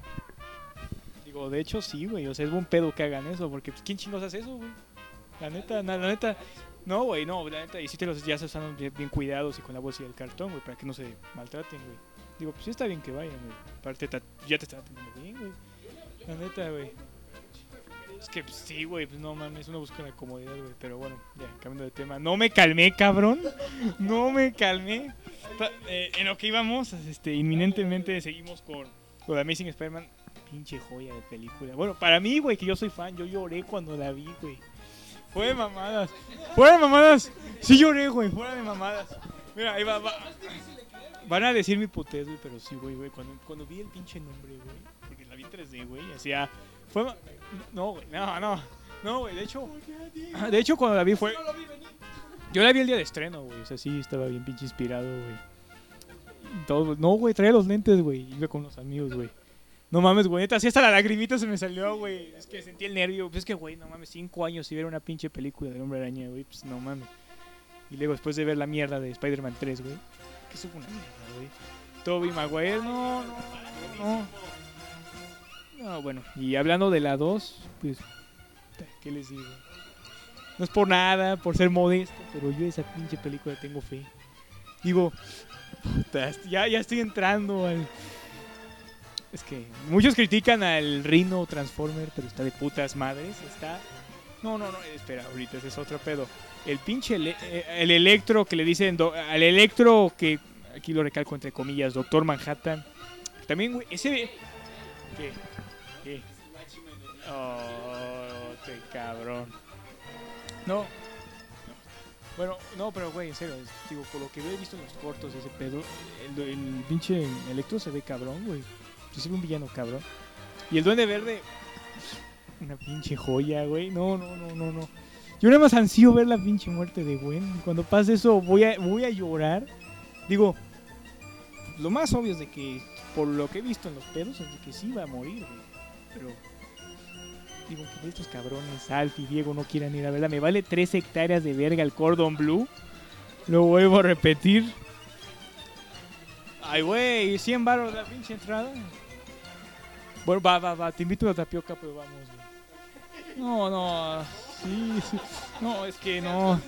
Digo, de hecho sí, güey, o sea, es buen pedo que hagan eso, porque pues, ¿quién chingos hace eso, güey? La neta, la, la neta, no, güey, no, la neta, y sí te los ya se están bien, bien cuidados y con la bolsa y el cartón, güey, para que no se maltraten, güey. Digo, pues sí está bien que vayan, güey, aparte ta, ya te están atendiendo bien, güey, la neta, güey. Es que pues, sí, güey, pues no mames, uno busca la comodidad, güey, pero bueno, ya, cambiando de tema. No me calmé, cabrón, no me calmé. Pa, eh, en lo que íbamos, este, inminentemente seguimos con lo de Amazing Spider-Man. Pinche joya de película. Bueno, para mí, güey, que yo soy fan, yo lloré cuando la vi, güey. Fuera de mamadas. Fuera de mamadas. Sí lloré, güey. Fuera de mamadas. Mira, ahí va, va. Van a decir mi putés, güey, pero sí, güey, güey. Cuando, cuando vi el pinche nombre, güey. Porque la vi en tres D, güey. Hacía. Fue. No, güey. No, no. No, güey. De hecho. De hecho, cuando la vi fue. Yo la vi el día de estreno, güey. O sea, sí, estaba bien pinche inspirado, güey. Todo. No, güey. Traía los lentes, güey. Iba con unos amigos, güey. No mames, güey, neta, así hasta la lagrimita se me salió, güey. Es que sentí el nervio. Pues es que, güey, no mames, cinco años y ver una pinche película del Hombre Araña, güey, pues no mames. Y luego después de ver la mierda de Spider-Man tres, güey. Que eso fue una mierda, güey. Tobey Maguire, no, no, no. No, bueno, y hablando de la dos, pues, ¿qué les digo? No es por nada, por ser modesto, pero yo esa pinche película tengo fe. Digo, puta, ya, ya estoy entrando al... Es que muchos critican al Rhino Transformer, pero está de putas madres. Está. No, no, no, espera, ahorita ese es otro pedo. El pinche. ele- eh, El Electro que le dicen. do- Al Electro que. Aquí lo recalco entre comillas, Doctor Manhattan. También, güey, ese. ¿Qué? ¿Qué? Oh, qué cabrón. No. no. Bueno, no, pero güey, en serio, es- digo, por lo que he visto en los cortos ese pedo, el, el pinche Electro se ve cabrón, güey. Se ve un villano cabrón. Y el Duende Verde, una pinche joya, güey. No, no, no, no, no. Yo nada más ansío ver la pinche muerte de Gwen. Y cuando pase eso voy a, voy a llorar. Digo, lo más obvio es de que, por lo que he visto en los pedos, es de que sí va a morir, güey. Pero, digo, que estos cabrones, Alf y Diego, no quieran ir a verla. Me vale tres hectáreas de verga el Cordon Blue. Lo vuelvo a repetir. Ay, güey, cien baros la pinche entrada. Bueno, va, va, va, te invito a la tapioca, pero vamos, güey. No, no, sí, sí. No, es que no.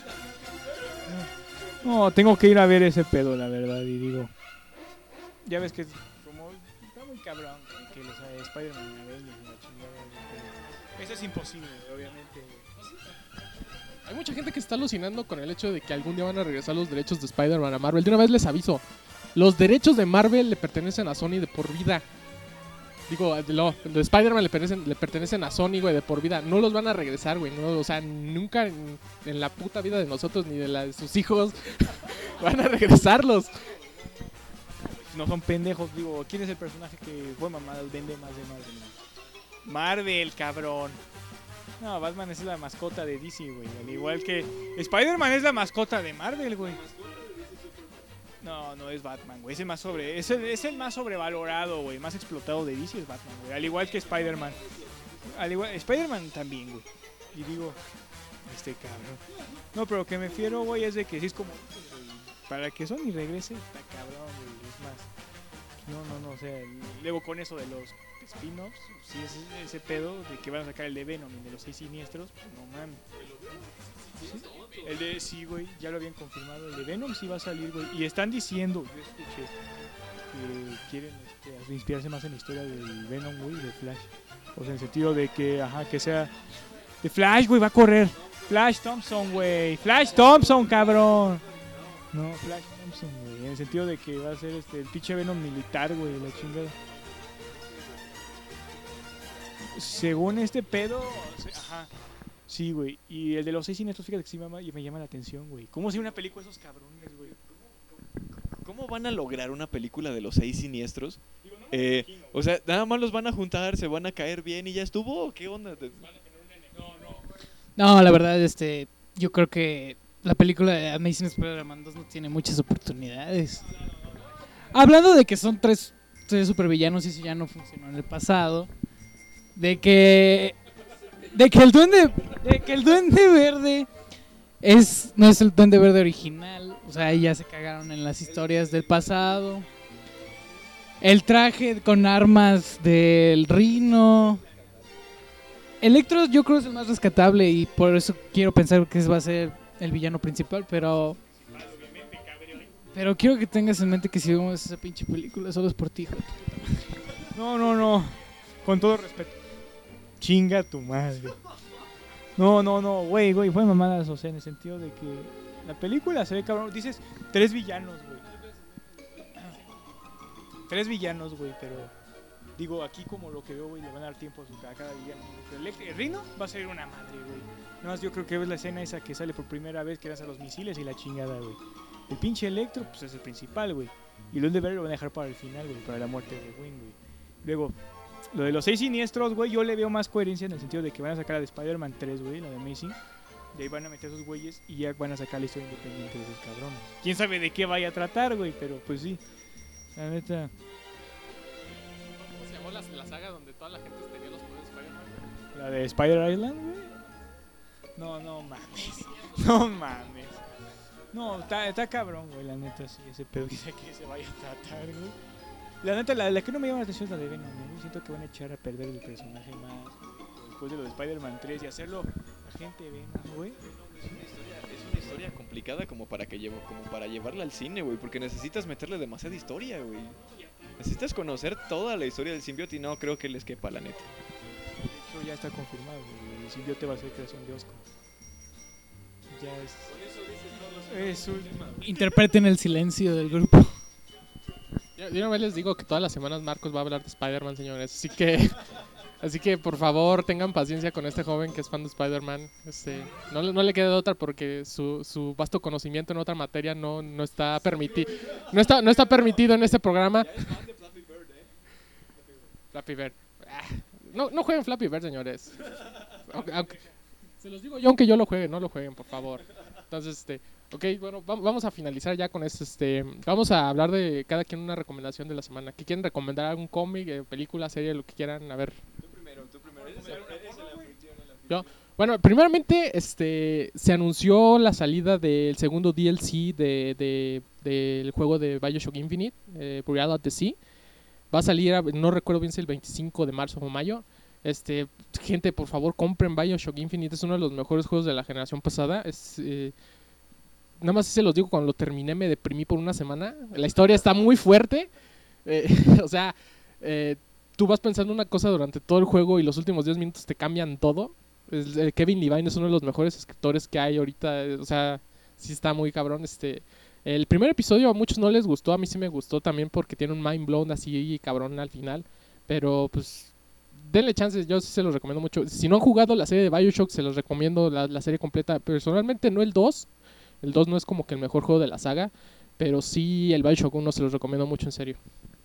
No, tengo que ir a ver ese pedo, la verdad, y digo. Ya ves que como está muy cabrón que los eh, Spider-Man Avengers y la chingada, güey. Eso es imposible, obviamente, güey. Hay mucha gente que está alucinando con el hecho de que algún día van a regresar los derechos de Spider-Man a Marvel. De una vez les aviso, los derechos de Marvel le pertenecen a Sony de por vida. Digo, lo, de Spider-Man le pertenecen, le pertenecen a Sony, güey, de por vida. No los van a regresar, güey. No, o sea, nunca en, en la puta vida de nosotros ni de la de sus hijos van a regresarlos. No son pendejos, digo, ¿quién es el personaje que fue mamada vende más de Marvel? Marvel, cabrón. No, Batman es la mascota de D C, güey. Al igual que Spider-Man es la mascota de Marvel, güey. No, no es Batman, güey. Es el más sobre, es el, es el más sobrevalorado, güey. Más explotado de D C es Batman, güey. Al igual que Spider-Man. Al igual, Spider-Man también, güey. Y digo, este cabrón. No, pero que me fiero, güey, es de que sí es como, güey, para que Sony regrese, está cabrón, güey. Es más, no, no, no, o sea, luego con eso de los spin-offs, si es ese pedo de que van a sacar el de Venom y de los seis siniestros, pues no mames. ¿Sí? El de, sí, güey, ya lo habían confirmado, el de Venom sí va a salir, güey. Y están diciendo, yo escuché, que quieren este, inspirarse más en la historia del Venom, güey, de Flash. O sea, en el sentido de que, ajá, que sea, De Flash, güey, va a correr. Flash Thompson, güey. Flash Thompson, cabrón. No, Flash Thompson, güey. En el sentido de que va a ser este, el pinche Venom militar, güey, la chingada. Según este pedo, se- ajá. Sí, güey. Y el de los seis siniestros, fíjate que sí me llama, y me llama la atención, güey. ¿Cómo sería una película de esos cabrones, güey? ¿Cómo van a lograr una película de los seis siniestros? Eh, o sea, nada más los van a juntar, se van a caer bien y ya estuvo. ¿O qué onda? No, la verdad, este, yo creo que la película de Amazing Spider-Man dos no tiene muchas oportunidades. Hablando de que son tres, tres supervillanos y eso ya no funcionó en el pasado. De que... De que el duende... De que el duende verde... Es, no es el Duende Verde original, o sea, ahí ya se cagaron en las historias del pasado. El traje con armas del Rhino. Electro yo creo es el más rescatable y por eso quiero pensar que ese va a ser el villano principal, pero... Pero quiero que tengas en mente que si vemos esa pinche película solo es por ti, hijo de tu puta madre. No, no, no. Con todo respeto. Chinga tu madre. No, no, no, güey, güey, fue mamadas, o sea, en el sentido de que la película se ve cabrón. Dices, tres villanos, güey. Tres villanos, güey, pero... Digo, aquí como lo que veo, güey, le van a dar tiempo a, su, a cada villano. Pero el, el Rhino va a ser una madre, güey. Nada más yo creo que ves la escena esa que sale por primera vez, que lanza los misiles y la chingada, güey. El pinche Electro, pues es el principal, güey. Y el Duende Verde lo van a dejar para el final, güey, para la muerte de Wayne, güey. Luego... Lo de los seis siniestros, güey, yo le veo más coherencia en el sentido de que van a sacar la de Spider-Man tres, güey, la de Amazing. Y ahí van a meter esos güeyes y ya van a sacar la historia independiente de esos cabrones. Quién sabe de qué vaya a tratar, güey, pero pues sí. La neta. ¿Cómo se llamó la, la saga donde toda la gente tenía los poderes de Spider-Man? La de Spider Island, güey. No, no mames. No mames. No, está, está cabrón, güey, la neta, sí, ese pedo dice que se vaya a tratar, güey. La neta, la, la que no me llama la atención es la de Venom, güey. Siento que van a echar a perder el personaje más después de lo de Spider-Man tres y hacerlo agente Venom, güey. Es una historia, es una historia complicada como para que llevo, como para llevarla al cine, güey, porque necesitas meterle demasiada historia, güey. Necesitas conocer toda la historia del simbionte y no creo que les quepa, la neta. De hecho, ya está confirmado, güey. El simbionte va a ser creación de Oscar. Ya es... Es un... Interpreten el silencio del grupo. Yo, yo una vez les digo que todas las semanas Marcos va a hablar de Spider-Man, señores. Así que, así que por favor tengan paciencia con este joven que es fan de Spider-Man. Este, no, le- no le queda de otra porque su, su vasto conocimiento en otra materia no, no está permitido. No está, no está permitido en este programa. Flappy Bird. Ah, No, no jueguen Flappy Bird, señores. Aunque- aunque- se los digo yo aunque yo lo juegue, no lo jueguen, por favor. Entonces, este, ok, bueno, va- vamos a finalizar ya con esto. Este, vamos a hablar de cada quien una recomendación de la semana. ¿Qué quieren recomendar? ¿Algún cómic, eh, película, serie, lo que quieran? A ver. Tú primero, tú primero. Yo, bueno, primeramente, este, se anunció la salida del segundo D L C de, de- del juego de BioShock Infinite, eh, Burial at the Sea. Va a salir, a- no recuerdo bien si el veinticinco de marzo o mayo. Este, gente, por favor, compren BioShock Infinite. Es uno de los mejores juegos de la generación pasada. Es, eh, nada más se los digo, cuando lo terminé me deprimí por una semana. La historia está muy fuerte. Eh, o sea, eh, tú vas pensando una cosa durante todo el juego y los últimos diez minutos te cambian todo. Es- eh, Kevin Levine es uno de los mejores escritores que hay ahorita. eh, O sea, sí está muy cabrón. Este, el primer episodio a muchos no les gustó. A mí sí me gustó también porque tiene un mind blown así cabrón al final. Pero pues denle chances, yo sí se los recomiendo mucho. Si no han jugado la serie de BioShock, se los recomiendo la, la serie completa. Personalmente no el dos. El dos no es como que el mejor juego de la saga. Pero sí el BioShock uno se los recomiendo mucho, en serio.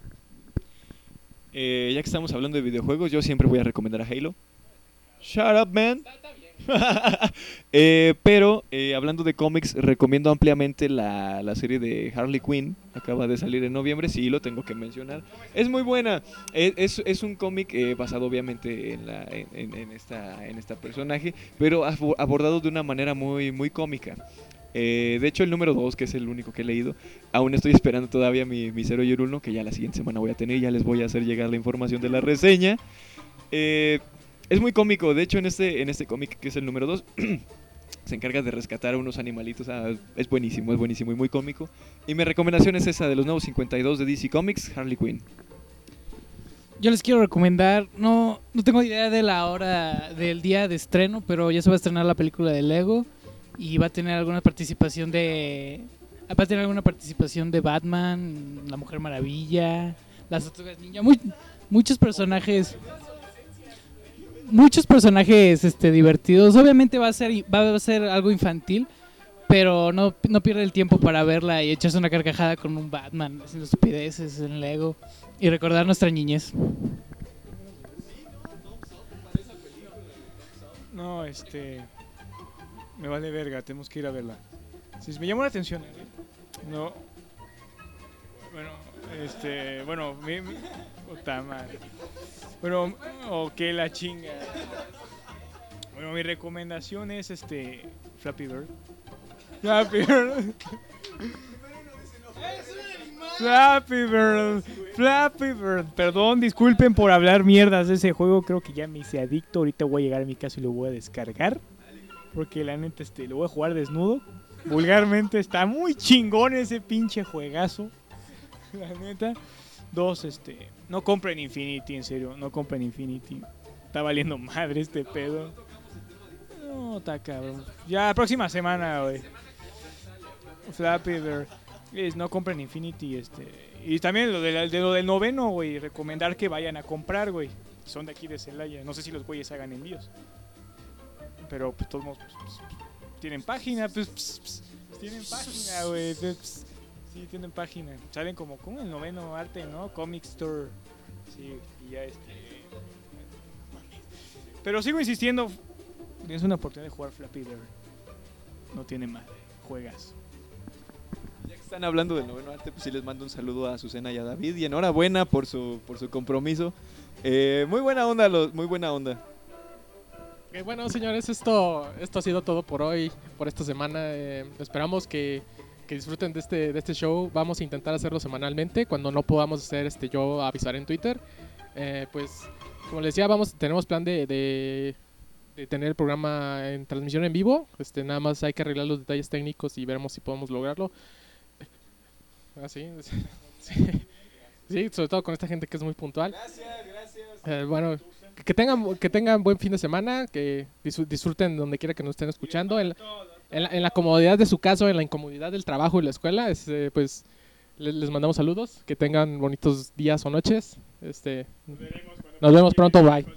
Eh, ya que estamos hablando de videojuegos, yo siempre voy a recomendar a Halo. Shut up, man. Eh, pero eh, hablando de cómics, recomiendo ampliamente la, la serie de Harley Quinn. Acaba de salir en noviembre, sí, lo tengo que mencionar. Es muy buena. Es, es, es un cómic eh, basado obviamente en, la, en, en- en esta, en esta personaje, pero abo- abordado de una manera muy, muy cómica. Eh, de hecho, el número dos, que es el único que he leído, aún estoy esperando todavía mi, mi Zero Year uno, que ya la siguiente semana voy a tener y ya les voy a hacer llegar la información de la reseña. Eh, es muy cómico, de hecho en este, en este cómic, que es el número dos, se encarga de rescatar a unos animalitos. Ah, es buenísimo, es buenísimo y muy cómico. Y mi recomendación es esa de los nuevos cincuenta y dos de D C Comics, Harley Quinn. Yo les quiero recomendar, no, no tengo idea de la hora del día de estreno, pero ya se va a estrenar la película de Lego y va a tener alguna participación de va a tener alguna participación de Batman, la Mujer Maravilla, las Tortugas Ninja, muy, muchos personajes muchos personajes este divertidos. Obviamente va a ser va a ser algo infantil, pero no no pierde el tiempo para verla y echarse una carcajada con un Batman haciendo estupideces en Lego. Y recordar nuestra niñez. No, este... Me vale verga, tenemos que ir a verla. Sí, me llamó la atención. ¿eh? No... Bueno, este... Bueno, mi... mi puta madre. Bueno, ok, la chinga. Bueno, mi recomendación es este... Flappy Bird. Flappy Bird. Flappy Bird, Flappy Bird. Perdón, disculpen por hablar mierdas de ese juego. Creo que ya me hice adicto. Ahorita voy a llegar a mi casa y lo voy a descargar. Porque la neta, este, lo voy a jugar desnudo. Vulgarmente, está muy chingón ese pinche juegazo. La neta. Dos, este, no compren Infinity, en serio. No compren Infinity. Está valiendo madre este pedo. No, está cabrón. Ya, próxima semana, güey. Flappy Bird. No compren Infinity, este... Y también lo, de, de lo del noveno, güey. Recomendar que vayan a comprar, güey. Son de aquí de Celaya. No sé si los güeyes hagan envíos. Pero, pues, todos modos, pues, pues, tienen página, pues, pues, pues, tienen página, güey. Pues, sí, tienen página. Salen como, como el noveno arte, ¿no? Comic Store. Sí, y ya, este... Pero sigo insistiendo. Tienes una oportunidad de jugar Flappy Bird. No tiene madre. Juegas. Están hablando del noveno arte, pues sí les mando un saludo a Azucena y a David y enhorabuena por su por su compromiso. Eh, muy buena onda, los, muy buena onda. Eh, bueno, señores, esto esto ha sido todo por hoy, por esta semana. Eh, esperamos que, que disfruten de este de este show. Vamos a intentar hacerlo semanalmente. Cuando no podamos hacer este, yo avisaré en Twitter. Eh, pues, como les decía, vamos tenemos plan de, de de tener el programa en transmisión en vivo. Este, nada más hay que arreglar los detalles técnicos y veremos si podemos lograrlo. Ah, sí, sí, sí, sobre todo con esta gente que es muy puntual. Gracias, gracias. Eh, bueno, que tengan que tengan buen fin de semana, que disfruten donde quiera que nos estén escuchando, en la, en la, en la comodidad de su casa, en la incomodidad del trabajo y la escuela. Este, pues les, les mandamos saludos, que tengan bonitos días o noches. Este, nos vemos pronto, bye.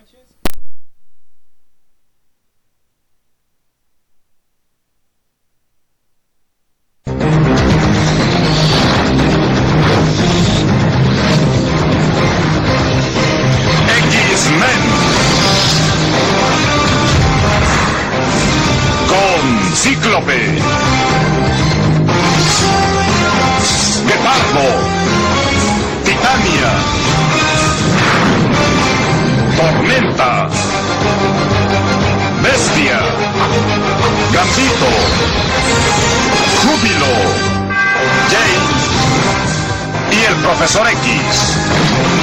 Cíclope, Guepardo, Titania, Tormenta, Bestia, Gambito, Júbilo, Jane y el Profesor X.